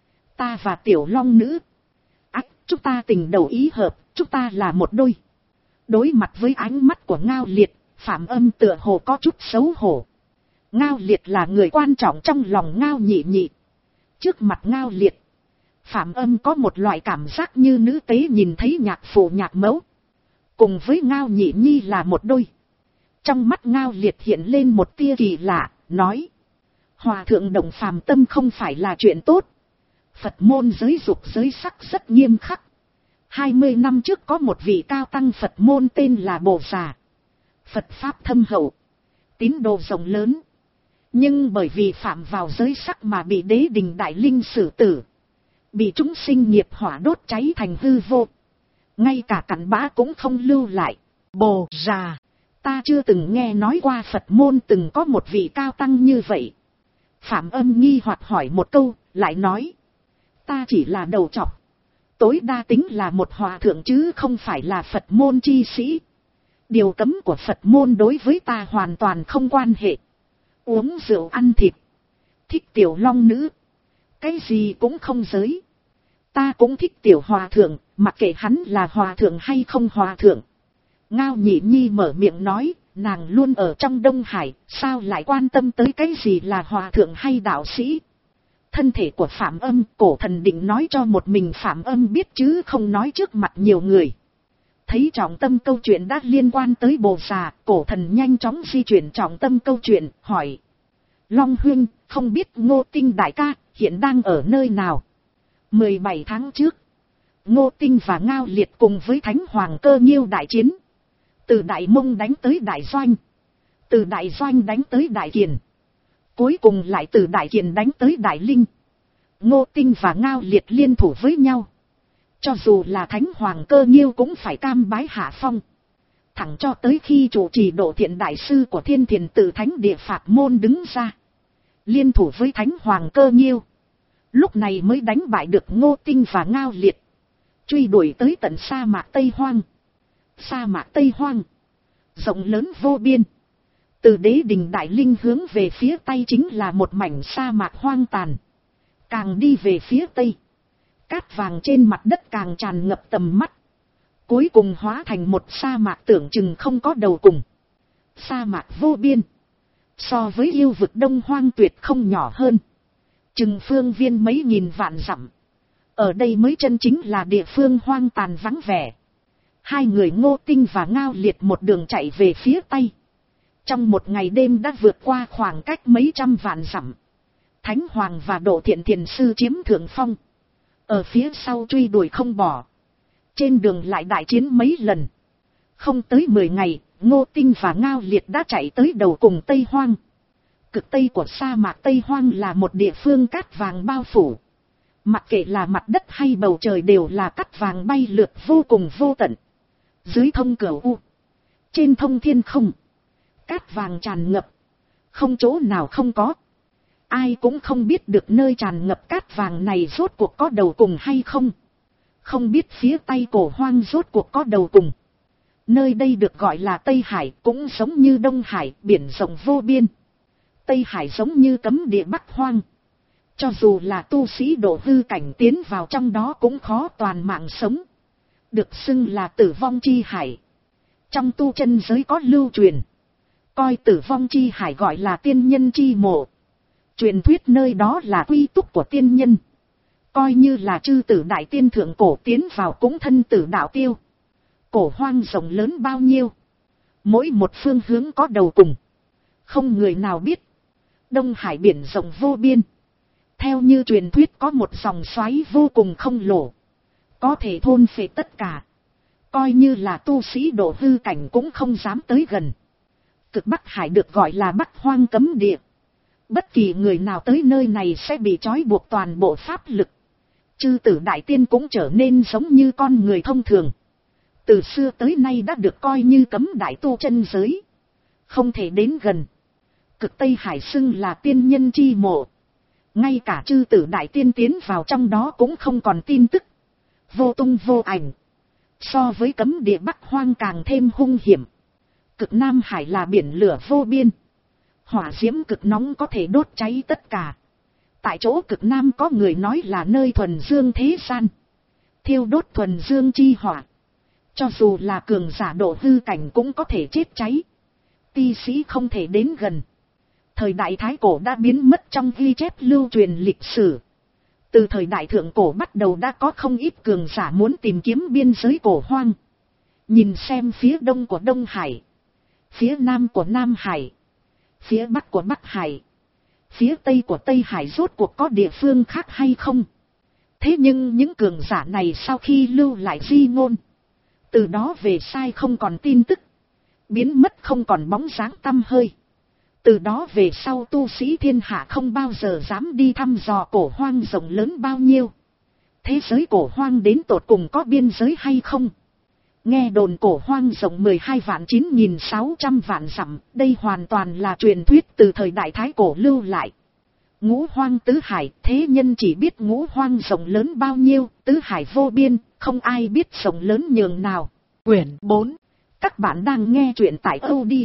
Ta và tiểu long nữ. Ách! Chúng ta tình đầu ý hợp, chúng ta là một đôi. Đối mặt với ánh mắt của Ngao Liệt, Phạm Âm tựa hồ có chút xấu hổ. Ngao Liệt là người quan trọng trong lòng Ngao Nhị Nhị. Trước mặt Ngao Liệt, Phạm Âm có một loại cảm giác như nữ tế nhìn thấy nhạc phụ nhạc mẫu. Cùng với Ngao Nhị Nhi là một đôi. Trong mắt Ngao Liệt hiện lên một tia kỳ lạ, nói. Hòa thượng đồng phàm tâm không phải là chuyện tốt. Phật môn giới dục giới sắc rất nghiêm khắc. Hai mươi năm trước có một vị cao tăng Phật môn tên là Bồ Già. Phật Pháp thâm hậu. Tín đồ rộng lớn. Nhưng bởi vì phạm vào giới sắc mà bị đế đình đại linh xử tử. Bị chúng sinh nghiệp hỏa đốt cháy thành hư vô. Ngay cả cặn bã cũng không lưu lại. Bồ Già. Ta chưa từng nghe nói qua Phật môn từng có một vị cao tăng như vậy. Phạm Âm nghi hoặc hỏi một câu, lại nói. Ta chỉ là đầu trọc. Tối đa tính là một hòa thượng chứ không phải là Phật môn chi sĩ. Điều cấm của Phật môn đối với ta hoàn toàn không quan hệ. Uống rượu ăn thịt. Thích tiểu long nữ. Cái gì cũng không giới. Ta cũng thích tiểu hòa thượng, mặc kệ hắn là hòa thượng hay không hòa thượng. Ngao Nhị Nhi mở miệng nói, nàng luôn ở trong Đông Hải, sao lại quan tâm tới cái gì là hòa thượng hay đạo sĩ. Thân thể của Phạm Âm, Cổ Thần định nói cho một mình Phạm Âm biết chứ không nói trước mặt nhiều người. Thấy trọng tâm câu chuyện đã liên quan tới Bồ Già, Cổ Thần nhanh chóng di chuyển trọng tâm câu chuyện, hỏi. Long Huynh, không biết Ngô Tinh đại ca, hiện đang ở nơi nào? mười bảy tháng trước, Ngô Tinh và Ngao Liệt cùng với Thánh Hoàng Cơ Nhiêu đại chiến. Từ Đại Mông đánh tới Đại Doanh. Từ Đại Doanh đánh tới Đại Kiền. Cuối cùng lại từ Đại Kiền đánh tới Đại Linh. Ngô Tinh và Ngao Liệt liên thủ với nhau. Cho dù là Thánh Hoàng Cơ Nhiêu cũng phải cam bái hạ phong. Thẳng cho tới khi chủ trì Độ Thiện đại sư của Thiên Thiền Tự Thánh Địa Phạt Môn đứng ra. Liên thủ với Thánh Hoàng Cơ Nhiêu. Lúc này mới đánh bại được Ngô Tinh và Ngao Liệt. Truy đuổi tới tận sa mạc Tây Hoang. Sa mạc Tây Hoang. Rộng lớn vô biên. Từ đế đình Đại Linh hướng về phía Tây chính là một mảnh sa mạc hoang tàn. Càng đi về phía Tây. Cát vàng trên mặt đất càng tràn ngập tầm mắt. Cuối cùng hóa thành một sa mạc tưởng chừng không có đầu cùng. Sa mạc vô biên. So với yêu vực Đông Hoang tuyệt không nhỏ hơn. Chừng phương viên mấy nghìn vạn dặm. Ở đây mới chân chính là địa phương hoang tàn vắng vẻ. Hai người Ngô Tinh và Ngao Liệt một đường chạy về phía Tây. Trong một ngày đêm đã vượt qua khoảng cách mấy trăm vạn dặm. Thánh Hoàng và Độ Thiện Thiền Sư chiếm thượng phong. Ở phía sau truy đuổi không bỏ. Trên đường lại đại chiến mấy lần. Không tới mười ngày, Ngô Tinh và Ngao Liệt đã chạy tới đầu cùng Tây Hoang. Cực Tây của sa mạc Tây Hoang là một địa phương cát vàng bao phủ. Mặc kệ là mặt đất hay bầu trời đều là cát vàng bay lượt vô cùng vô tận. Dưới thông cửu u. Trên thông thiên không. Cát vàng tràn ngập. Không chỗ nào không có. Ai cũng không biết được nơi tràn ngập cát vàng này rốt cuộc có đầu cùng hay không. Không biết phía Tây Cổ Hoang rốt cuộc có đầu cùng. Nơi đây được gọi là Tây Hải, cũng giống như Đông Hải, biển rộng vô biên. Tây Hải giống như cấm địa Bắc Hoang. Cho dù là tu sĩ độ hư cảnh tiến vào trong đó cũng khó toàn mạng sống. Được xưng là tử vong chi hải. Trong tu chân giới có lưu truyền. Coi tử vong chi hải gọi là tiên nhân chi mộ. Truyền thuyết nơi đó là quy túc của tiên nhân. Coi như là chư tử đại tiên thượng cổ tiến vào cũng thân tử đạo tiêu. Cổ hoang rộng lớn bao nhiêu. Mỗi một phương hướng có đầu cùng. Không người nào biết. Đông Hải biển rộng vô biên. Theo như truyền thuyết có một dòng xoáy vô cùng không lỗ. Có thể thôn phệ tất cả. Coi như là tu sĩ độ hư cảnh cũng không dám tới gần. Cực Bắc Hải được gọi là Bắc Hoang cấm địa. Bất kỳ người nào tới nơi này sẽ bị trói buộc toàn bộ pháp lực. Chư tử đại tiên cũng trở nên giống như con người thông thường. từ xưa tới nay đã được coi như cấm đại tu chân giới, không thể đến gần. Cực Tây Hải xưng là tiên nhân chi mộ, ngay cả chư tử đại tiên tiến vào trong đó cũng không còn tin tức, vô tung vô ảnh, so với cấm địa Bắc Hoang càng thêm hung hiểm. Cực Nam Hải là biển lửa vô biên, hỏa diễm cực nóng có thể đốt cháy tất cả. Tại chỗ cực Nam có người nói là nơi thuần dương thế gian, thiêu đốt thuần dương chi hỏa, cho dù là cường giả độ hư cảnh cũng có thể chết cháy, ti sĩ không thể đến gần. Thời đại Thái Cổ đã biến mất trong ghi chép lưu truyền lịch sử. Từ thời đại Thượng Cổ bắt đầu đã có không ít cường giả muốn tìm kiếm biên giới cổ hoang. Nhìn xem phía đông của Đông Hải, phía nam của Nam Hải, phía bắc của Bắc Hải, phía tây của Tây Hải rốt cuộc có địa phương khác hay không. Thế nhưng những cường giả này sau khi lưu lại di ngôn, từ đó về sai không còn tin tức, biến mất không còn bóng dáng tăm hơi. Từ đó về sau tu sĩ thiên hạ không bao giờ dám đi thăm dò cổ hoang rộng lớn bao nhiêu. Thế giới cổ hoang đến tột cùng có biên giới hay không? Nghe đồn cổ hoang rộng mười hai vạn chín nghìn sáu trăm vạn dặm, đây hoàn toàn là truyền thuyết từ thời đại Thái Cổ lưu lại. Ngũ hoang tứ hải, thế nhân chỉ biết ngũ hoang rộng lớn bao nhiêu, tứ hải vô biên, không ai biết rộng lớn nhường nào. Quyển bốn. Các bạn đang nghe truyện tại audio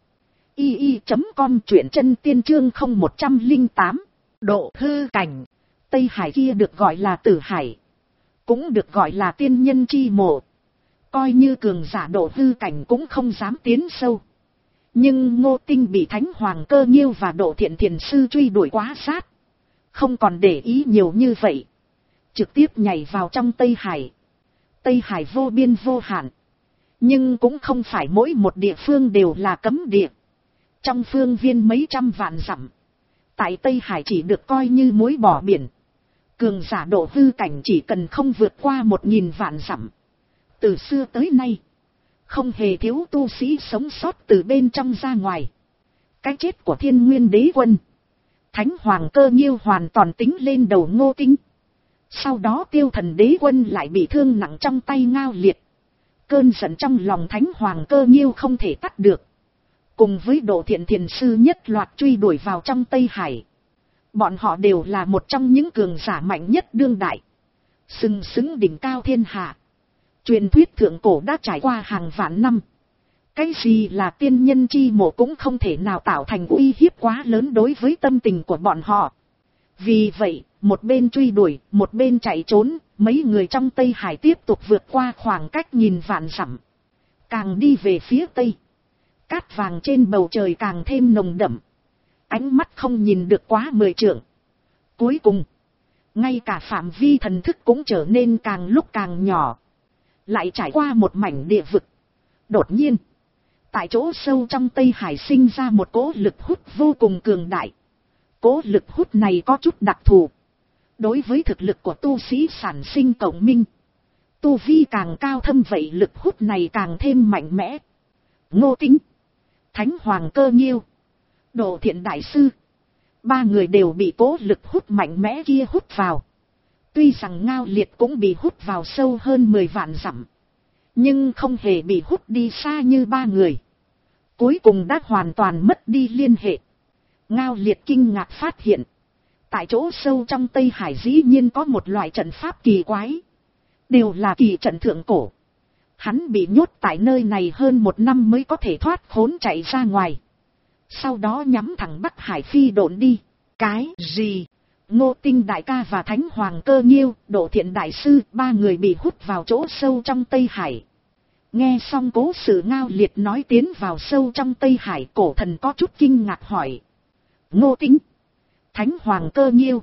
i i chấm com, truyện chân tiên chương không một không tám. Độ hư cảnh. Tây Hải kia được gọi là Tử Hải, cũng được gọi là tiên nhân chi mộ. Coi như cường giả độ hư cảnh cũng không dám tiến sâu. Nhưng Ngô Tinh bị Thánh Hoàng Cơ Nhiêu và Độ Thiện Thiền Sư truy đuổi quá sát, không còn để ý nhiều như vậy, trực tiếp nhảy vào trong Tây Hải. Tây Hải vô biên vô hạn, nhưng cũng không phải mỗi một địa phương đều là cấm địa. Trong phương viên mấy trăm vạn dặm, tại Tây Hải chỉ được coi như muối bỏ biển. Cường giả độ hư cảnh chỉ cần không vượt qua một nghìn vạn dặm. Từ xưa tới nay, không hề thiếu tu sĩ sống sót từ bên trong ra ngoài. Cái chết của Thiên Nguyên Đế Quân, Thánh Hoàng Cơ Nhiêu hoàn toàn tính lên đầu Ngô Tinh. Sau đó Tiêu Thần Đế Quân lại bị thương nặng trong tay Ngao Liệt. Cơn giận trong lòng Thánh Hoàng Cơ Nhiêu không thể tắt được, cùng với Độ Thiện Thiền Sư nhất loạt truy đuổi vào trong Tây Hải. Bọn họ đều là một trong những cường giả mạnh nhất đương đại, sừng sững đỉnh cao thiên hạ. Truyền thuyết thượng cổ đã trải qua hàng vạn năm. Cái gì là tiên nhân chi mộ cũng không thể nào tạo thành uy hiếp quá lớn đối với tâm tình của bọn họ. Vì vậy, một bên truy đuổi, một bên chạy trốn, mấy người trong Tây Hải tiếp tục vượt qua khoảng cách nghìn vạn dặm. Càng đi về phía Tây, cát vàng trên bầu trời càng thêm nồng đậm. Ánh mắt không nhìn được quá mười trượng. Cuối cùng, ngay cả phạm vi thần thức cũng trở nên càng lúc càng nhỏ. Lại trải qua một mảnh địa vực. Đột nhiên, tại chỗ sâu trong Tây Hải sinh ra một cỗ lực hút vô cùng cường đại. Cỗ lực hút này có chút đặc thù. Đối với thực lực của tu sĩ sản sinh cộng minh, tu vi càng cao thâm vậy lực hút này càng thêm mạnh mẽ. Ngô Tinh, Thánh Hoàng Cơ Nhiêu, Độ Thiện Đại Sư, ba người đều bị cỗ lực hút mạnh mẽ kia hút vào. Tuy rằng Ngao Liệt cũng bị hút vào sâu hơn mười vạn dặm, nhưng không hề bị hút đi xa như ba người. Cuối cùng đã hoàn toàn mất đi liên hệ. Ngao Liệt kinh ngạc phát hiện, tại chỗ sâu trong Tây Hải dĩ nhiên có một loại trận pháp kỳ quái, đều là kỳ trận thượng cổ. Hắn bị nhốt tại nơi này hơn một năm mới có thể thoát khốn chạy ra ngoài. Sau đó nhắm thẳng Bắc Hải phi độn đi. Cái gì? Ngô Tinh đại ca và Thánh Hoàng Cơ Nhiêu, Độ Thiện Đại Sư, ba người bị hút vào chỗ sâu trong Tây Hải. Nghe xong cố sự Ngao Liệt nói tiến vào sâu trong Tây Hải, cổ thần có chút kinh ngạc hỏi. Ngô Tinh, Thánh Hoàng Cơ Nhiêu,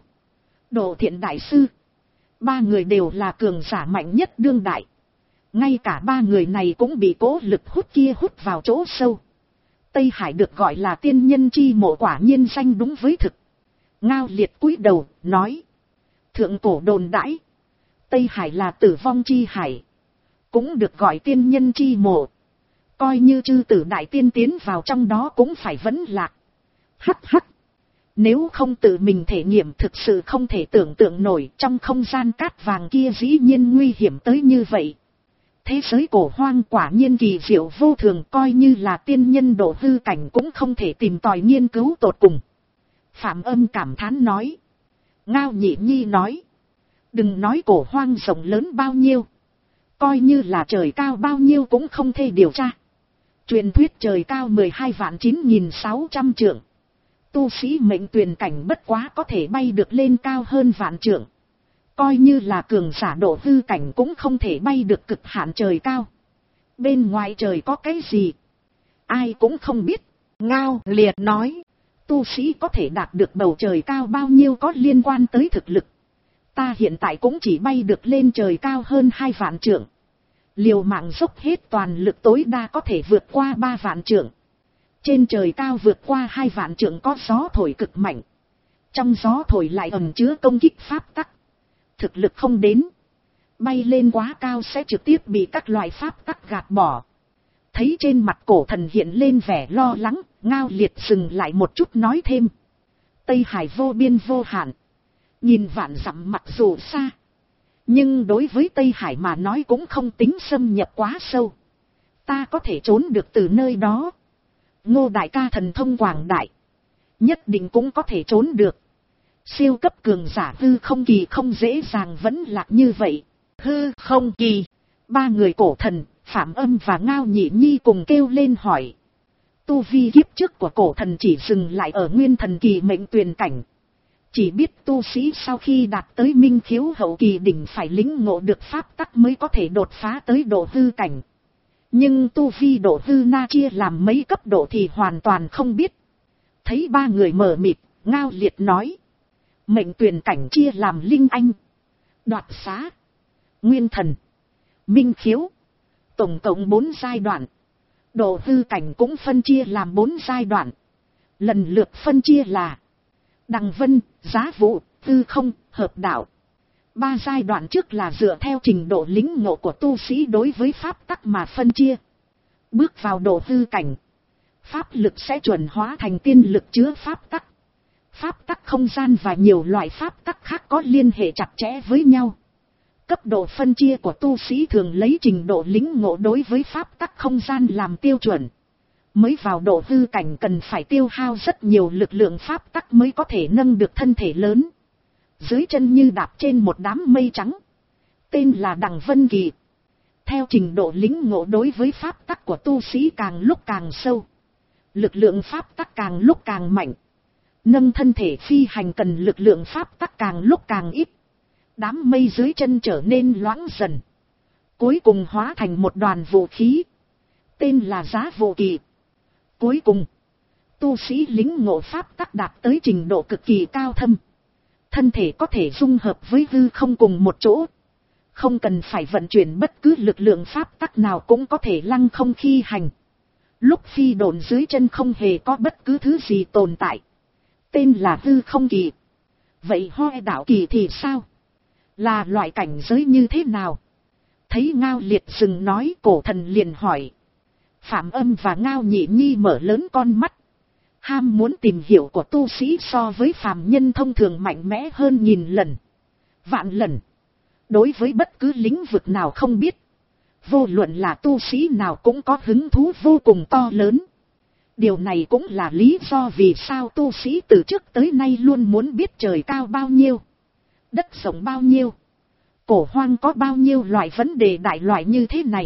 Độ Thiện Đại Sư, ba người đều là cường giả mạnh nhất đương đại. Ngay cả ba người này cũng bị cố lực hút kia hút vào chỗ sâu. Tây Hải được gọi là tiên nhân chi mộ, quả nhiên danh đúng với thực. Ngao Liệt cúi đầu, nói. Thượng cổ đồn đãi, Tây Hải là tử vong chi hải, cũng được gọi tiên nhân chi mộ. Coi như chư tử đại tiên tiến vào trong đó cũng phải vấn lạc. Hắc hắc. Nếu không tự mình thể nghiệm thực sự không thể tưởng tượng nổi, trong không gian cát vàng kia dĩ nhiên nguy hiểm tới như vậy. Thế giới cổ hoang quả nhiên kỳ diệu vô thường, coi như là tiên nhân độ hư cảnh cũng không thể tìm tòi nghiên cứu tột cùng. Phạm Âm cảm thán nói. Ngao Nhị Nhi nói. Đừng nói cổ hoang rộng lớn bao nhiêu. Coi như là trời cao bao nhiêu cũng không thể điều tra. Truyền thuyết trời cao mười hai vạn chín nghìn sáu trăm trượng. Tu sĩ mệnh tuyền cảnh bất quá có thể bay được lên cao hơn vạn trượng. Coi như là cường giả độ hư cảnh cũng không thể bay được cực hạn trời cao. Bên ngoài trời có cái gì? Ai cũng không biết. Ngao Liệt nói. Tu sĩ có thể đạt được bầu trời cao bao nhiêu có liên quan tới thực lực. Ta hiện tại cũng chỉ bay được lên trời cao hơn hai vạn trượng. Liều mạng dốc hết toàn lực tối đa có thể vượt qua ba vạn trượng. Trên trời cao vượt qua hai vạn trượng có gió thổi cực mạnh. Trong gió thổi lại ẩn chứa công kích pháp tắc. Thực lực không đến. Bay lên quá cao sẽ trực tiếp bị các loại pháp tắc gạt bỏ. Thấy trên mặt cổ thần hiện lên vẻ lo lắng, Ngao Liệt dừng lại một chút nói thêm. Tây Hải vô biên vô hạn. Nhìn vạn dặm mặc dù xa. Nhưng đối với Tây Hải mà nói cũng không tính xâm nhập quá sâu. Ta có thể trốn được từ nơi đó. Ngô đại ca thần thông quảng đại. Nhất định cũng có thể trốn được. Siêu cấp cường giả hư không kỳ không dễ dàng vẫn lạc như vậy. Hư không kỳ. Ba người cổ thần, Phạm Âm và Ngao Nhị Nhi cùng kêu lên hỏi. Tu vi kiếp trước của cổ thần chỉ dừng lại ở nguyên thần kỳ mệnh tuyền cảnh. Chỉ biết tu sĩ sau khi đạt tới minh khiếu hậu kỳ đỉnh phải lĩnh ngộ được pháp tắc mới có thể đột phá tới độ hư cảnh. Nhưng tu vi độ hư na chia làm mấy cấp độ thì hoàn toàn không biết. Thấy ba người mờ mịt, Ngao Liệt nói. Mệnh tuyền cảnh chia làm linh anh, đoạt xá, nguyên thần, minh khiếu. Tổng cộng bốn giai đoạn. Độ hư cảnh cũng phân chia làm bốn giai đoạn. Lần lượt phân chia là Đằng Vân, Giá Vụ, Tư Không, Hợp Đạo. Ba giai đoạn trước là dựa theo trình độ lĩnh ngộ của tu sĩ đối với pháp tắc mà phân chia. Bước vào độ hư cảnh, pháp lực sẽ chuẩn hóa thành tiên lực chứa pháp tắc. Pháp tắc không gian và nhiều loại pháp tắc khác có liên hệ chặt chẽ với nhau. Cấp độ phân chia của tu sĩ thường lấy trình độ lĩnh ngộ đối với pháp tắc không gian làm tiêu chuẩn. Mới vào độ hư cảnh cần phải tiêu hao rất nhiều lực lượng pháp tắc mới có thể nâng được thân thể lớn. Dưới chân như đạp trên một đám mây trắng. Tên là Đằng Vân Kỳ. Theo trình độ lĩnh ngộ đối với pháp tắc của tu sĩ càng lúc càng sâu. Lực lượng pháp tắc càng lúc càng mạnh. Nâng thân thể phi hành cần lực lượng pháp tắc càng lúc càng ít. Đám mây dưới chân trở nên loãng dần. Cuối cùng hóa thành một đoàn vũ khí. Tên là Giá Vụ Kỳ. Cuối cùng, tu sĩ lĩnh ngộ pháp tắc đạt tới trình độ cực kỳ cao thâm. Thân thể có thể dung hợp với hư không cùng một chỗ. Không cần phải vận chuyển bất cứ lực lượng pháp tắc nào cũng có thể lăng không khi hành. Lúc phi độn dưới chân không hề có bất cứ thứ gì tồn tại. Tên là hư không kỳ. Vậy Hoe Đạo Kỳ thì sao? Là loại cảnh giới như thế nào? Thấy Ngao Liệt dừng nói, cổ thần liền hỏi. Phạm Âm và Ngao Nhị Nhi mở lớn con mắt. Ham muốn tìm hiểu của tu sĩ so với phàm nhân thông thường mạnh mẽ hơn nghìn lần, vạn lần. Đối với bất cứ lĩnh vực nào không biết, vô luận là tu sĩ nào cũng có hứng thú vô cùng to lớn. Điều này cũng là lý do vì sao tu sĩ từ trước tới nay luôn muốn biết trời cao bao nhiêu, đất rộng bao nhiêu, cổ hoang có bao nhiêu loại vấn đề đại loại như thế này.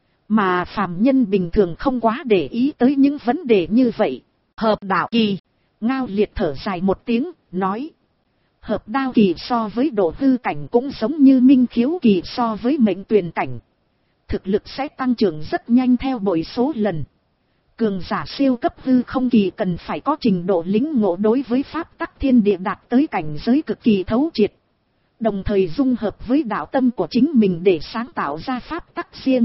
Mà phàm nhân bình thường không quá để ý tới những vấn đề như vậy. Hợp đạo kỳ. Ngao Liệt thở dài một tiếng, nói. Hợp đạo kỳ so với độ hư cảnh cũng giống như minh khiếu kỳ so với mệnh tuyền cảnh. Thực lực sẽ tăng trưởng rất nhanh theo bội số lần. Cường giả siêu cấp hư không kỳ cần phải có trình độ lĩnh ngộ đối với pháp tắc thiên địa đạt tới cảnh giới cực kỳ thấu triệt. Đồng thời dung hợp với đạo tâm của chính mình để sáng tạo ra pháp tắc riêng.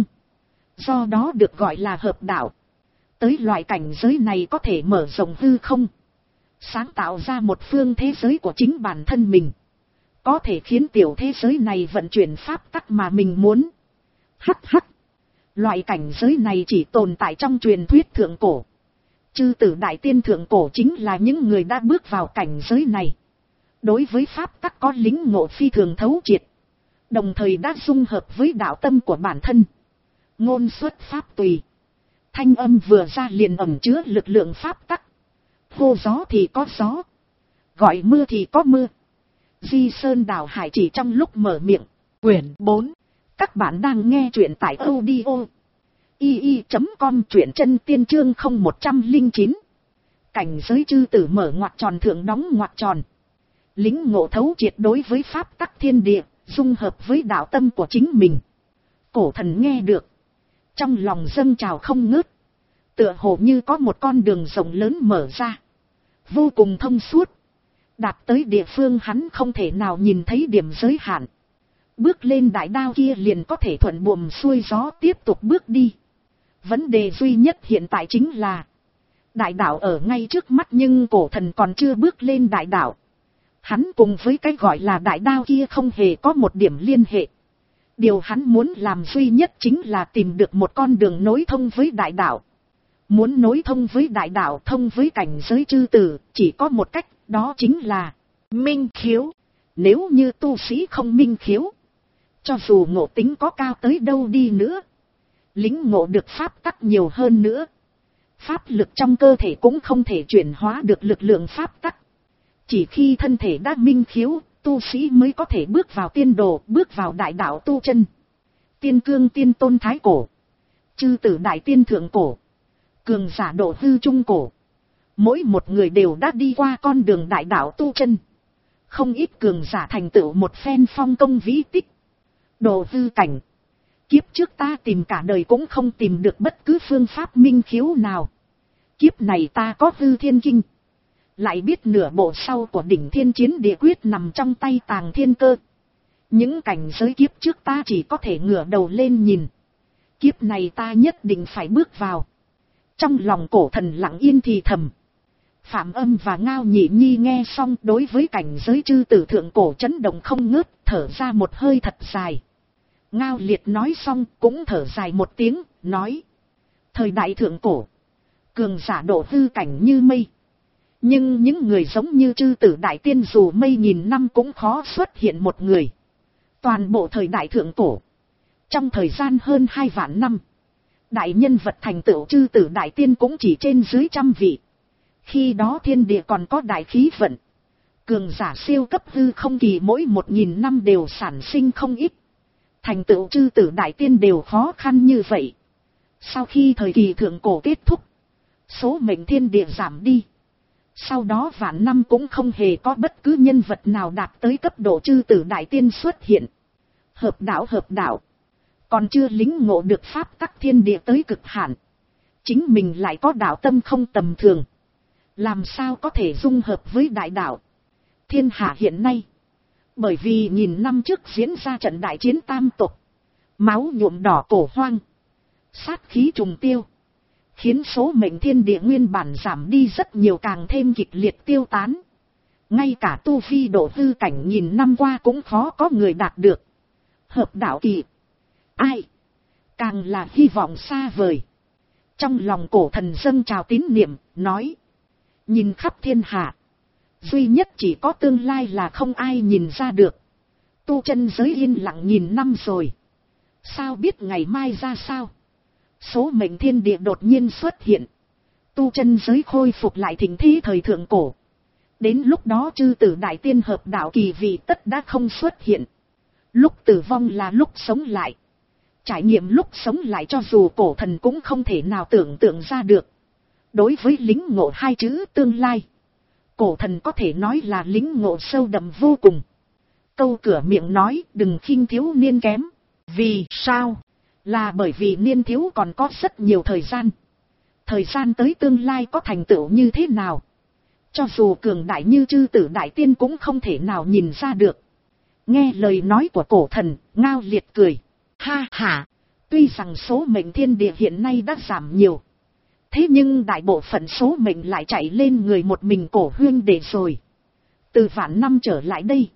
Do đó được gọi là hợp đạo. Tới loại cảnh giới này có thể mở rộng hư không, sáng tạo ra một phương thế giới của chính bản thân mình. Có thể khiến tiểu thế giới này vận chuyển pháp tắc mà mình muốn. Hắc hắc. Loại cảnh giới này chỉ tồn tại trong truyền thuyết thượng cổ. Chư tử đại tiên thượng cổ chính là những người đã bước vào cảnh giới này. Đối với pháp tắc có lĩnh ngộ phi thường thấu triệt. Đồng thời đã dung hợp với đạo tâm của bản thân. Ngôn xuất pháp tùy. Thanh âm vừa ra liền ẩn chứa lực lượng pháp tắc. Hô gió thì có gió. Gọi mưa thì có mưa. Di sơn đảo hải chỉ trong lúc mở miệng. Quyển bốn. Các bạn đang nghe truyện tại audio i i chấm com, truyện chân tiên chương không một không chín. Cảnh giới chư tử mở ngoặc tròn thượng đóng ngoặc tròn. Lính ngộ thấu triệt đối với pháp tắc thiên địa, dung hợp với đạo tâm của chính mình. Cổ thần nghe được, trong lòng dâng trào không ngớt. Tựa hồ như có một con đường rộng lớn mở ra, vô cùng thông suốt, đạt tới địa phương hắn không thể nào nhìn thấy điểm giới hạn. Bước lên đại đao kia liền có thể thuận buồm xuôi gió tiếp tục bước đi. Vấn đề duy nhất hiện tại chính là đại đạo ở ngay trước mắt, nhưng cổ thần còn chưa bước lên đại đạo. Hắn cùng với cái gọi là đại đao kia không hề có một điểm liên hệ. Điều hắn muốn làm duy nhất chính là tìm được một con đường nối thông với đại đạo. Muốn nối thông với đại đạo, thông với cảnh giới chư tử, chỉ có một cách, đó chính là minh khiếu. Nếu như tu sĩ không minh khiếu, cho dù ngộ tính có cao tới đâu đi nữa, lính ngộ được pháp tắc nhiều hơn nữa, pháp lực trong cơ thể cũng không thể chuyển hóa được lực lượng pháp tắc. Chỉ khi thân thể đã minh khiếu, tu sĩ mới có thể bước vào tiên đồ, bước vào đại đạo tu chân. Tiên cương tiên tôn thái cổ, chư tử đại tiên thượng cổ, cường giả độ hư trung cổ, mỗi một người đều đã đi qua con đường đại đạo tu chân. Không ít cường giả thành tựu một phen phong công vĩ tích. Độ hư cảnh, kiếp trước ta tìm cả đời cũng không tìm được bất cứ phương pháp minh khiếu nào. Kiếp này ta có hư thiên kinh, lại biết nửa bộ sau của đỉnh thiên chiến địa quyết nằm trong tay tàng thiên cơ. Những cảnh giới kiếp trước ta chỉ có thể ngửa đầu lên nhìn. Kiếp này ta nhất định phải bước vào. Trong lòng cổ thần lặng yên thì thầm. Phạm Âm và Ngao Nhị Nhi nghe xong đối với cảnh giới chư tử thượng cổ chấn động không ngớt, thở ra một hơi thật dài. Ngao Liệt nói xong cũng thở dài một tiếng, nói. Thời đại thượng cổ, cường giả độ hư cảnh như mây. Nhưng những người giống như chư tử đại tiên dù mây nghìn năm cũng khó xuất hiện một người. Toàn bộ thời đại thượng cổ, trong thời gian hơn hai vạn năm, đại nhân vật thành tựu chư tử đại tiên cũng chỉ trên dưới trăm vị. Khi đó thiên địa còn có đại khí vận, cường giả siêu cấp hư không kỳ mỗi một nghìn năm đều sản sinh không ít. Thành tựu chư tử đại tiên đều khó khăn như vậy. Sau khi thời kỳ thượng cổ kết thúc, số mệnh thiên địa giảm đi. Sau đó vạn năm cũng không hề có bất cứ nhân vật nào đạt tới cấp độ chư tử đại tiên xuất hiện. Hợp đạo hợp đạo, còn chưa lính ngộ được pháp tắc thiên địa tới cực hạn. Chính mình lại có đạo tâm không tầm thường, làm sao có thể dung hợp với đại đạo. Thiên hạ hiện nay, bởi vì nghìn năm trước diễn ra trận đại chiến tam tộc, máu nhuộm đỏ cổ hoang, sát khí trùng tiêu, khiến số mệnh thiên địa nguyên bản giảm đi rất nhiều, càng thêm kịch liệt tiêu tán. Ngay cả tu vi độ hư cảnh nghìn năm qua cũng khó có người đạt được. Hợp đạo kỳ, ai càng là hy vọng xa vời. Trong lòng cổ thần dâng trào tín niệm, nói. Nhìn khắp thiên hạ, duy nhất chỉ có tương lai là không ai nhìn ra được. Tu chân giới yên lặng nghìn năm rồi, sao biết ngày mai ra sao. Số mệnh thiên địa đột nhiên xuất hiện, tu chân giới khôi phục lại thịnh thế thời thượng cổ. Đến lúc đó chư tử đại tiên hợp đạo kỳ vị tất đã không xuất hiện. Lúc tử vong là lúc sống lại. Trải nghiệm lúc sống lại cho dù cổ thần cũng không thể nào tưởng tượng ra được. Đối với lính ngộ hai chữ tương lai, cổ thần có thể nói là lính ngộ sâu đậm vô cùng. Câu cửa miệng nói đừng khinh thiếu niên kém. Vì sao? Là bởi vì niên thiếu còn có rất nhiều thời gian. Thời gian tới tương lai có thành tựu như thế nào, cho dù cường đại như chư tử đại tiên cũng không thể nào nhìn ra được. Nghe lời nói của cổ thần, Ngao Liệt cười. Ha ha, tuy rằng số mệnh thiên địa hiện nay đã giảm nhiều, thế nhưng đại bộ phận số mệnh lại chạy lên người một mình cổ huynh đệ rồi. Từ vạn năm trở lại đây,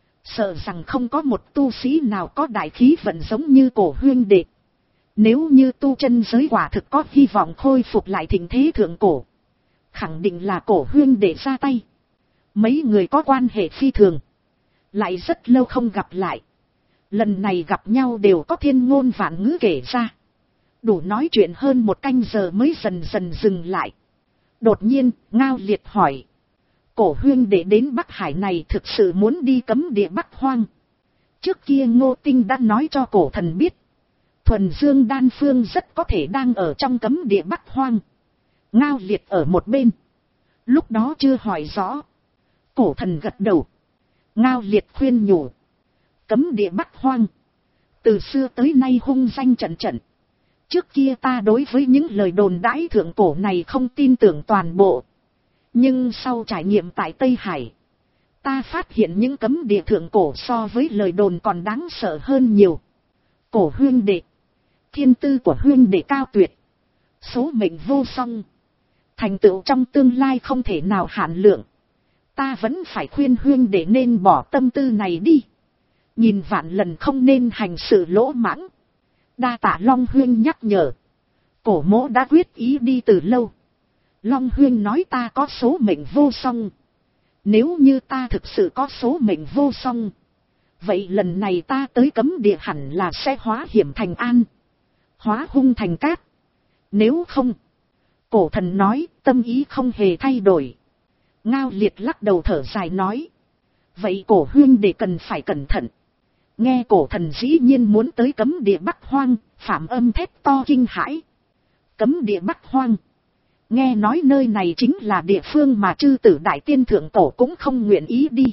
sợ rằng không có một tu sĩ nào có đại khí vận giống như cổ huynh đệ. Nếu như tu chân giới quả thực có hy vọng khôi phục lại thịnh thế thượng cổ, khẳng định là cổ huynh đệ ra tay. Mấy người có quan hệ phi thường, lại rất lâu không gặp lại. Lần này gặp nhau đều có thiên ngôn vạn ngữ kể ra. Đủ nói chuyện hơn một canh giờ mới dần dần dừng lại. Đột nhiên, Ngao Liệt hỏi. Cổ huynh đệ đến Bắc Hải này thực sự muốn đi cấm địa Bắc Hoang. Trước kia Ngô Tinh đã nói cho cổ thần biết. Thuần Dương Đan Phương rất có thể đang ở trong cấm địa Bắc Hoang. Ngao Liệt ở một bên. Lúc đó chưa hỏi rõ. Cổ thần gật đầu. Ngao Liệt khuyên nhủ. Cấm địa Bắc Hoang. Từ xưa tới nay hung danh trận trận. Trước kia ta đối với những lời đồn đãi thượng cổ này không tin tưởng toàn bộ. Nhưng sau trải nghiệm tại Tây Hải, ta phát hiện những cấm địa thượng cổ so với lời đồn còn đáng sợ hơn nhiều. Cổ huynh đệ, thiên tư của huynh đệ cao tuyệt, số mệnh vô song, thành tựu trong tương lai không thể nào hạn lượng. Ta vẫn phải khuyên huynh đệ nên bỏ tâm tư này đi. Nhìn vạn lần không nên hành sự lỗ mãng. Đa tạ Long huynh nhắc nhở. Cổ mỗ đã quyết ý đi từ lâu. Long huynh nói ta có số mệnh vô song. Nếu như ta thực sự có số mệnh vô song, vậy lần này ta tới cấm địa hẳn là sẽ hóa hiểm thành an, hóa hung thành cát. Nếu không, cổ thần nói, tâm ý không hề thay đổi. Ngao Liệt lắc đầu thở dài nói. Vậy cổ huynh để cần phải cẩn thận. Nghe cổ thần dĩ nhiên muốn tới cấm địa Bắc Hoang, Phạm Âm thét to kinh hãi. Cấm địa Bắc Hoang. Nghe nói nơi này chính là địa phương mà chư tử đại tiên thượng cổ cũng không nguyện ý đi.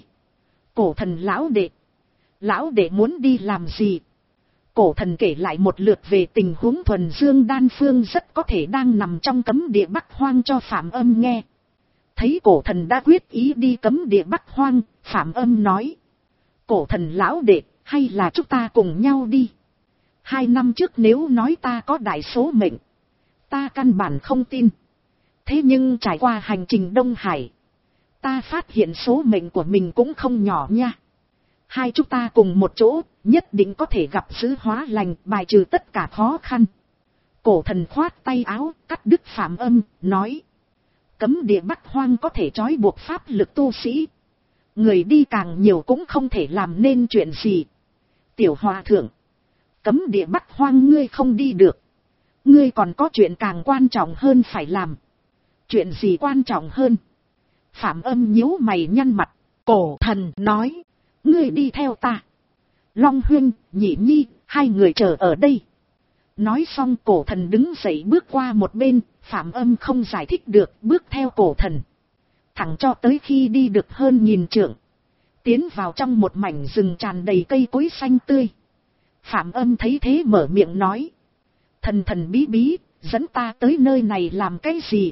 Cổ thần lão đệ. Lão đệ muốn đi làm gì? Cổ thần kể lại một lượt về tình huống Thuần Dương Đan Phương rất có thể đang nằm trong cấm địa Bắc Hoang cho Phạm Âm nghe. Thấy cổ thần đã quyết ý đi cấm địa Bắc Hoang, Phạm Âm nói. Cổ thần lão đệ, hay là chúng ta cùng nhau đi? Hai năm trước nếu nói ta có đại số mệnh, ta căn bản không tin. Thế nhưng trải qua hành trình Đông Hải, ta phát hiện số mệnh của mình cũng không nhỏ nha. Hai chúng ta cùng một chỗ, nhất định có thể gặp dữ hóa lành, bài trừ tất cả khó khăn. Cổ thần khoát tay áo, cắt đứt Phạm Âm, nói. Cấm địa Bắc Hoang có thể trói buộc pháp lực tu sĩ. Người đi càng nhiều cũng không thể làm nên chuyện gì. Tiểu hòa thượng, cấm địa Bắc Hoang ngươi không đi được. Ngươi còn có chuyện càng quan trọng hơn phải làm. Chuyện gì quan trọng hơn? Phạm Âm nhíu mày nhăn mặt. Cổ thần nói. Ngươi đi theo ta. Long huynh, Nhị Nhi, hai người chờ ở đây. Nói xong cổ thần đứng dậy bước qua một bên. Phạm Âm không giải thích được, bước theo cổ thần. Thẳng cho tới khi đi được hơn nghìn trượng. Tiến vào trong một mảnh rừng tràn đầy cây cối xanh tươi. Phạm Âm thấy thế mở miệng nói. Thần thần bí bí, dẫn ta tới nơi này làm cái gì?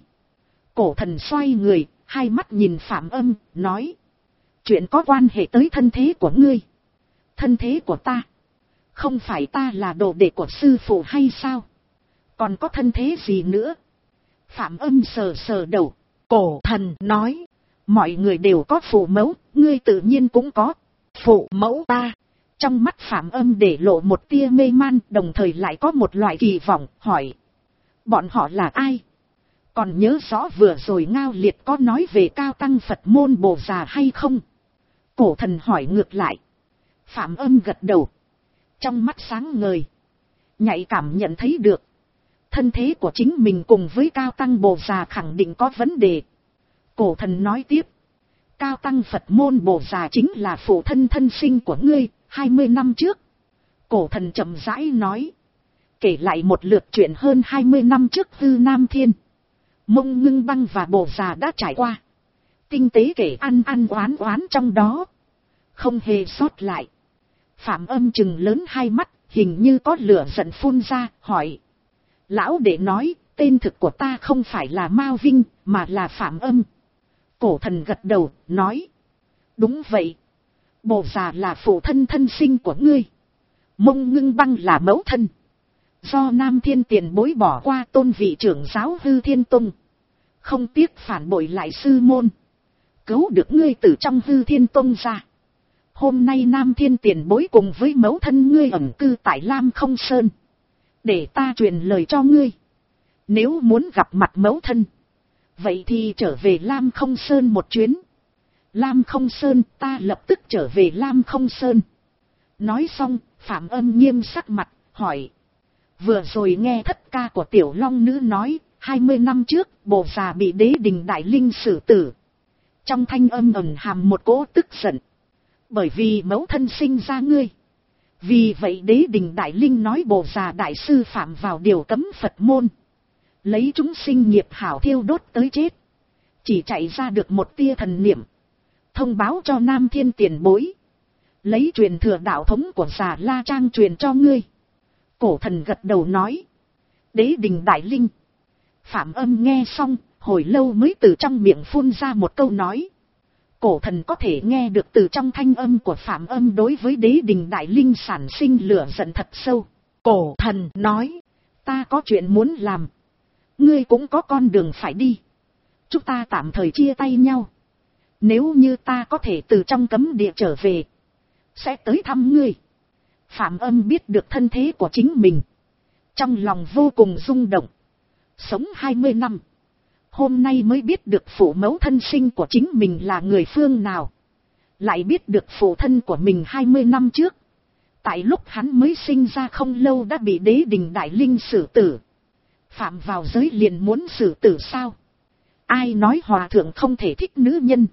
Cổ thần xoay người, hai mắt nhìn Phạm Âm, nói. Chuyện có quan hệ tới thân thế của ngươi. Thân thế của ta? Không phải ta là đồ đệ của sư phụ hay sao? Còn có thân thế gì nữa? Phạm Âm sờ sờ đầu. Cổ thần nói. Mọi người đều có phụ mẫu, ngươi tự nhiên cũng có. Phụ mẫu ta. Trong mắt Phạm Âm để lộ một tia mê man, đồng thời lại có một loại kỳ vọng, hỏi. Bọn họ là ai? Còn nhớ rõ vừa rồi Ngao Liệt có nói về cao tăng Phật môn Bồ Già hay không? Cổ thần hỏi ngược lại. Phạm Âm gật đầu. Trong mắt sáng ngời. Nhạy cảm nhận thấy được. Thân thế của chính mình cùng với cao tăng Bồ Già khẳng định có vấn đề. Cổ thần nói tiếp. Cao tăng Phật môn Bồ Già chính là phụ thân thân sinh của ngươi, hai mươi năm trước. Cổ thần chậm rãi nói. Kể lại một lượt chuyện hơn hai mươi năm trước Hư Nam Thiên. Mông Ngưng Băng và Bồ Già đã trải qua. Tinh tế kể ăn ăn oán oán trong đó. Không hề sót lại. Phạm Âm chừng lớn hai mắt, hình như có lửa giận phun ra, hỏi. Lão đệ nói, tên thực của ta không phải là Mao Vinh, mà là Phạm Âm. Cổ thần gật đầu, nói. Đúng vậy. Bồ Già là phụ thân thân sinh của ngươi. Mông Ngưng Băng là mẫu thân. Do Nam Thiên tiền bối bỏ qua tôn vị trưởng giáo Hư Thiên Tông. Không tiếc phản bội lại sư môn. Cứu được ngươi từ trong Hư Thiên Tông ra. Hôm nay Nam Thiên tiền bối cùng với mẫu thân ngươi ẩn cư tại Lam Không Sơn. Để ta truyền lời cho ngươi. Nếu muốn gặp mặt mẫu thân. Vậy thì trở về Lam Không Sơn một chuyến. Lam Không Sơn, ta lập tức trở về Lam Không Sơn. Nói xong, Phạm Âm nghiêm sắc mặt, hỏi. Vừa rồi nghe thất ca của tiểu long nữ nói, hai mươi năm trước, bộ già bị đế đình đại linh xử tử. Trong thanh âm ẩn hàm một cỗ tức giận. Bởi vì mẫu thân sinh ra ngươi. Vì vậy đế đình đại linh nói bộ già đại sư phạm vào điều cấm Phật môn. Lấy chúng sinh nghiệp hảo thiêu đốt tới chết. Chỉ chạy ra được một tia thần niệm. Thông báo cho Nam Thiên tiền bối. Lấy truyền thừa đạo thống của già La Trang truyền cho ngươi. Cổ thần gật đầu nói. Đế đình đại linh. Phạm Âm nghe xong, hồi lâu mới từ trong miệng phun ra một câu nói. Cổ thần có thể nghe được từ trong thanh âm của Phạm Âm đối với đế đình đại linh sản sinh lửa giận thật sâu. Cổ thần nói. Ta có chuyện muốn làm. Ngươi cũng có con đường phải đi. Chúng ta tạm thời chia tay nhau. Nếu như ta có thể từ trong cấm địa trở về, sẽ tới thăm ngươi. Phạm Âm biết được thân thế của chính mình. Trong lòng vô cùng rung động. Sống hai mươi năm. Hôm nay mới biết được phụ mẫu thân sinh của chính mình là người phương nào. Lại biết được phụ thân của mình hai mươi năm trước. Tại lúc hắn mới sinh ra không lâu đã bị đế đình đại linh xử tử. Phạm vào giới liền muốn xử tử sao? Ai nói hòa thượng không thể thích nữ nhân?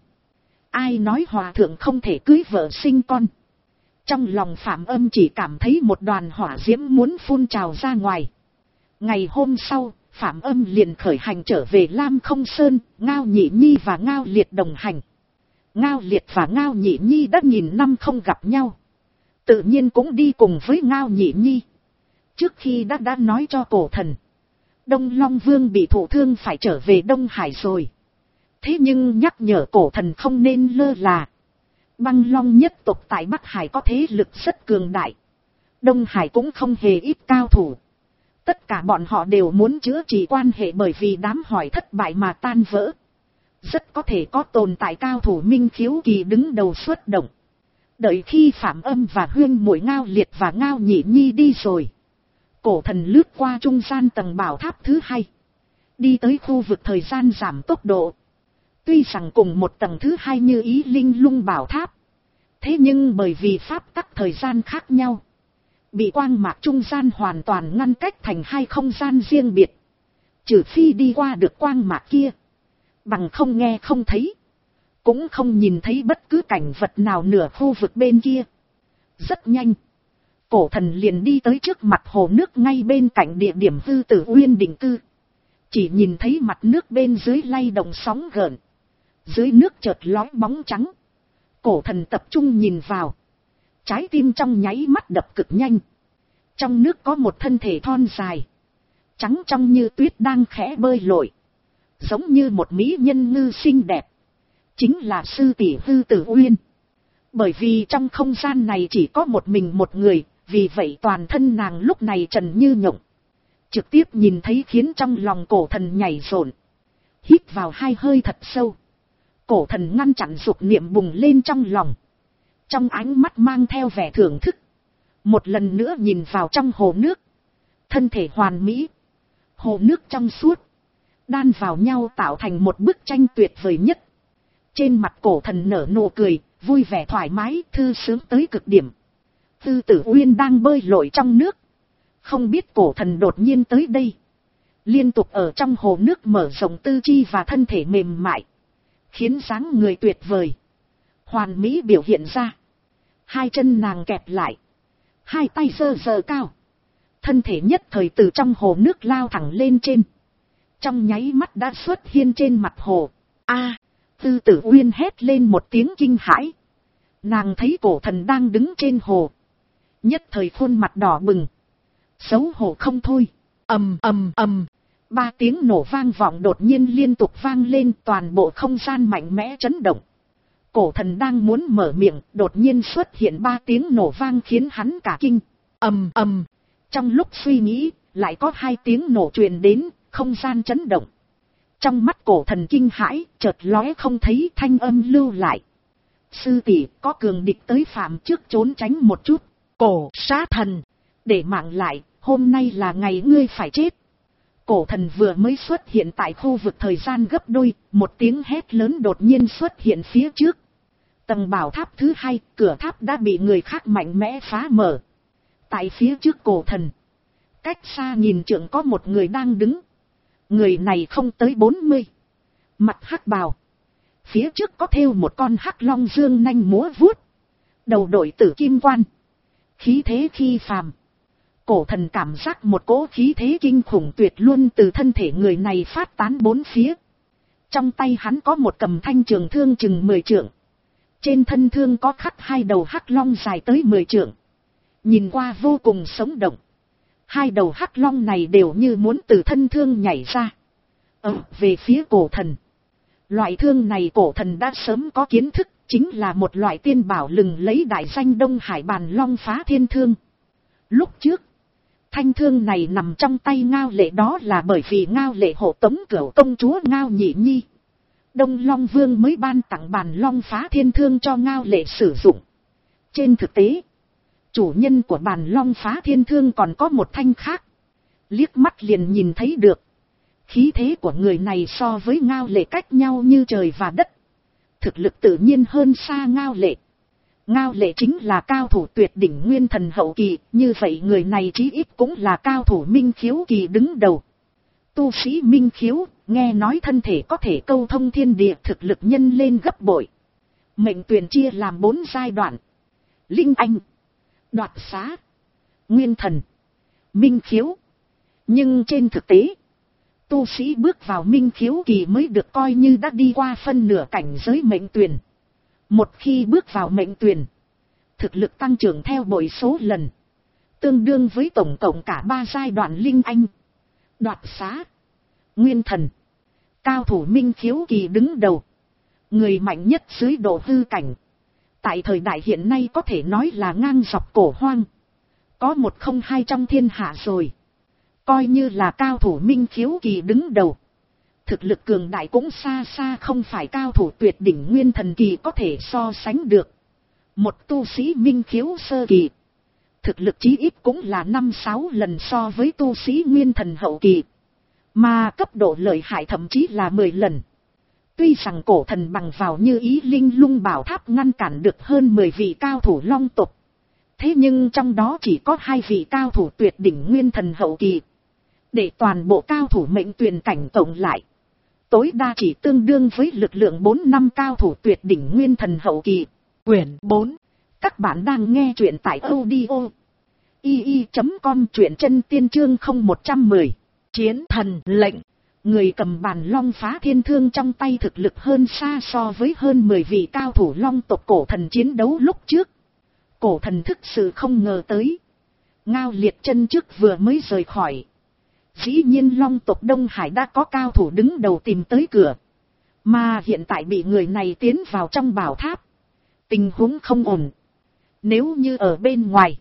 Ai nói hòa thượng không thể cưới vợ sinh con? Trong lòng Phạm Âm chỉ cảm thấy một đoàn hỏa diễm muốn phun trào ra ngoài. Ngày hôm sau, Phạm Âm liền khởi hành trở về Lam Không Sơn, Ngao Nhị Nhi và Ngao Liệt đồng hành. Ngao Liệt và Ngao Nhị Nhi đã nghìn năm không gặp nhau. Tự nhiên cũng đi cùng với Ngao Nhị Nhi. Trước khi đã đã nói cho cổ thần. Đông Long Vương bị thụ thương phải trở về Đông Hải rồi. Thế nhưng nhắc nhở cổ thần không nên lơ là. Băng Long nhất tộc tại Bắc Hải có thế lực rất cường đại. Đông Hải cũng không hề ít cao thủ. Tất cả bọn họ đều muốn chữa trị quan hệ bởi vì đám hỏi thất bại mà tan vỡ. Rất có thể có tồn tại cao thủ Minh Khiếu Kỳ đứng đầu xuất động. Đợi khi Phạm Âm và huyên muội Ngao Liệt và Ngao Nhị Nhi đi rồi. Cổ thần lướt qua trung gian tầng bảo tháp thứ hai. Đi tới khu vực thời gian giảm tốc độ. Tuy rằng cùng một tầng thứ hai như ý linh lung bảo tháp. Thế nhưng bởi vì pháp tắc thời gian khác nhau. Bị quang mạc trung gian hoàn toàn ngăn cách thành hai không gian riêng biệt. Trừ phi đi qua được quang mạc kia. Bằng không nghe không thấy. Cũng không nhìn thấy bất cứ cảnh vật nào nửa khu vực bên kia. Rất nhanh. Cổ thần liền đi tới trước mặt hồ nước ngay bên cạnh địa điểm Hư Tử Uyên định cư. Chỉ nhìn thấy mặt nước bên dưới lay động sóng gợn. Dưới nước chợt lói bóng trắng. Cổ thần tập trung nhìn vào. Trái tim trong nháy mắt đập cực nhanh. Trong nước có một thân thể thon dài. Trắng trong như tuyết đang khẽ bơi lội. Giống như một mỹ nhân ngư xinh đẹp. Chính là sư tỷ Hư Tử Uyên. Bởi vì trong không gian này chỉ có một mình một người. Vì vậy toàn thân nàng lúc này trần như nhộng. Trực tiếp nhìn thấy khiến trong lòng cổ thần nhảy rộn. Hít vào hai hơi thật sâu. Cổ thần ngăn chặn dục niệm bùng lên trong lòng. Trong ánh mắt mang theo vẻ thưởng thức. Một lần nữa nhìn vào trong hồ nước. Thân thể hoàn mỹ. Hồ nước trong suốt. Đan vào nhau tạo thành một bức tranh tuyệt vời nhất. Trên mặt cổ thần nở nụ cười. Vui vẻ thoải mái thư sướng tới cực điểm. Hư Tử Uyên đang bơi lội trong nước. Không biết cổ thần đột nhiên tới đây. Liên tục ở trong hồ nước mở rộng tư chi và thân thể mềm mại. Khiến dáng người tuyệt vời. Hoàn mỹ biểu hiện ra. Hai chân nàng kẹp lại. Hai tay giơ giơ cao. Thân thể nhất thời từ trong hồ nước lao thẳng lên trên. Trong nháy mắt đã xuất hiện trên mặt hồ. A, Hư Tử Uyên hét lên một tiếng kinh hãi. Nàng thấy cổ thần đang đứng trên hồ. Nhất thời khuôn mặt đỏ bừng. Xấu hổ không thôi. Ầm ầm ầm. Ba tiếng nổ vang vọng đột nhiên liên tục vang lên, toàn bộ không gian mạnh mẽ chấn động. Cổ thần đang muốn mở miệng, đột nhiên xuất hiện ba tiếng nổ vang khiến hắn cả kinh. Ầm ầm. Trong lúc suy nghĩ, lại có hai tiếng nổ truyền đến, không gian chấn động. Trong mắt cổ thần kinh hãi, chợt lóe không thấy thanh âm lưu lại. Sư tỷ, có cường địch tới phạm trước trốn tránh một chút. Cổ sát thần, để mạng lại, hôm nay là ngày ngươi phải chết. Cổ thần vừa mới xuất hiện tại khu vực thời gian gấp đôi, một tiếng hét lớn đột nhiên xuất hiện phía trước. Tầng bảo tháp thứ hai, cửa tháp đã bị người khác mạnh mẽ phá mở. Tại phía trước cổ thần, cách xa nhìn trượng có một người đang đứng. Người này không tới bốn mươi. Mặt hắc bào. Phía trước có thêu một con hắc long dương nanh múa vuốt. Đầu đội tử kim quan. Khí thế khi phàm. Cổ thần cảm giác một cỗ khí thế kinh khủng tuyệt luôn từ thân thể người này phát tán bốn phía. Trong tay hắn có một cầm thanh trường thương chừng mười trượng. Trên thân thương có khắc hai đầu hắc long dài tới mười trượng. Nhìn qua vô cùng sống động. Hai đầu hắc long này đều như muốn từ thân thương nhảy ra. Ờ, về phía cổ thần. Loại thương này cổ thần đã sớm có kiến thức, chính là một loại tiên bảo lừng lấy đại danh Đông Hải Bàn Long Phá Thiên Thương. Lúc trước, thanh thương này nằm trong tay Ngao Lệ đó là bởi vì Ngao Lệ hộ tống cửu công chúa Ngao Nhị Nhi. Đông Long Vương mới ban tặng Bàn Long Phá Thiên Thương cho Ngao Lệ sử dụng. Trên thực tế, chủ nhân của Bàn Long Phá Thiên Thương còn có một thanh khác. Liếc mắt liền nhìn thấy được. Khí thế của người này so với Ngao Lệ cách nhau như trời và đất. Thực lực tự nhiên hơn xa Ngao Lệ. Ngao Lệ chính là cao thủ tuyệt đỉnh nguyên thần hậu kỳ, như vậy người này chí ít cũng là cao thủ minh khiếu kỳ đứng đầu. Tu sĩ minh khiếu, nghe nói thân thể có thể câu thông thiên địa, thực lực nhân lên gấp bội. Mệnh tuyển chia làm bốn giai đoạn. Linh anh, đoạt xá, nguyên thần, minh khiếu. Nhưng trên thực tế, tu sĩ bước vào minh khiếu kỳ mới được coi như đã đi qua phân nửa cảnh giới mệnh tuyển. Một khi bước vào mệnh tuyển, thực lực tăng trưởng theo bội số lần, tương đương với tổng cộng cả ba giai đoạn linh anh, đoạt xá, nguyên thần. Cao thủ minh khiếu kỳ đứng đầu, người mạnh nhất dưới độ hư cảnh. Tại thời đại hiện nay có thể nói là ngang dọc cổ hoang, có một không hai trong thiên hạ rồi. Coi như là cao thủ minh khiếu kỳ đứng đầu, thực lực cường đại cũng xa xa không phải cao thủ tuyệt đỉnh nguyên thần kỳ có thể so sánh được. Một tu sĩ minh khiếu sơ kỳ, thực lực chí ít cũng là năm sáu lần so với tu sĩ nguyên thần hậu kỳ, mà cấp độ lợi hại thậm chí là mười lần. Tuy rằng cổ thần bằng vào như ý linh lung bảo tháp ngăn cản được hơn mười vị cao thủ long tộc, thế nhưng trong đó chỉ có hai vị cao thủ tuyệt đỉnh nguyên thần hậu kỳ. Để toàn bộ cao thủ mệnh tuyển cảnh tổng lại, tối đa chỉ tương đương với lực lượng bốn năm cao thủ tuyệt đỉnh nguyên thần hậu kỳ. Quyển bốn. Các bạn đang nghe truyện tại audio i i chấm com, truyện chân tiên chương không một mười. Chiến thần lệnh. Người cầm Bàn Long Phá Thiên Thương trong tay thực lực hơn xa so với hơn mười vị cao thủ long tộc cổ thần chiến đấu lúc trước. Cổ thần thực sự không ngờ tới, Ngao Liệt chân trước vừa mới rời khỏi, dĩ nhiên long tộc Đông Hải đã có cao thủ đứng đầu tìm tới cửa. Mà hiện tại bị người này tiến vào trong bảo tháp. Tình huống không ổn. Nếu như ở bên ngoài,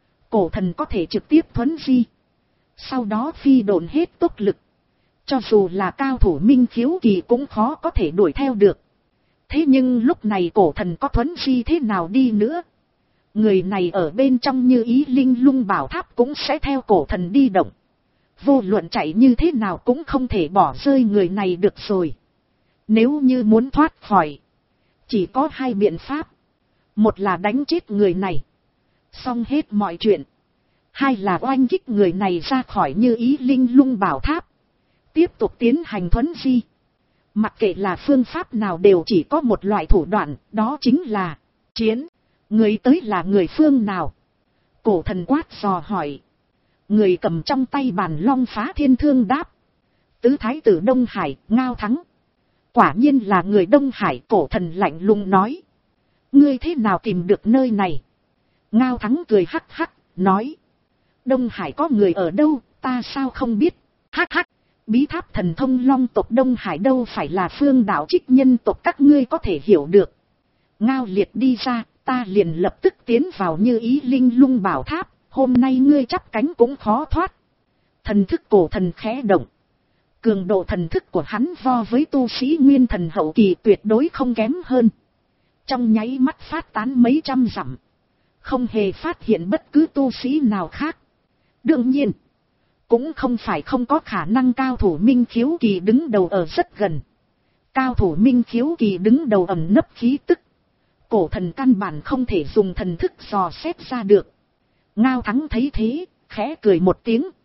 cổ thần có thể trực tiếp thuấn di, sau đó phi độn hết tốc lực. Cho dù là cao thủ minh khiếu kỳ cũng khó có thể đuổi theo được. Thế nhưng lúc này cổ thần có thuấn di thế nào đi nữa, người này ở bên trong như ý linh lung bảo tháp cũng sẽ theo cổ thần đi động. Vô luận chạy như thế nào cũng không thể bỏ rơi người này được rồi. Nếu như muốn thoát khỏi, chỉ có hai biện pháp. Một là đánh chết người này, xong hết mọi chuyện. Hai là oanh kích người này ra khỏi như ý linh lung bảo tháp, tiếp tục tiến hành thuấn di. Mặc kệ là phương pháp nào đều chỉ có một loại thủ đoạn, đó chính là chiến. Người tới là người phương nào? Cổ thần quát dò hỏi. Người cầm trong tay Bàn Long Phá Thiên Thương đáp. Tứ thái tử Đông Hải, Ngao Thắng. Quả nhiên là người Đông Hải. Cổ thần lạnh lùng nói. Ngươi thế nào tìm được nơi này? Ngao Thắng cười hắc hắc, nói. Đông Hải có người ở đâu, ta sao không biết? Hắc hắc, bí tháp thần thông long tộc Đông Hải đâu phải là phương đạo trích nhân tộc các ngươi có thể hiểu được. Ngao Liệt đi ra, ta liền lập tức tiến vào như ý linh lung bảo tháp. Hôm nay ngươi chắp cánh cũng khó thoát. Thần thức cổ thần khẽ động. Cường độ thần thức của hắn vo với tu sĩ nguyên thần hậu kỳ tuyệt đối không kém hơn. Trong nháy mắt phát tán mấy trăm dặm, không hề phát hiện bất cứ tu sĩ nào khác. Đương nhiên, cũng không phải không có khả năng cao thủ minh khiếu kỳ đứng đầu ở rất gần. Cao thủ minh khiếu kỳ đứng đầu ẩn nấp khí tức, cổ thần căn bản không thể dùng thần thức dò xét ra được. Ngao Thắng thấy thế, khẽ cười một tiếng,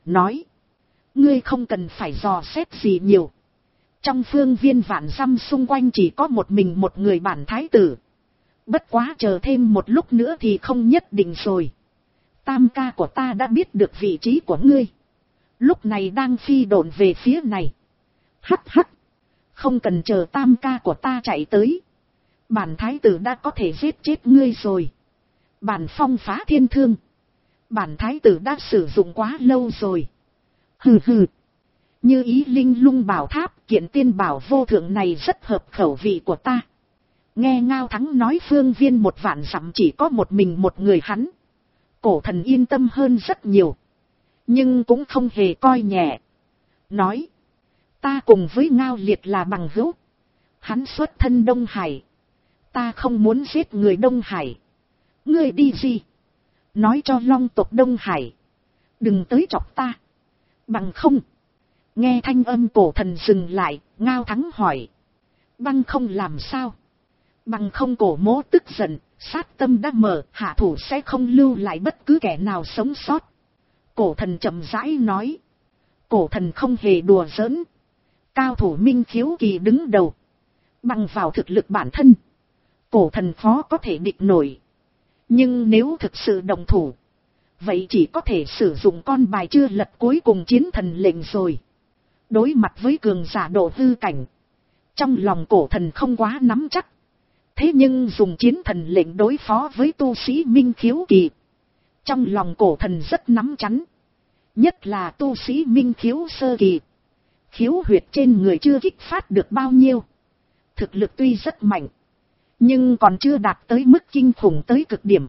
nói. Ngươi không cần phải dò xét gì nhiều. Trong phương viên vạn dặm xung quanh chỉ có một mình một người bản thái tử. Bất quá chờ thêm một lúc nữa thì không nhất định rồi. Tam ca của ta đã biết được vị trí của ngươi. Lúc này đang phi độn về phía này. Hắc hắc. Không cần chờ tam ca của ta chạy tới. Bản thái tử đã có thể giết chết ngươi rồi. Bản phong phá thiên thương. Bản thái tử đã sử dụng quá lâu rồi. Hừ hừ. Như ý linh lung bảo tháp, kiện tiên bảo vô thượng này rất hợp khẩu vị của ta. Nghe Ngao Thắng nói phương viên một vạn dặm chỉ có một mình một người hắn. Cổ thần yên tâm hơn rất nhiều. Nhưng cũng không hề coi nhẹ. Nói. Ta cùng với Ngao Liệt là bằng hữu. Hắn xuất thân Đông Hải. Ta không muốn giết người Đông Hải. Ngươi đi gì? Nói cho Long tộc Đông Hải. Đừng tới chọc ta. Bằng không. Nghe thanh âm cổ thần dừng lại, Ngao Thắng hỏi. Bằng không làm sao? Bằng không cổ mố tức giận, sát tâm đã mở, hạ thủ sẽ không lưu lại bất cứ kẻ nào sống sót. Cổ thần chậm rãi nói. Cổ thần không hề đùa giỡn. Cao thủ minh khiếu kỳ đứng đầu. Bằng vào thực lực bản thân. Cổ thần khó có thể địch nổi. Nhưng nếu thực sự đồng thủ. Vậy chỉ có thể sử dụng con bài chưa lật cuối cùng chiến thần lệnh rồi. Đối mặt với cường giả độ hư cảnh. Trong lòng cổ thần không quá nắm chắc. Thế nhưng dùng chiến thần lệnh đối phó với tu sĩ minh khiếu kỳ. Trong lòng cổ thần rất nắm chắn. Nhất là tu sĩ minh khiếu sơ kỳ. Khiếu huyệt trên người chưa kích phát được bao nhiêu. Thực lực tuy rất mạnh. Nhưng còn chưa đạt tới mức kinh khủng tới cực điểm.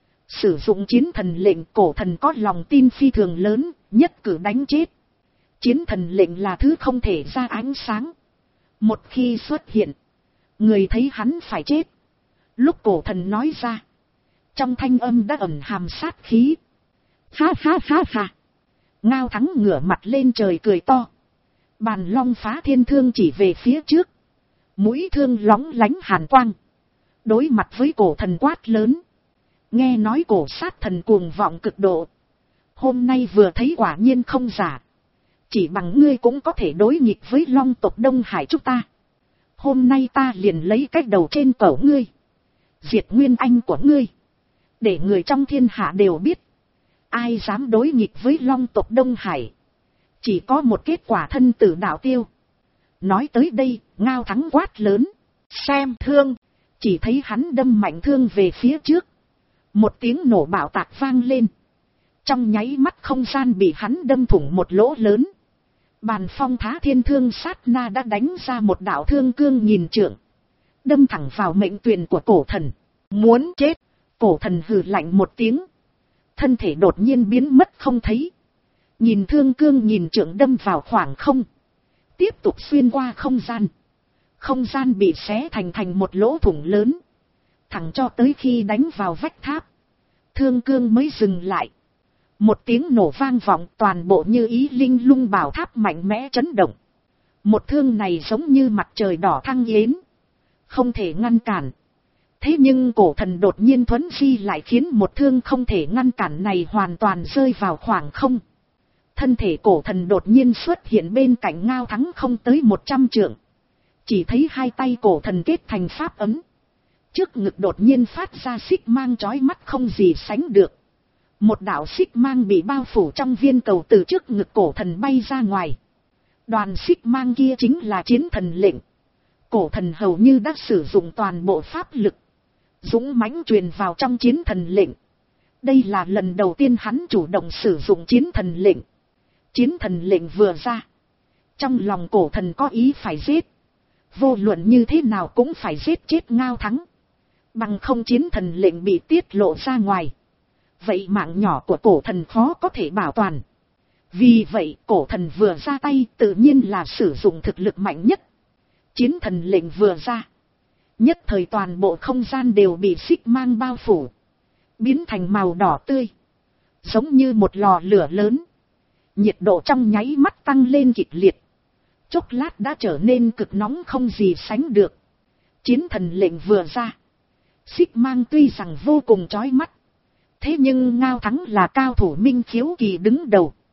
Sử dụng chiến thần lệnh cổ thần có lòng tin phi thường lớn, nhất cử đánh chết. Chiến thần lệnh là thứ không thể ra ánh sáng. Một khi xuất hiện, người thấy hắn phải chết. Lúc cổ thần nói ra, trong thanh âm đã ẩn hàm sát khí. Ha ha ha ha. Ngao Thắng ngửa mặt lên trời cười to. Bàn long phá thiên thương chỉ về phía trước. Mũi thương lóng lánh hàn quang. Đối mặt với cổ thần quát lớn. Nghe nói cổ sát thần cuồng vọng cực độ. Hôm nay vừa thấy quả nhiên không giả. Chỉ bằng ngươi cũng có thể đối nghịch với long tộc Đông Hải chúng ta. Hôm nay ta liền lấy cách đầu trên cổ ngươi. Diệt nguyên anh của ngươi. Để người trong thiên hạ đều biết. Ai dám đối nghịch với long tộc Đông Hải. Chỉ có một kết quả thân tử đạo tiêu. Nói tới đây, Ngao Thắng quát lớn. Xem thương. Chỉ thấy hắn đâm mạnh thương về phía trước. Một tiếng nổ bạo tạc vang lên. Trong nháy mắt không gian bị hắn đâm thủng một lỗ lớn. Bàn phong thá thiên thương sát na đã đánh ra một đạo thương cương nghìn trượng. Đâm thẳng vào mệnh tuyền của cổ thần. Muốn chết. Cổ thần hừ lạnh một tiếng. Thân thể đột nhiên biến mất không thấy. Nhìn thương cương nghìn trượng đâm vào khoảng không. Tiếp tục xuyên qua không gian. Không gian bị xé thành thành một lỗ thủng lớn. Thẳng cho tới khi đánh vào vách tháp. Thương cương mới dừng lại. Một tiếng nổ vang vọng toàn bộ như ý linh lung bảo tháp mạnh mẽ chấn động. Một thương này giống như mặt trời đỏ thăng yến. Không thể ngăn cản. Thế nhưng cổ thần đột nhiên thuấn di lại khiến một thương không thể ngăn cản này hoàn toàn rơi vào khoảng không. Thân thể cổ thần đột nhiên xuất hiện bên cạnh Ngao Thắng không tới một trăm trượng. Chỉ thấy hai tay cổ thần kết thành pháp ấm. Trước ngực đột nhiên phát ra xích mang chói mắt không gì sánh được. Một đạo xích mang bị bao phủ trong viên cầu từ trước ngực cổ thần bay ra ngoài. Đoàn xích mang kia chính là chiến thần lệnh. Cổ thần hầu như đã sử dụng toàn bộ pháp lực. Dũng mãnh truyền vào trong chiến thần lệnh. Đây là lần đầu tiên hắn chủ động sử dụng chiến thần lệnh. Chiến thần lệnh vừa ra. Trong lòng cổ thần có ý phải giết. Vô luận như thế nào cũng phải giết chết Ngao Thắng. Bằng không chiến thần lệnh bị tiết lộ ra ngoài. Vậy mạng nhỏ của cổ thần khó có thể bảo toàn. Vì vậy cổ thần vừa ra tay tự nhiên là sử dụng thực lực mạnh nhất. Chiến thần lệnh vừa ra. Nhất thời toàn bộ không gian đều bị xích mang bao phủ. Biến thành màu đỏ tươi. Giống như một lò lửa lớn. Nhiệt độ trong nháy mắt tăng lên kịch liệt. Chốc lát đã trở nên cực nóng không gì sánh được. Chiến thần lệnh vừa ra. Xích mang tuy rằng vô cùng chói mắt. Thế nhưng Ngao Thắng là cao thủ minh khiếu kỳ đứng đầu.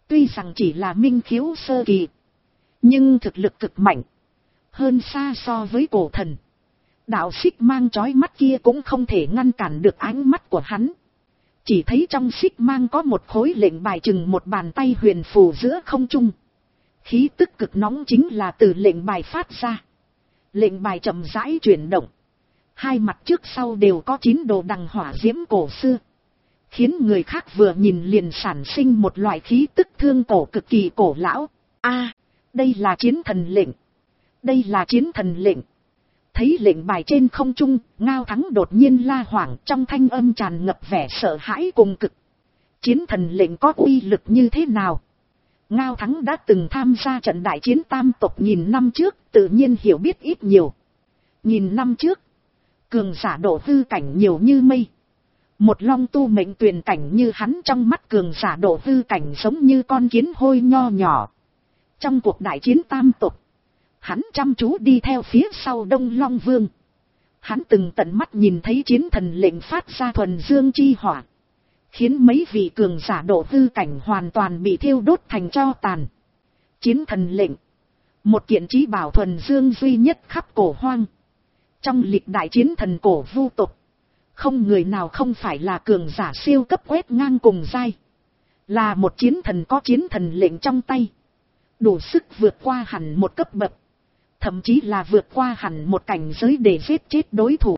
Tuy rằng chỉ là minh khiếu sơ kỳ, nhưng thực lực cực mạnh, hơn xa so với cổ thần. Đạo xích mang chói mắt kia cũng không thể ngăn cản được ánh mắt của hắn. Chỉ thấy trong xích mang có một khối lệnh bài chừng một bàn tay huyền phù giữa không trung. Khí tức cực nóng chính là từ lệnh bài phát ra. Lệnh bài chậm rãi chuyển động. Hai mặt trước sau đều có chín đồ đằng hỏa diễm cổ xưa. Khiến người khác vừa nhìn liền sản sinh một loại khí tức thương cổ cực kỳ cổ lão. A, đây là chiến thần lệnh. Đây là chiến thần lệnh. Thấy lệnh bài trên không trung, Ngao Thắng đột nhiên la hoảng, trong thanh âm tràn ngập vẻ sợ hãi cùng cực. Chiến thần lệnh có uy lực như thế nào? Ngao Thắng đã từng tham gia trận đại chiến tam tộc nghìn năm trước, tự nhiên hiểu biết ít nhiều. Nghìn năm trước, cường giả độ hư cảnh nhiều như mây. Một long tu mệnh tuyền cảnh như hắn trong mắt cường giả độ hư cảnh giống như con kiến hôi nho nhỏ. Trong cuộc đại chiến tam tộc, hắn chăm chú đi theo phía sau Đông Long Vương. Hắn từng tận mắt nhìn thấy chiến thần lệnh phát ra thuần dương chi hỏa, khiến mấy vị cường giả độ hư cảnh hoàn toàn bị thiêu đốt thành tro tàn. Chiến thần lệnh, một kiện chí bảo thuần dương duy nhất khắp cổ hoang. Trong lịch đại chiến thần cổ vu tộc, không người nào không phải là cường giả siêu cấp quét ngang cùng giai. Là một chiến thần có chiến thần lệnh trong tay, đủ sức vượt qua hẳn một cấp bậc, thậm chí là vượt qua hẳn một cảnh giới để giết chết đối thủ.